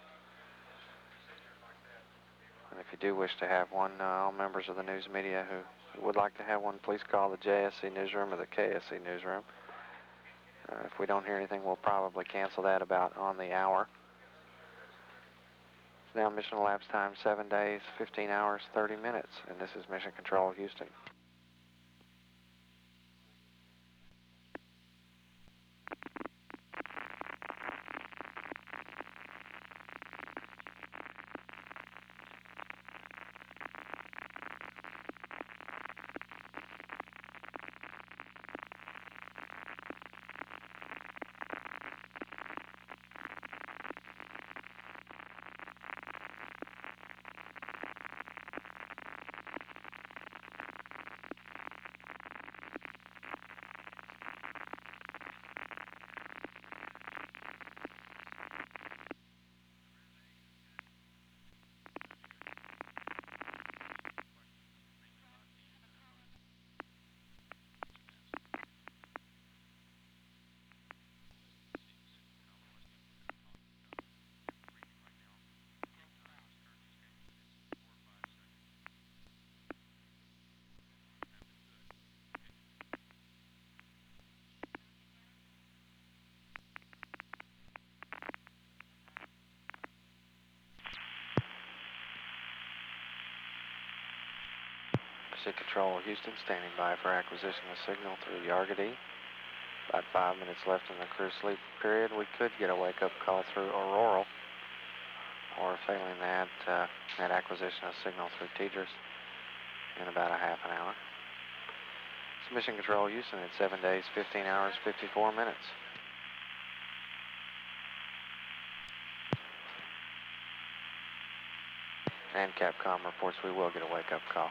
[SPEAKER 3] And if you do wish to have one, all members of the news media who would like to have one, please call the JSC newsroom or the KSC newsroom. If we don't hear anything, we'll probably cancel that about on the hour. Now mission elapsed time 7 days, 15 hours, 30 minutes, and this is Mission Control, Houston. Mission Control, Houston, standing by for acquisition of signal through Yargadee. About 5 minutes left in the crew sleep period. We could get a wake-up call through Aurora, or failing that, acquisition of signal through Tidris in about a half an hour. It's Mission Control, Houston, at 7 days, 15 hours, 54 minutes. And Capcom reports we will get a wake-up call.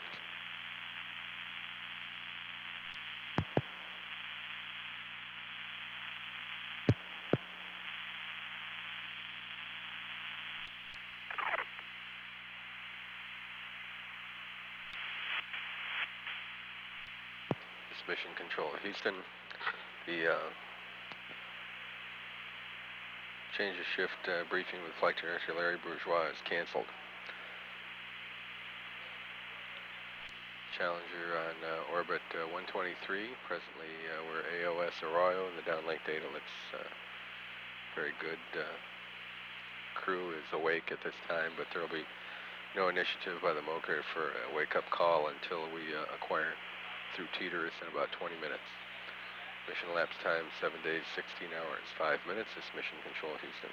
[SPEAKER 6] Mission Control, Houston. The change of shift briefing with Flight Director Larry Bourgeois is canceled. Challenger on orbit 123. Presently we're AOS Arroyo, and the downlink data looks very good. Crew is awake at this time, but there will be no initiative by the MOCA for a wake-up call until we acquire through Tidris in about 20 minutes. Mission elapsed time 7 days, 16 hours, 5 minutes. This is Mission Control, Houston.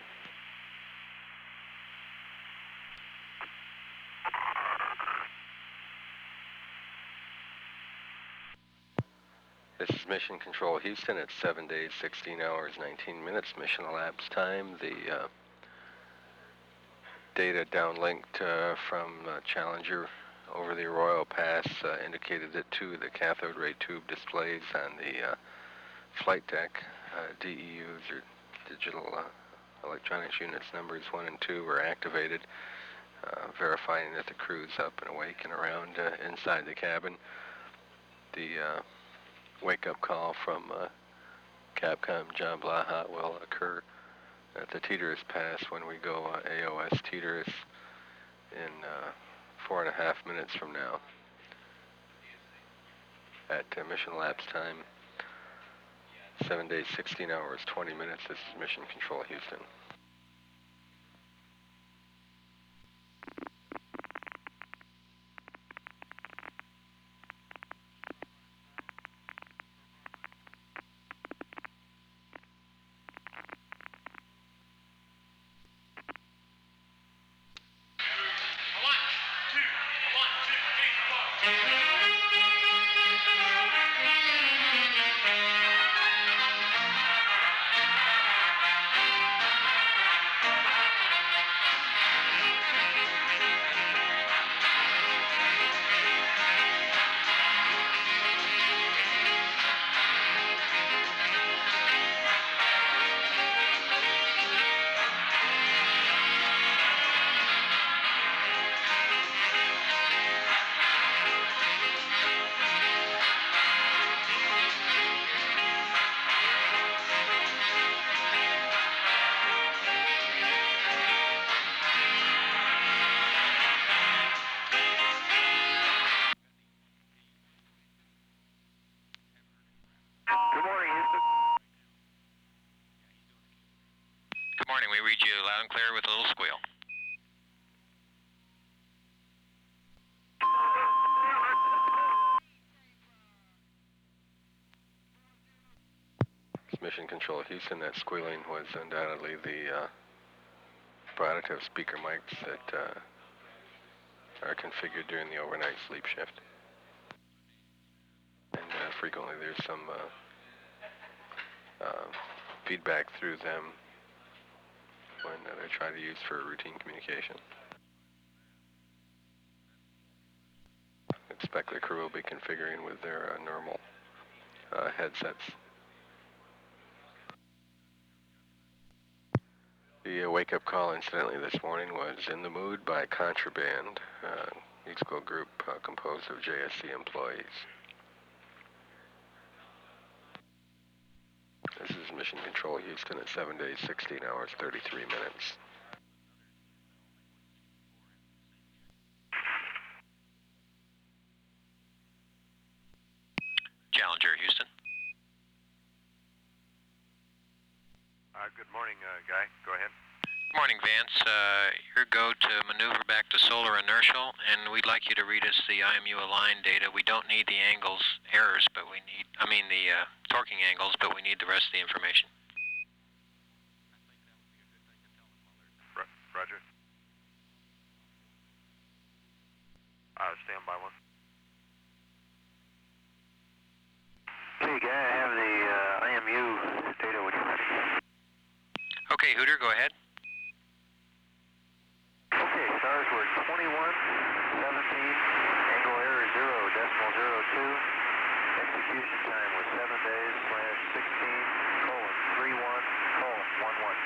[SPEAKER 6] This is Mission Control, Houston. It's 7 days, 16 hours, 19 minutes. Mission elapsed time. The data downlinked from Challenger
[SPEAKER 3] over the Arroyo Pass indicated that 2 of the cathode ray tube displays on the flight deck, DEUs or digital electronics units numbers 1 and 2 were activated, verifying that the crew's up and awake and around inside the cabin. The wake-up call from Capcom John Blaha will occur at the Teterus Pass when we go AOS Teterus in 4.5 minutes from now at mission lapse time. 7 days, 16 hours, 20 minutes. This is Mission Control Houston.
[SPEAKER 20] Good morning. We read you loud and clear with a little squeal.
[SPEAKER 3] Mission Control Houston, that squealing was undoubtedly the Braditov speaker mics that are configured during the overnight sleep shift. And frequently there's some feedback through them when they're trying to use for routine communication. Expect the crew will be configuring with their normal headsets. The wake-up call, incidentally, this morning was In the Mood by Contraband, musical group composed of JSC employees. This is Mission Control Houston at 7 days, 16 hours, 33 minutes.
[SPEAKER 20] Challenger, Houston.
[SPEAKER 21] Good morning, Guy. Go ahead.
[SPEAKER 20] Good morning, Vance. Your go to maneuver back to solar inertial, and we'd like you to read us the IMU align data. We don't need the angles errors, but we need, the torquing angles, but we need the rest of the information.
[SPEAKER 21] Roger. Stand by one.
[SPEAKER 2] Okay, Guy, I have the IMU data when you're ready.
[SPEAKER 20] Okay, Hooter, go ahead.
[SPEAKER 2] Okay, stars were 21, 17, angle error 0.02, execution time was 7 days /16:31:11.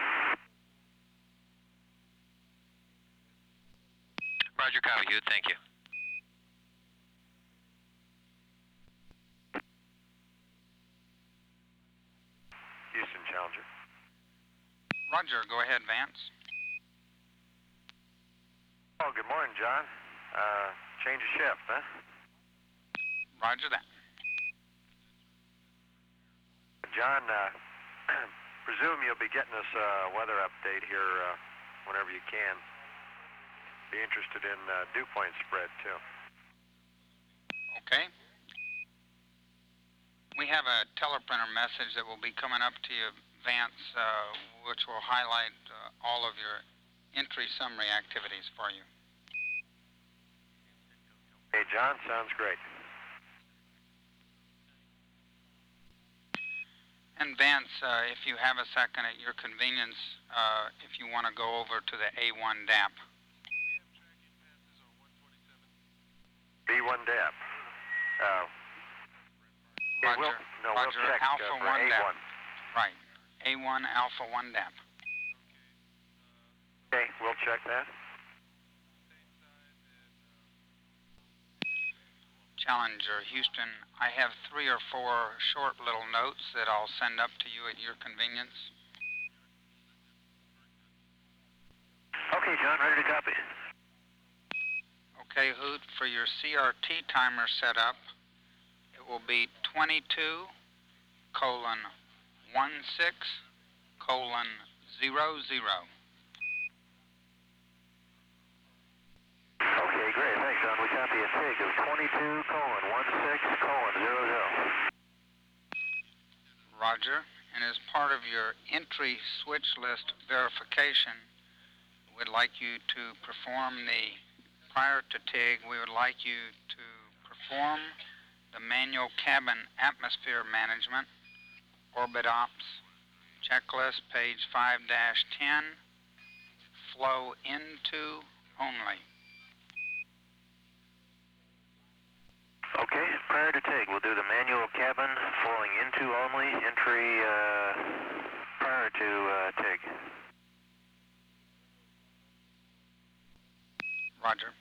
[SPEAKER 20] Roger, copy, Hoot, thank you.
[SPEAKER 21] Houston, Challenger.
[SPEAKER 1] Roger, go ahead, Vance.
[SPEAKER 21] Oh, good morning, John. Change of shift, huh?
[SPEAKER 1] Roger that.
[SPEAKER 21] John, presume you'll be getting us a weather update here whenever you can. Be interested in dew point spread, too.
[SPEAKER 1] Okay. We have a teleprinter message that will be coming up to you, Vance, which will highlight all of your entry summary activities for you.
[SPEAKER 21] Hey, John, sounds great.
[SPEAKER 1] And Vance, if you have a second at your convenience, if you want to go over to the A1 DAP.
[SPEAKER 21] A1 DAP.
[SPEAKER 1] Roger,
[SPEAKER 21] we'll
[SPEAKER 1] Roger,
[SPEAKER 21] check
[SPEAKER 1] Alpha
[SPEAKER 21] for
[SPEAKER 1] 1
[SPEAKER 21] A1.
[SPEAKER 1] DAP. Right, A1 Alpha 1 DAP.
[SPEAKER 21] Okay, we'll check that.
[SPEAKER 1] Challenger, Houston, I have 3 or 4 short little notes that I'll send up to you at your convenience.
[SPEAKER 21] Okay, John, ready to copy.
[SPEAKER 1] Okay, Hoot, for your CRT timer setup, it will be 22:16:00.
[SPEAKER 21] Okay, great. Thanks, John. We copy a TIG of 22:16:00.
[SPEAKER 1] Roger, and as part of your entry switch list verification, we'd like you to perform prior to TIG, we would like you to perform the manual cabin atmosphere management, orbit ops, checklist, page 5-10, flow into only.
[SPEAKER 21] Okay, prior to TIG, we'll do the manual cabin flowing into only, entry prior to TIG.
[SPEAKER 1] Roger.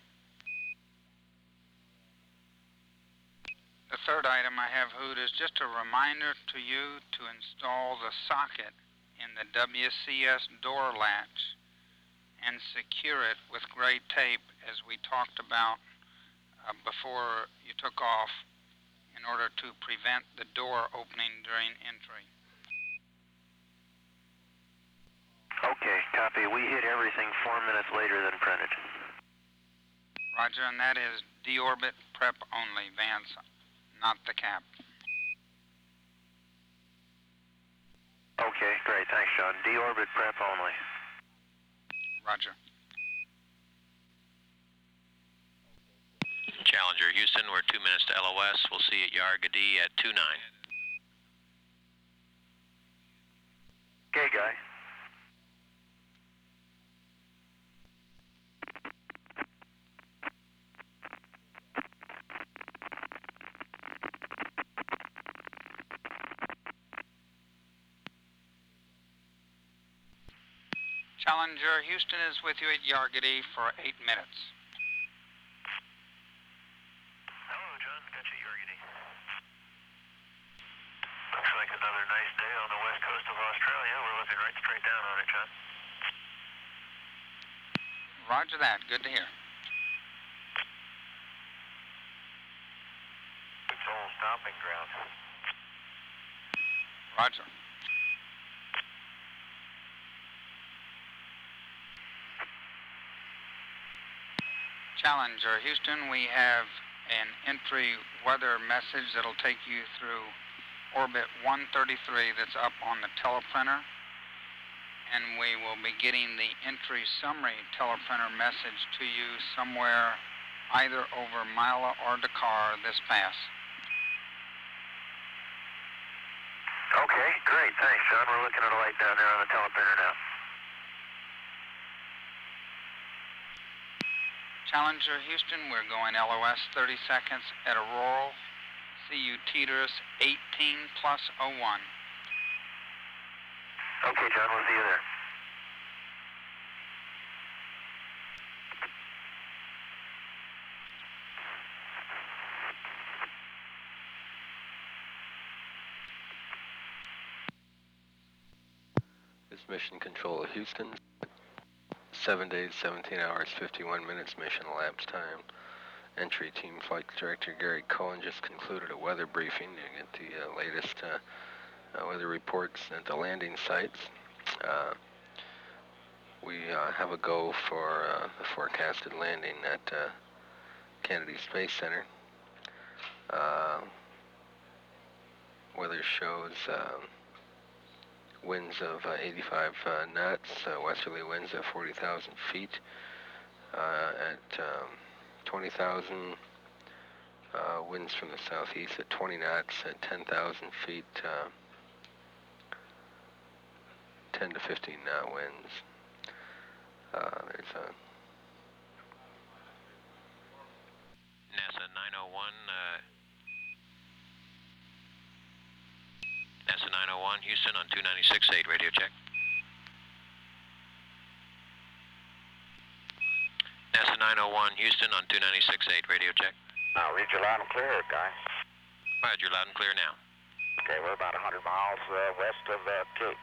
[SPEAKER 1] The third item I have, Hoot, is just a reminder to you to install the socket in the WCS door latch and secure it with gray tape as we talked about before you took off in order to prevent the door opening during entry.
[SPEAKER 21] Okay, copy. We hit everything 4 minutes later than printed.
[SPEAKER 1] Roger, and that is deorbit prep only, Vance, not the cap.
[SPEAKER 21] Okay, great. Thanks, John. Deorbit prep only.
[SPEAKER 1] Roger.
[SPEAKER 19] Challenger, Houston, we're 2 minutes to LOS. We'll see you at Yargadee at 29.
[SPEAKER 21] Okay, Guy.
[SPEAKER 1] Challenger, Houston is with you at Yargadee for 8 minutes.
[SPEAKER 21] Hello, John. Got you, Yargadee. Looks like another nice day on the west coast of Australia. We're looking right straight down on it, John.
[SPEAKER 1] Roger that. Good to hear.
[SPEAKER 21] It's old stomping ground.
[SPEAKER 1] Roger. Challenger, Houston, we have an entry weather message that'll take you through orbit 133 that's up on the teleprinter, and we will be getting the entry summary teleprinter message to you somewhere either over Mila or Dakar this pass.
[SPEAKER 21] Okay, great. Thanks, John. We're looking at a light down there on the teleprinter now.
[SPEAKER 1] Challenger, Houston, we're going LOS 30 seconds at Auroral. CU Teeters 18+01.
[SPEAKER 21] Okay, John, we'll see you there.
[SPEAKER 3] This Mission Control Houston. 7 days, 17 hours, 51 minutes mission elapsed time. Entry Team Flight Director Gary Cohen just concluded a weather briefing to get the latest weather reports at the landing sites. We have a go for the forecasted landing at Kennedy Space Center. Weather shows winds of 85 knots, westerly winds at 40,000 feet, at 20,000, winds from the southeast at 20 knots, at 10,000 feet, 10 to 15 knot winds. There's a
[SPEAKER 19] NASA 901, NASA 901, Houston on 296.8, radio check. NASA 901, Houston on 296.8, radio check.
[SPEAKER 5] Read you loud and clear, guy.
[SPEAKER 19] Roger, loud and clear now.
[SPEAKER 5] Okay, we're about 100 miles west of Cape.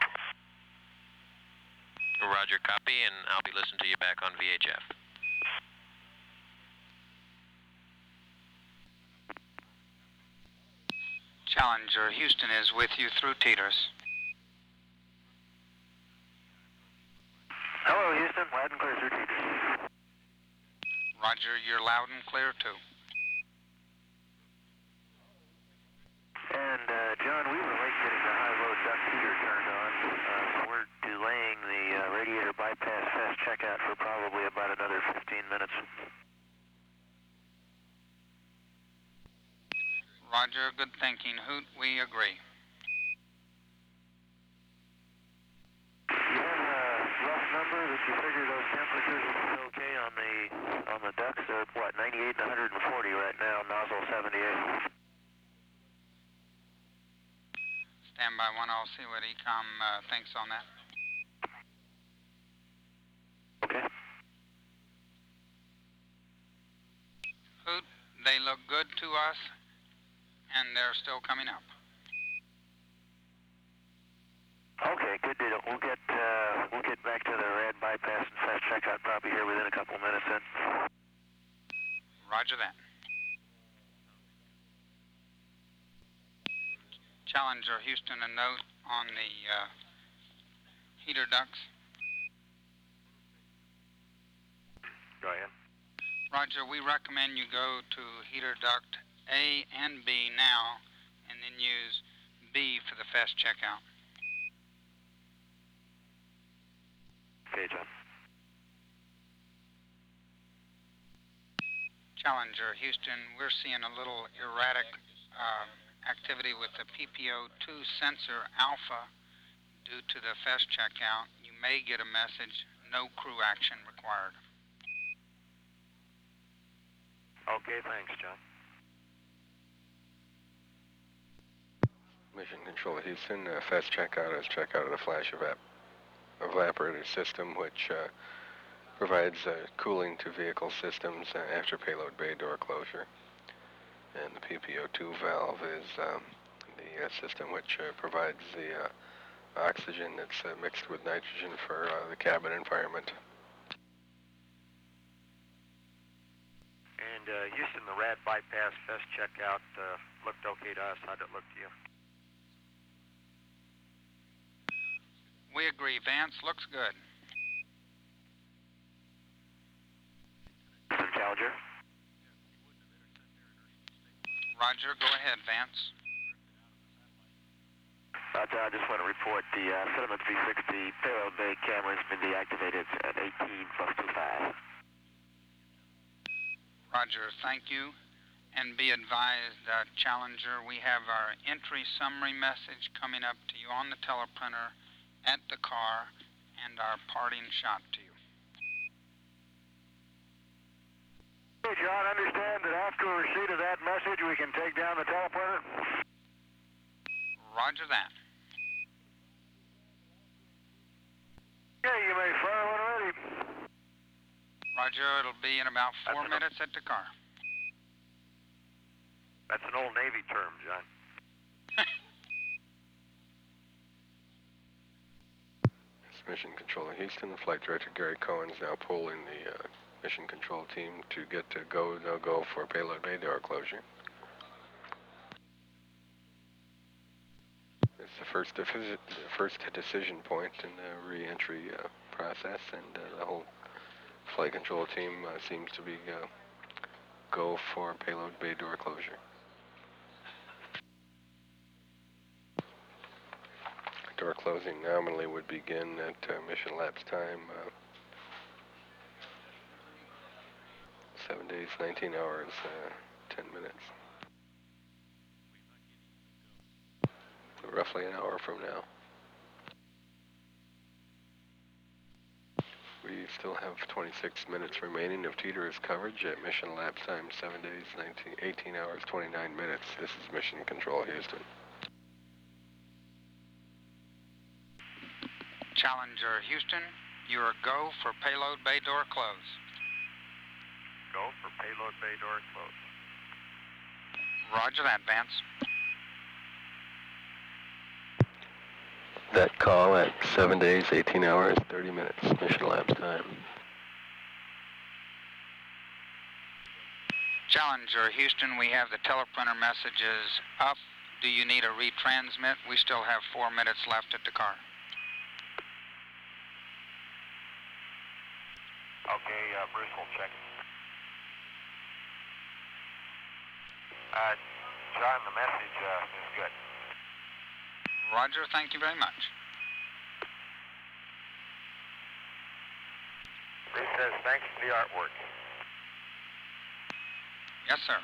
[SPEAKER 19] Roger, copy, and I'll be listening to you back on VHF.
[SPEAKER 1] Challenger, Houston is with you through Teeters.
[SPEAKER 5] Hello, Houston. Loud and clear through Teeters.
[SPEAKER 1] Roger, you're loud and clear too.
[SPEAKER 5] And, John, we were late getting the high-low duct heater turned on. So we're delaying the radiator bypass fast checkout for probably about another 15 minutes.
[SPEAKER 1] Roger, good thinking, Hoot. We agree.
[SPEAKER 5] You have a rough number that you figure those temperatures will be okay on the ducts? They're, what, 98 and 140 right now, nozzle 78.
[SPEAKER 1] Stand by one, I'll see what ECOM thinks on that.
[SPEAKER 5] Okay.
[SPEAKER 1] Hoot, they look good to us, and they're still coming up.
[SPEAKER 5] Okay, good deal. We'll get back to the rad bypass and fast checkout probably here within a couple of minutes then.
[SPEAKER 1] Roger that. Challenger, Houston, a note on the heater ducts.
[SPEAKER 21] Go ahead.
[SPEAKER 1] Roger, we recommend you go to heater duct A and B now, and then use B for the fast checkout.
[SPEAKER 21] Okay, John.
[SPEAKER 1] Challenger, Houston, we're seeing a little erratic activity with the PPO2 sensor alpha due to the fast checkout. You may get a message, no crew action required.
[SPEAKER 21] Okay, thanks, John.
[SPEAKER 6] Mission Control Houston, fast checkout is checkout of the flash evaporator system, which provides cooling to vehicle systems after payload bay door closure. And the PPO2 valve is the system which provides the oxygen that's mixed with nitrogen for the cabin environment.
[SPEAKER 21] And Houston, the rad bypass fast checkout looked okay to us. How'd it look to you?
[SPEAKER 1] We agree, Vance, looks good.
[SPEAKER 5] Challenger.
[SPEAKER 1] Roger, go ahead, Vance.
[SPEAKER 5] Roger, I just want to report the Cinnamon 360 payload bay camera has been deactivated at 18+25.
[SPEAKER 1] Roger, thank you. And be advised, Challenger, we have our entry summary message coming up to you on the teleprinter at the car and our parting shot to you.
[SPEAKER 5] Hey, John, understand that after receipt of that message, we can take down the teleporter?
[SPEAKER 1] Roger that.
[SPEAKER 5] Okay, you may fire when ready.
[SPEAKER 1] Roger, it'll be in about 4 minutes at the car.
[SPEAKER 21] That's an old Navy term, John.
[SPEAKER 6] Mission Control in Houston, Flight Director Gary Cohen is now polling the Mission Control team to get to go, no-go for payload bay door closure. It's the first decision point in the re-entry process, and the whole flight control team seems to be go for payload bay door closure. Door closing nominally would begin at mission lapse time, 7 days, 19 hours, 10 minutes. Roughly an hour from now. We still have 26 minutes remaining of TDRS coverage at mission elapsed time 7 days, 18 hours, 29 minutes. This is Mission Control, Houston.
[SPEAKER 1] Challenger Houston, you are go for payload bay door close.
[SPEAKER 21] Go for payload bay door close.
[SPEAKER 1] Roger that, Vance.
[SPEAKER 6] That call at 7 days, 18 hours, 30 minutes, mission elapsed time.
[SPEAKER 1] Challenger Houston, we have the teleprinter messages up. Do you need a retransmit? We still have 4 minutes left at Dakar.
[SPEAKER 21] Okay, Bruce will check it. John, the message is good.
[SPEAKER 1] Roger, thank you very much.
[SPEAKER 21] Bruce says thanks for the artwork.
[SPEAKER 1] Yes, sir.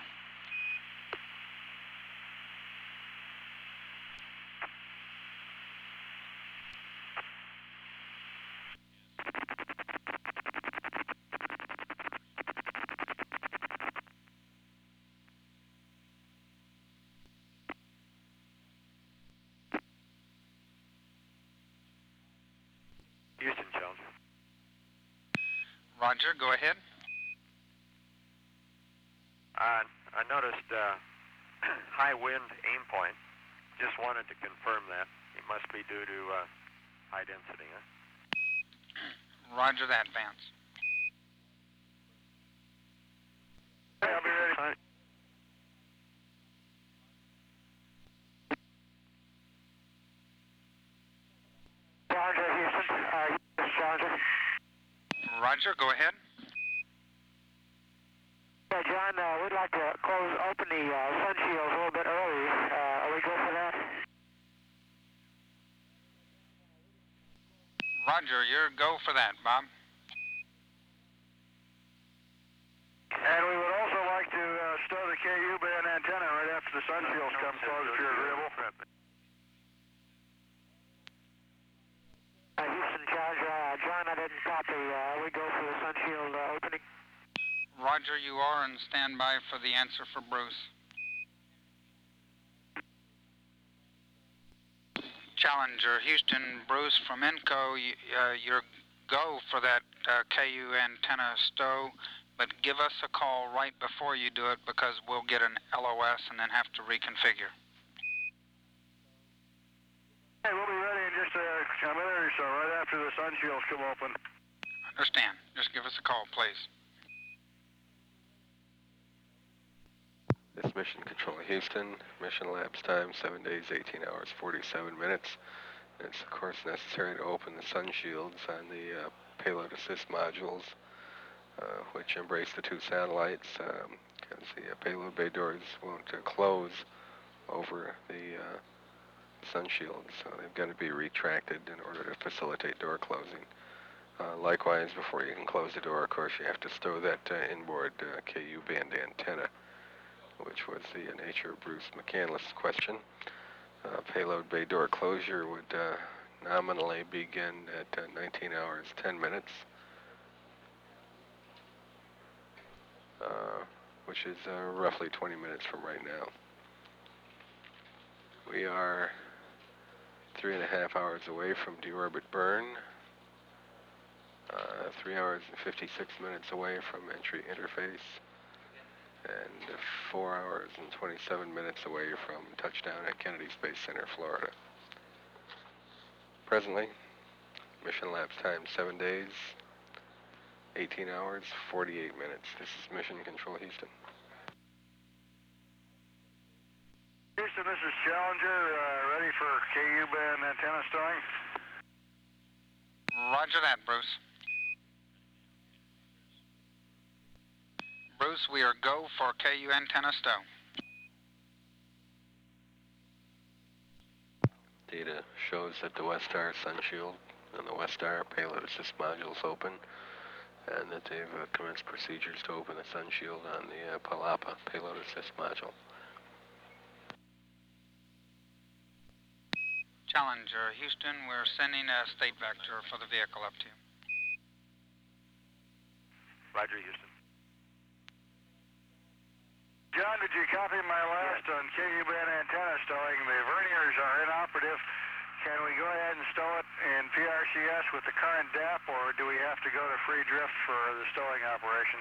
[SPEAKER 21] Houston, Challenger.
[SPEAKER 1] Roger, go ahead.
[SPEAKER 21] I noticed high wind aim point. Just wanted to confirm that. It must be due to high density, huh?
[SPEAKER 1] Roger that, Vance.
[SPEAKER 21] I'll be ready.
[SPEAKER 5] Challenger, Houston. Yes, Challenger.
[SPEAKER 1] Roger, go ahead.
[SPEAKER 5] Yeah, John, we'd like to open the sun shields a little bit early. Are we good for that?
[SPEAKER 1] Roger, you're go for that, Bob.
[SPEAKER 4] And we would also like to stow the KU band antenna right after the sun shields come close if you're agreeable.
[SPEAKER 5] Houston, Challenger. John, I didn't copy. We go for the sun shield opening.
[SPEAKER 1] Roger, you are on standby for the answer for Bruce. Challenger Houston, Bruce from INCO, you're go for that KU antenna stow, but give us a call right before you do it because we'll get an LOS and then have to reconfigure.
[SPEAKER 4] Hey, we'll be ready in just a minute or so, right after the sun shields come open.
[SPEAKER 1] Understand. Just give us a call, please.
[SPEAKER 6] This Mission Control Houston, mission elapsed time 7 days, 18 hours, 47 minutes. It's of course necessary to open the sun shields on the payload assist modules, which embrace the two satellites, because the payload bay doors won't close over the sun shields, so they've got to be retracted in order to facilitate door closing. Likewise, before you can close the door, of course, you have to stow that inboard KU band antenna, which was the nature of Bruce McCandless' question. Payload bay door closure would nominally begin at 19 hours, 10 minutes, which is roughly 20 minutes from right now. We are 3.5 hours away from deorbit burn, 3 hours and 56 minutes away from entry interface, and 4 hours and 27 minutes away from touchdown at Kennedy Space Center, Florida. Presently, mission elapsed time 7 days, 18 hours, 48 minutes. This is Mission Control Houston.
[SPEAKER 4] Houston, this is Challenger, ready for KU band antenna stowing.
[SPEAKER 1] Roger that, Bruce. Bruce, we are go for KU antenna stow.
[SPEAKER 6] Data shows that the Westar Sun Shield and the Westar payload assist modules open, and that they've commenced procedures to open the Sun Shield on the Palapa payload assist module.
[SPEAKER 1] Challenger Houston, we're sending a state vector for the vehicle up to you.
[SPEAKER 21] Roger, Houston.
[SPEAKER 4] John, did you copy my last on KU band antenna stowing? The verniers are inoperative. Can we go ahead and stow it in PRCS with the current DAP, or do we have to go to free drift for the stowing operation?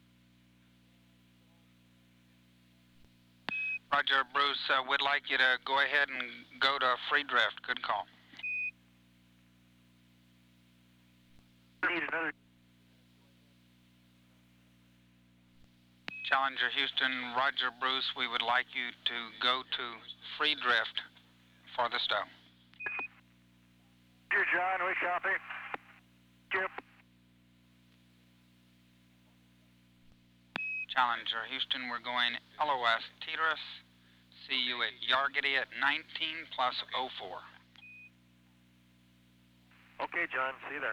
[SPEAKER 1] Roger, Bruce, we'd like you to go ahead and go to free drift. Good call.
[SPEAKER 21] Need another.
[SPEAKER 1] Challenger Houston, Roger, Bruce, we would like you to go to free drift for the stow.
[SPEAKER 4] Here, John, we copy. Yep.
[SPEAKER 1] Challenger Houston, we're going LOS Tetris. See you at Yargity at 19 plus 04.
[SPEAKER 21] Okay, John, see you there.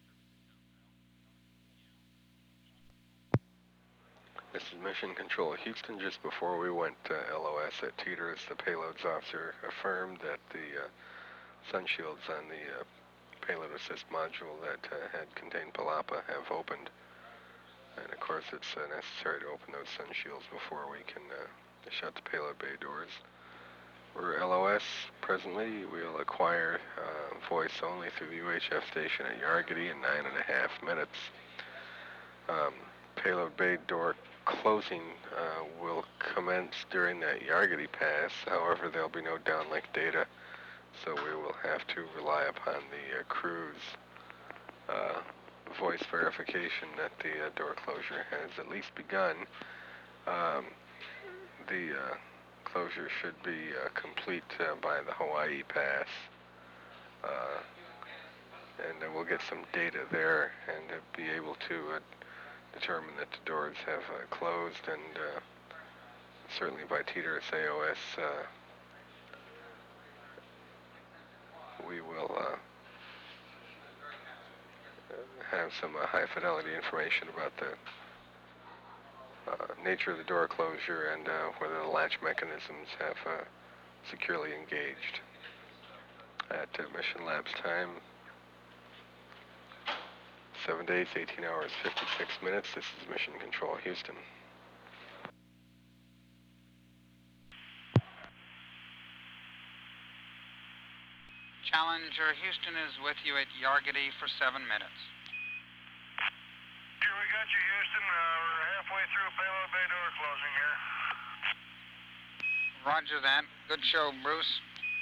[SPEAKER 6] This is Mission Control Houston. Just before we went LOS at Tetris, the payloads officer affirmed that the sun shields on the payload assist module that had contained Palapa have opened. And of course it's necessary to open those sun shields before we can shut the payload bay doors. We're LOS presently. We'll acquire voice only through the UHF station at Yargity in 9.5 minutes. Payload bay door closing will commence during that Yargity pass. However, there'll be no downlink data, so we will have to rely upon the crew's voice verification that the door closure has at least begun. The closure should be complete by the Hawaii pass, and we'll get some data there and be able to determine that the doors have closed, and certainly by Tetris AOS we will have some high fidelity information about the nature of the door closure and whether the latch mechanisms have securely engaged. At Mission Labs time, 7 days, 18 hours, 56 minutes. This is Mission Control Houston.
[SPEAKER 1] Challenger Houston is with you at Yargity for 7 minutes.
[SPEAKER 4] Here, we got you, Houston. We're halfway through payload bay door closing here.
[SPEAKER 1] Roger that. Good show, Bruce.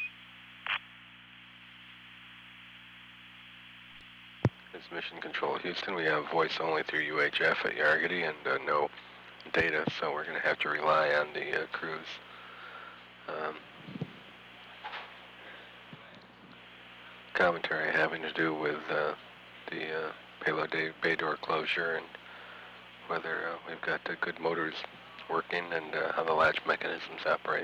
[SPEAKER 6] This is Mission Control Houston. We have voice only through UHF at Yargity and no data, so we're going to have to rely on the crew's commentary having to do with the payload bay door closure and whether we've got good motors working and how the latch mechanisms operate.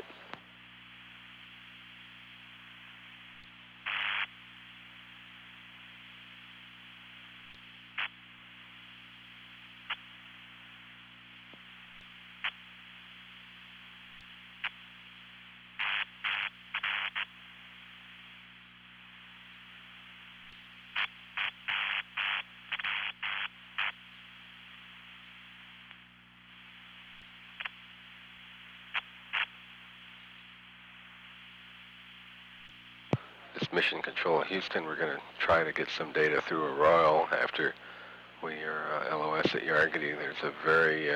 [SPEAKER 6] Mission Control Houston, we're going to try to get some data through Arroyo after we are LOS at Yargity. There's a very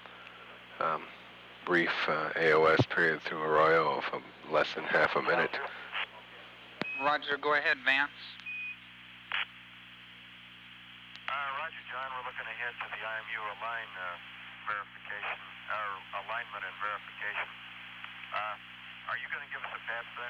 [SPEAKER 6] brief AOS period through Arroyo of less than half a minute.
[SPEAKER 1] Roger, go ahead, Vance.
[SPEAKER 21] Roger, John, we're looking ahead to the IMU verification, or alignment and verification. Are you going to give us a pass there?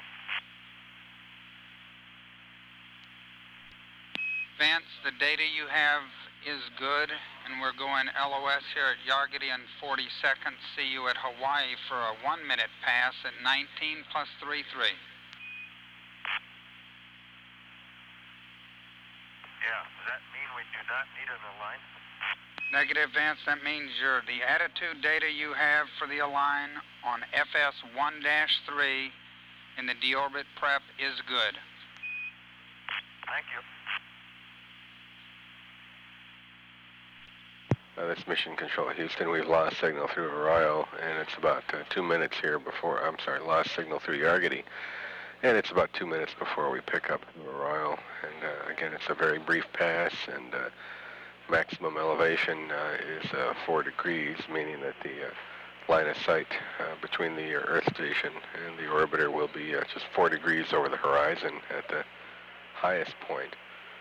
[SPEAKER 1] Vance, the data you have is good, and we're going LOS here at Yargity in 40 seconds. See you at Hawaii for a 1-minute pass at 19 plus 33.
[SPEAKER 21] Yeah, does that mean we do not need an align?
[SPEAKER 1] Negative, Vance. That means the attitude data you have for the align on FS1-3 in the deorbit prep is good.
[SPEAKER 21] Thank you.
[SPEAKER 6] This is Mission Control Houston. We've lost signal through Arroyo, and it's about 2 minutes here before, lost signal through Yargity, and it's about 2 minutes before we pick up through Arroyo. And again, it's a very brief pass, and maximum elevation is 4 degrees, meaning that the line of sight between the Earth station and the orbiter will be just 4 degrees over the horizon at the highest point,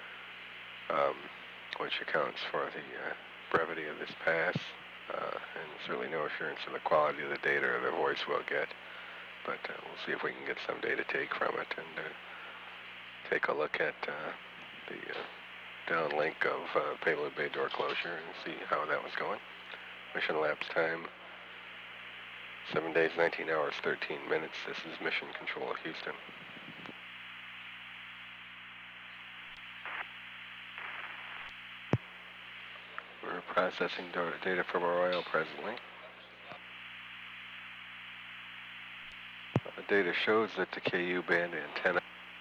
[SPEAKER 6] which accounts for the brevity of this pass, and certainly no assurance of the quality of the data or the voice we'll get. But we'll see if we can get some data take from it and take a look at the downlink of payload bay door closure and see how that was going. Mission elapsed time 7 days, 19 hours, 13 minutes. This is Mission Control Houston. We're processing data from Arroyo presently. The data shows that the KU band antenna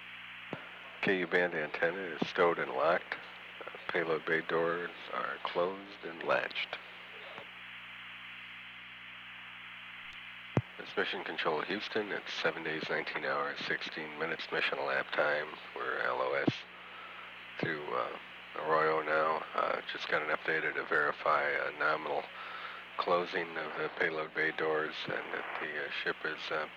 [SPEAKER 6] is stowed and locked. Payload bay doors are closed and latched. This Mission Control Houston. It's 7 days, 19 hours, 16 minutes mission elapsed time. We're LOS through Arroyo now. Just got an update to verify a nominal closing of the payload bay doors and that the ship is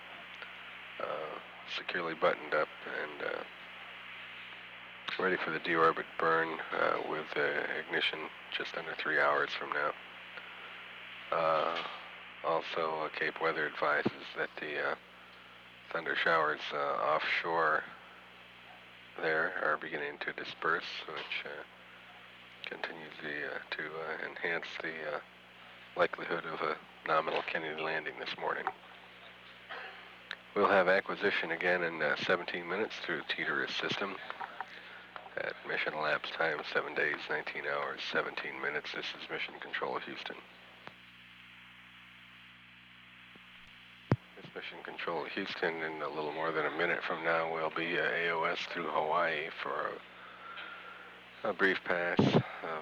[SPEAKER 6] securely buttoned up and ready for the deorbit burn with ignition just under 3 hours from now. Also, Cape Weather advises that the thunder showers offshore there are beginning to disperse, which continues to enhance the likelihood of a nominal Kennedy landing this morning. We'll have acquisition again in 17 minutes through TDRS system at mission elapsed time 7 days, 19 hours, 17 minutes. This is Mission Control Houston. This Mission Control Houston, in a little more than a minute from now, will be AOS through Hawaii for a brief pass of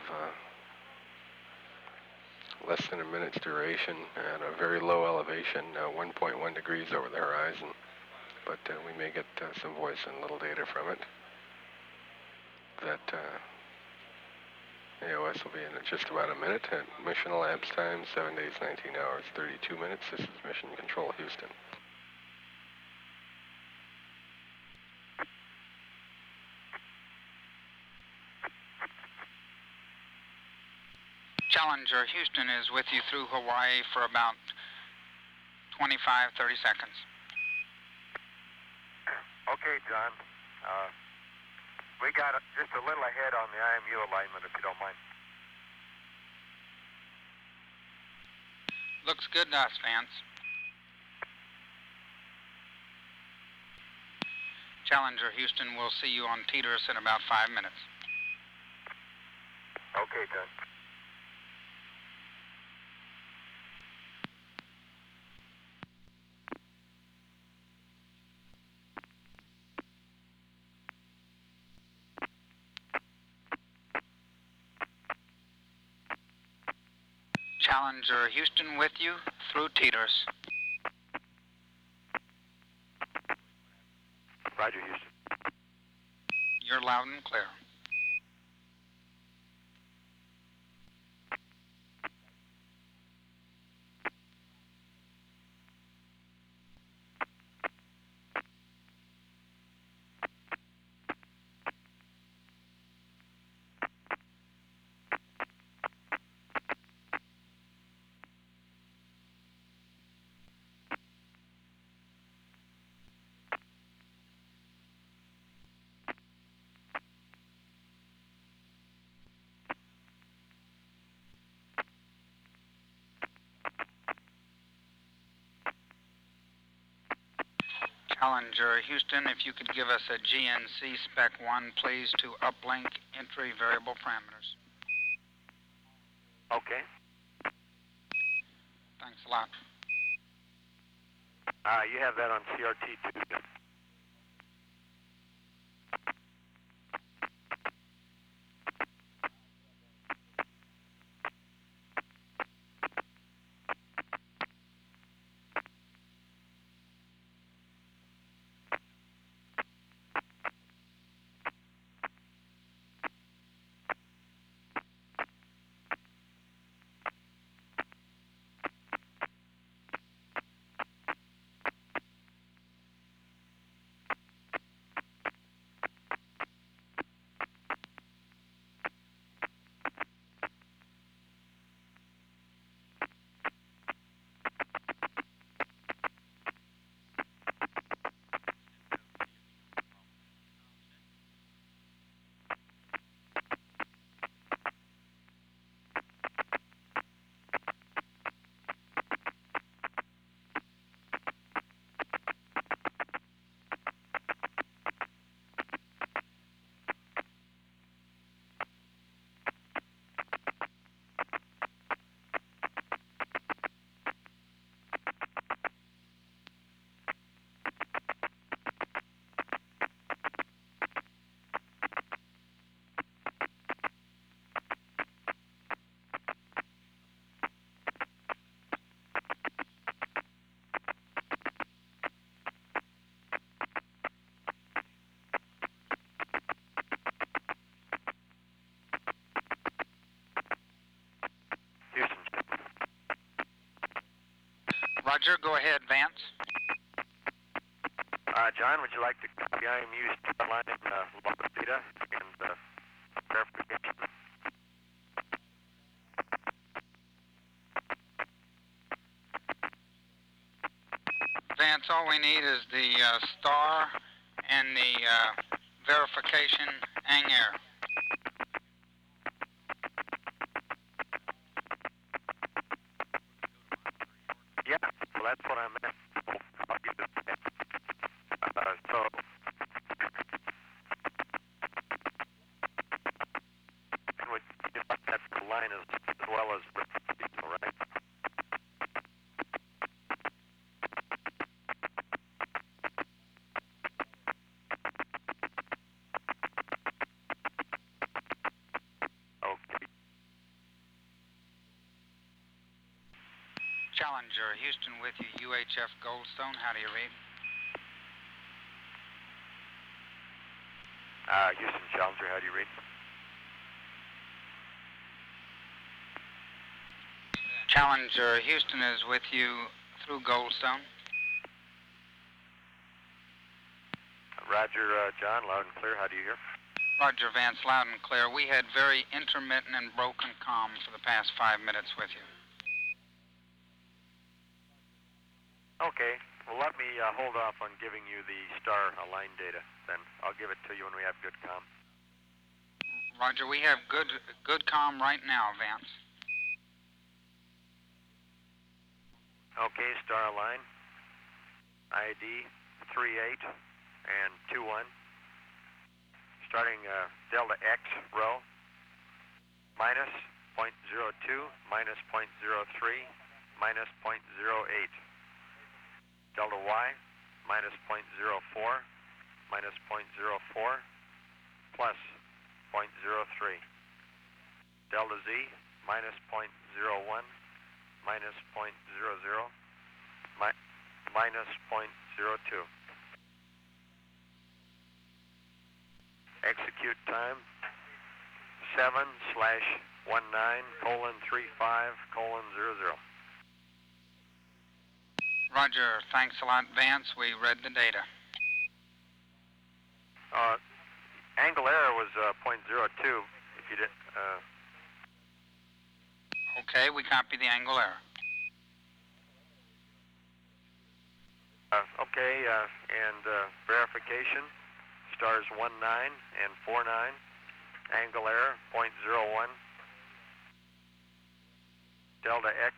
[SPEAKER 6] less than a minute's duration at a very low elevation, 1.1 degrees over the horizon. But we may get some voice and little data from it. That AOS will be in just about a minute at mission elapsed time, 7 days, 19 hours, 32 minutes. This is Mission Control Houston.
[SPEAKER 1] Challenger Houston is with you through Hawaii for about 25, 30 seconds.
[SPEAKER 21] Okay, John. We got just a little ahead on the IMU alignment, if you don't mind.
[SPEAKER 1] Looks good to us, Vance. Challenger Houston, we'll see you on TDRS in about 5 minutes.
[SPEAKER 21] Okay, John.
[SPEAKER 1] Challenger Houston with you through TDRS.
[SPEAKER 21] Roger, Houston.
[SPEAKER 1] You're loud and clear. Challenger Houston, if you could give us a GNC Spec 1, please, to uplink entry variable parameters.
[SPEAKER 21] Okay.
[SPEAKER 1] Thanks a lot.
[SPEAKER 21] You have that on CRT 2.
[SPEAKER 1] Roger, go ahead, Vance.
[SPEAKER 21] John, would you like to copy IMU's line log data and verification?
[SPEAKER 1] Vance, all we need is the star and the verification air.
[SPEAKER 21] Yeah, well, that's what I meant. So, that's the line as well as people, right? Okay.
[SPEAKER 1] Challenger, Houston with you, UHF Goldstone. How do you read?
[SPEAKER 21] Houston Challenger, how do you read?
[SPEAKER 1] Challenger, Houston is with you through Goldstone.
[SPEAKER 21] Roger, John, loud and clear. How do you hear?
[SPEAKER 1] Roger, Vance, loud and clear. We had very intermittent and broken comm for the past 5 minutes with you.
[SPEAKER 21] Okay. Well, let me hold off on giving you the star line data. Then I'll give it to you when we have good comm.
[SPEAKER 1] Roger, we have good comm right now, Vance.
[SPEAKER 21] Okay, star line. ID 38 and 21. Starting delta X row. Minus 0.02, minus 0.03, minus 0.08. Delta Y, minus 0.04, minus 0.04, plus 0.03. Delta Z, minus 0.01, minus 0.00, minus 0.02. Execute time, 7/19:35:00.
[SPEAKER 1] Roger, thanks a lot, Vance. We read the data.
[SPEAKER 21] Angle error was 0.02. If you did.
[SPEAKER 1] Okay, we copy the angle error.
[SPEAKER 21] Okay, and verification. Stars 19 and 49. Angle error 0.01. Delta X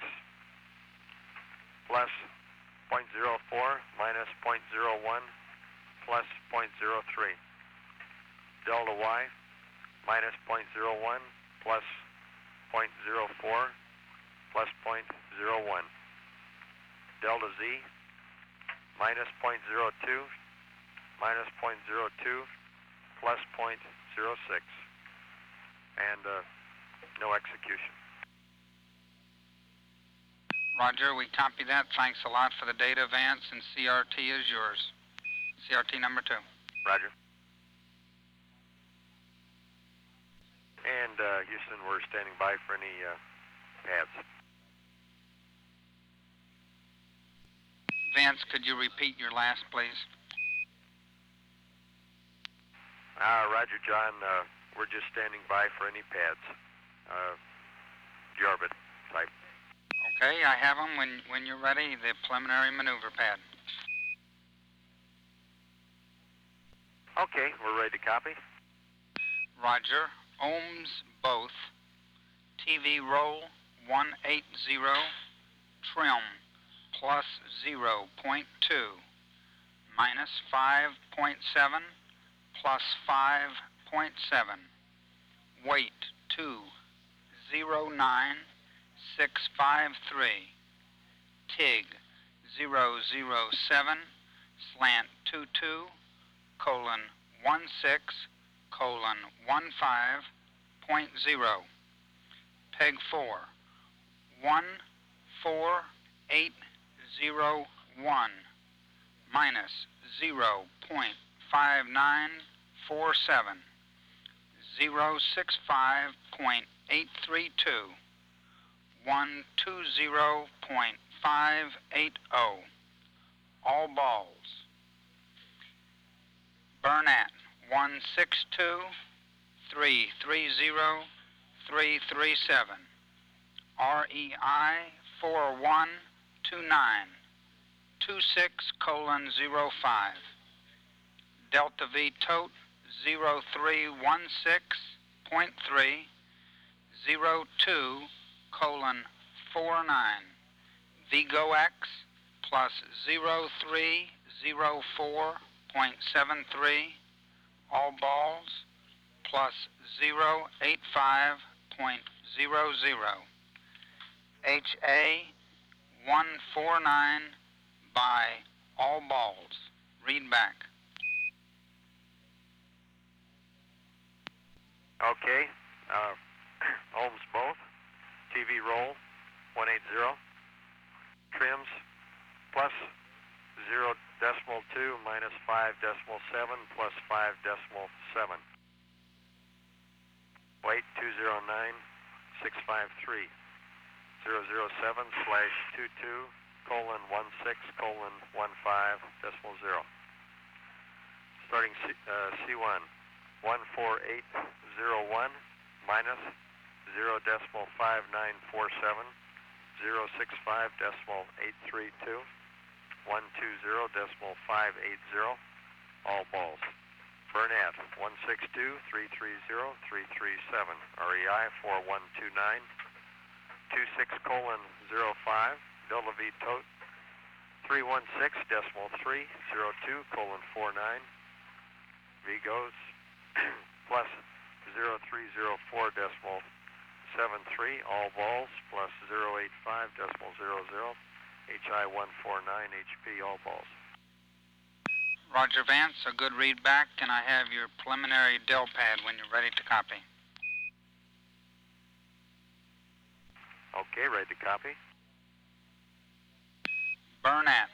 [SPEAKER 21] plus 0.04 minus 0.01 plus 0.03. Delta Y minus 0.01 plus 0.04 plus 0.01. Delta Z minus 0.02 minus 0.02 plus 0.06. And no execution.
[SPEAKER 1] Roger, we copy that. Thanks a lot for the data, Vance, and CRT is yours. CRT number 2.
[SPEAKER 21] Roger. And Houston, we're standing by for any pads.
[SPEAKER 1] Vance, could you repeat your last, please?
[SPEAKER 21] Roger, John. We're just standing by for any pads. Jorbit type.
[SPEAKER 1] Okay, I have them when you're ready, the preliminary maneuver pad.
[SPEAKER 21] Okay, we're ready to copy.
[SPEAKER 1] Roger, ohms both. TV roll 180, trim plus 0.2, minus 5.7, plus 5.7, weight 209,653, TIG 007, slant 22:16:15.0, peg 4, 14801, minus 0.5947, 065.832, 120.5 All balls. Burnett 162-330-337. REI 4129-26:05. Delta V tote 0316.3 02:49. Vigo X plus 0304.73. All balls plus 085.00. HA 149 by all balls. Read back.
[SPEAKER 21] Okay. Ohms both. TV roll 180. Trims plus 0.2 minus 5.7 plus 5.7. Weight 209,653. 007/22:16:15.0. Starting C1 14801 minus 0.5947 065.832 120.580. All balls. Burnett 162-330-337. REI 4129 26:05. Delta V tote 316.3 02:49. Vigos plus 0304.73. All balls plus 085.00. HI 149 HP. All balls.
[SPEAKER 1] Roger, Vance, a good read back. Can I have your preliminary del pad when you're ready to copy?
[SPEAKER 21] Okay, ready to copy.
[SPEAKER 1] Burnett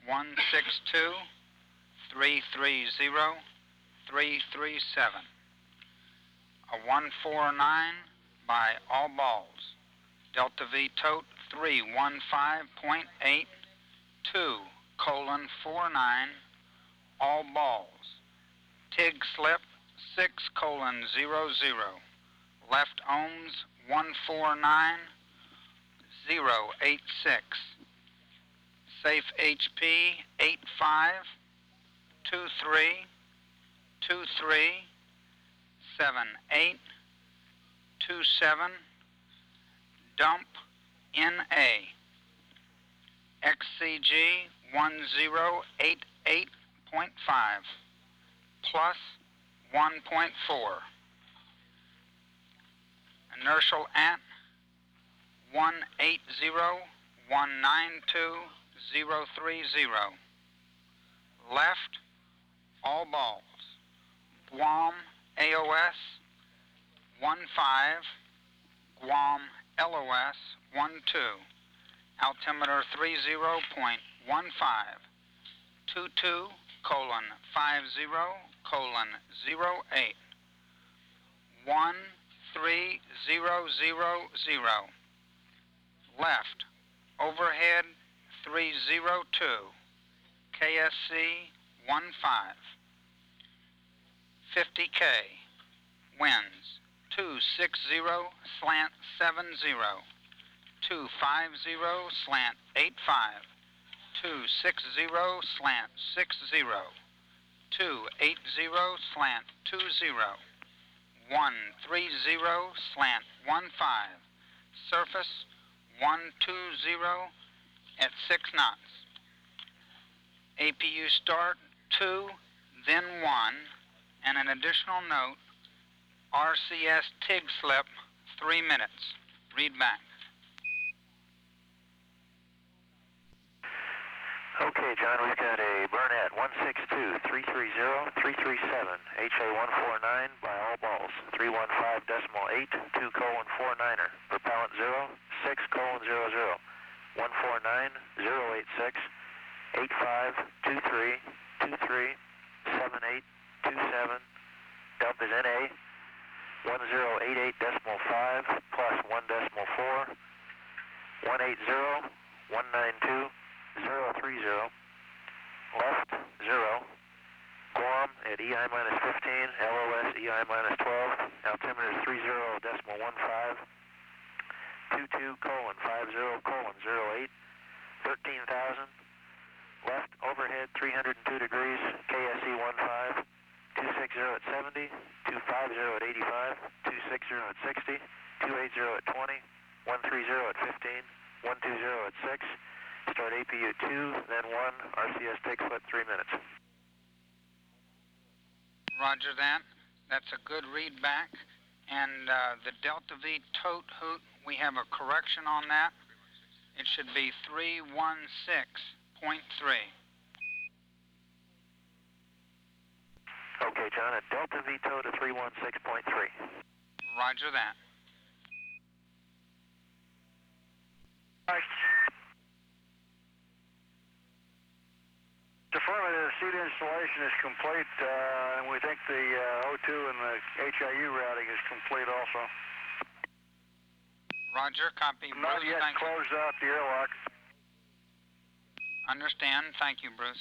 [SPEAKER 1] 162-330-337. A 149 by all balls. Delta V tote 315.8 2:49. All balls. TIG slip 6:00. Left ohms 149.086. Safe HP 8523237827. Dump NA. XCG 1088.5 plus 1.4. Inertial at 180-192-030. Left, all balls. Guam AOS 15, Guam LOS 12. Altimeter 30.15. 22:50:08. 13000. Left, overhead 302. KSC 15. 50K. Winds 260/70. 250/85. 260/60. 280/20. 130/15. Surface 120 at 6 knots. APU start 2, then 1, and an additional note, RCS TIG slip 3 minutes. Read back.
[SPEAKER 5] Okay, John, we've got a Burnett 162-330-337, HA 149 by all balls, 315.8 2:49er, propellant 0, 6:00, 149-086, 8523237827. Dump is NA 1088.5 plus 1.4. 180 192.030. Left, 0. Guam at EI minus 15, LOS EI minus 12, altimeter 30.15, 22:50:08, 13,000. Left, overhead 302 degrees, KSE 15, 260 at 70, 250 at 85, 260 at 60, 280 at 20, 130 at 15, 120 at 6. Start APU 2, then 1, RCS take slip 3 minutes.
[SPEAKER 1] Roger that. That's a good read back. And the Delta V tote hoot, we have a correction on that. It should be 316.3.
[SPEAKER 5] Okay, John, a Delta V tote to 316.3.
[SPEAKER 1] Roger that.
[SPEAKER 4] Affirmative, seat installation is complete, and we think the O2 and the HIU routing is complete also.
[SPEAKER 1] Roger, copy.
[SPEAKER 4] Not
[SPEAKER 1] Bruce,
[SPEAKER 4] yet
[SPEAKER 1] thank
[SPEAKER 4] closed out the airlock.
[SPEAKER 1] Understand. Thank you, Bruce.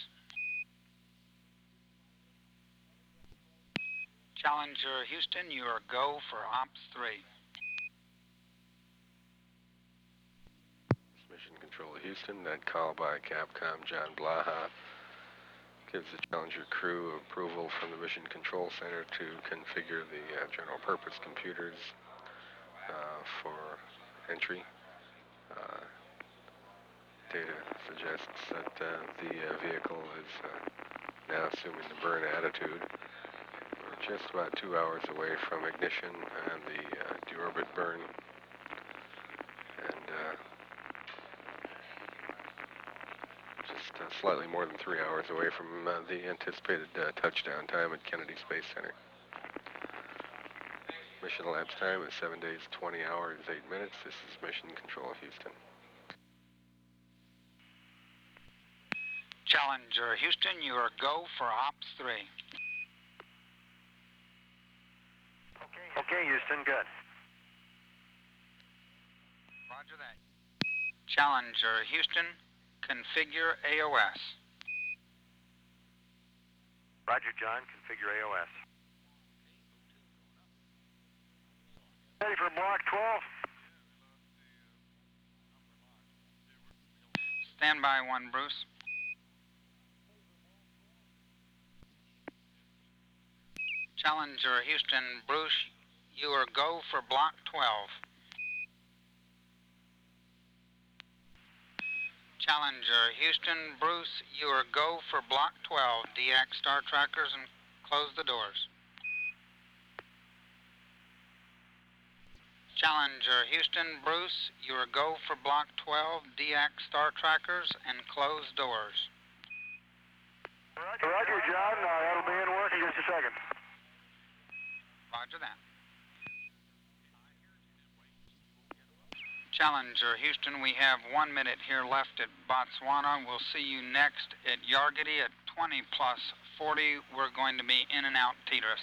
[SPEAKER 1] Challenger Houston, you are go for Ops 3.
[SPEAKER 3] Mission Control Houston, that call by Capcom John Blaha gives the Challenger crew approval from the Mission Control Center to configure the general purpose computers for entry. Data suggests that the vehicle is now assuming the burn attitude. We're just about 2 hours away from ignition and the deorbit burn. And just slightly more than 3 hours away from the anticipated touchdown time at Kennedy Space Center. Mission elapsed time is 7 days, 20 hours, 8 minutes. This is Mission Control Houston.
[SPEAKER 1] Challenger Houston, you are go for Ops 3.
[SPEAKER 5] Okay, Houston, good.
[SPEAKER 1] Roger that. Challenger Houston, configure AOS.
[SPEAKER 5] Roger, John, configure AOS.
[SPEAKER 4] Ready for Block 12?
[SPEAKER 1] Stand by 1, Bruce. Challenger Houston, Bruce, you are go for Block 12. Challenger Houston, Bruce, you are go for Block 12. DX Star Trackers and close the doors. Challenger Houston, Bruce, you are go for Block 12. DX Star Trackers and close doors.
[SPEAKER 4] Roger, John. That'll be in work in just a second.
[SPEAKER 1] Roger that. Challenger Houston, we have 1 minute here left at Botswana. We'll see you next at Yargity at 20 plus 40. We're going to be in and out Tetris.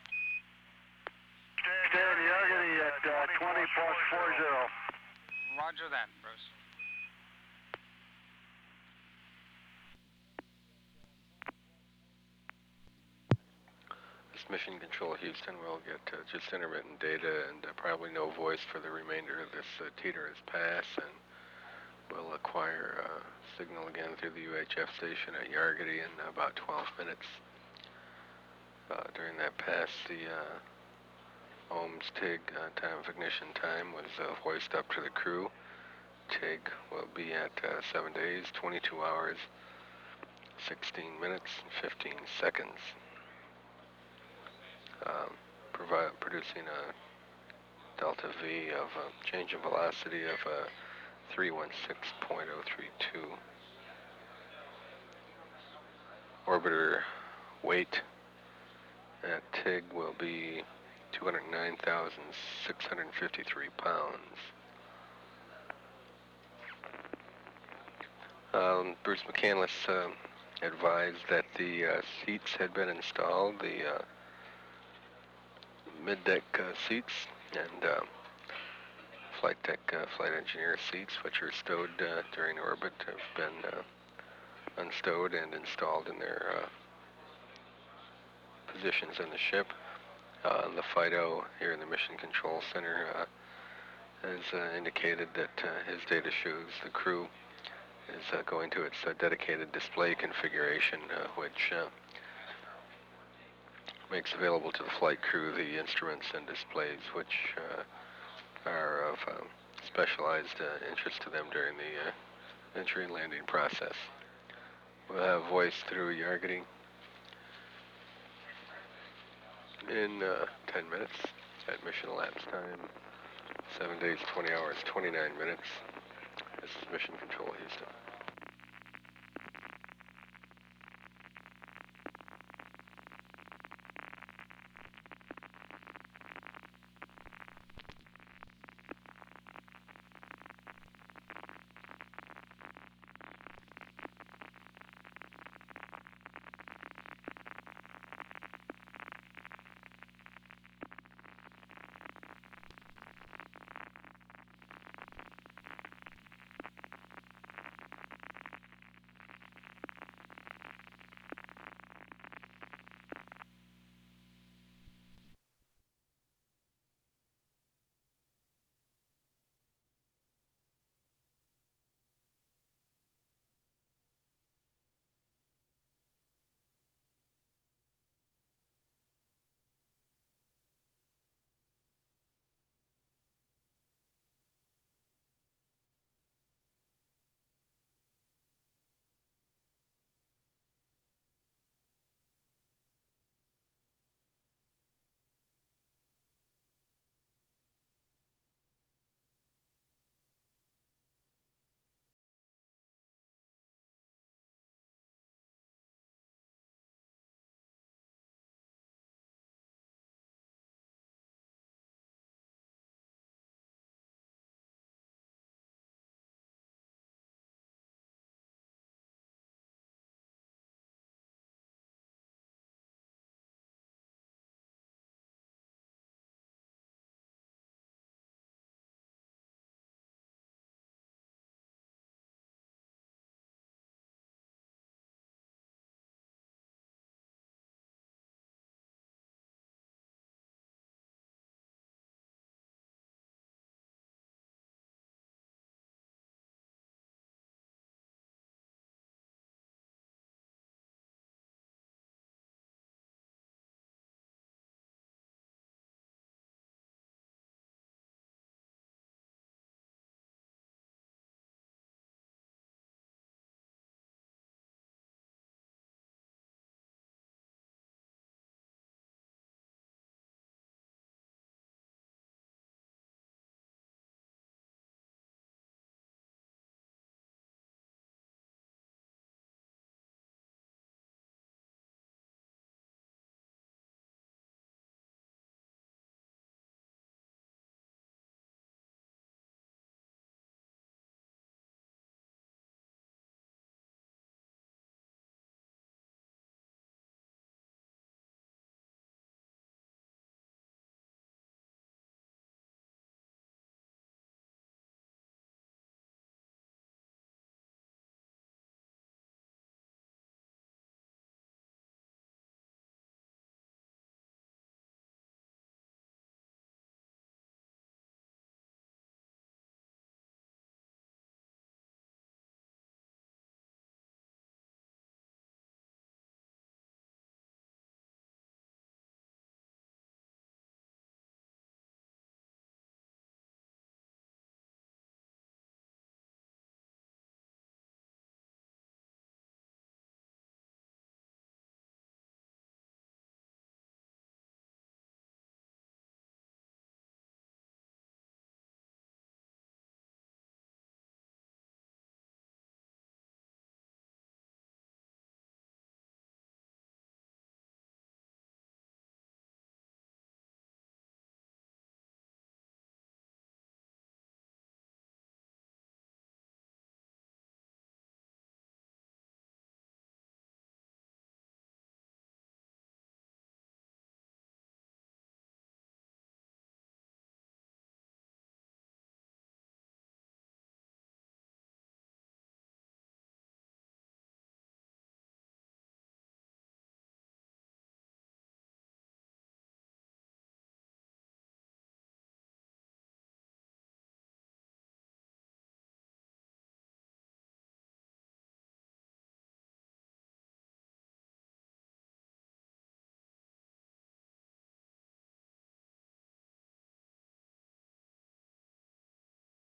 [SPEAKER 4] Stay in Yargity at 20 plus 40.
[SPEAKER 1] Roger that, Bruce.
[SPEAKER 3] Mission Control Houston will get just intermittent data and probably no voice for the remainder of this Tetris pass, and we'll acquire signal again through the UHF station at Yargity in about 12 minutes. During that pass, the OMS TIG time of ignition time was hoisted up to the crew. TIG will be at 7 days, 22 hours, 16 minutes, and 15 seconds. Producing a delta V of a change in velocity of 316.032. Orbiter weight at TIG will be 209,653 pounds. Bruce McCandless advised that the seats had been installed, the mid-deck seats, and flight deck flight engineer seats, which are stowed during orbit, have been unstowed and installed in their positions in the ship. The FIDO here in the Mission Control Center has indicated that his data shows the crew is going to its dedicated display configuration, which makes available to the flight crew the instruments and displays which are of specialized interest to them during the entry and landing process. We'll have voice through Yargity in 10 minutes at mission elapsed time, 7 days, 20 hours, 29 minutes. This is Mission Control Houston.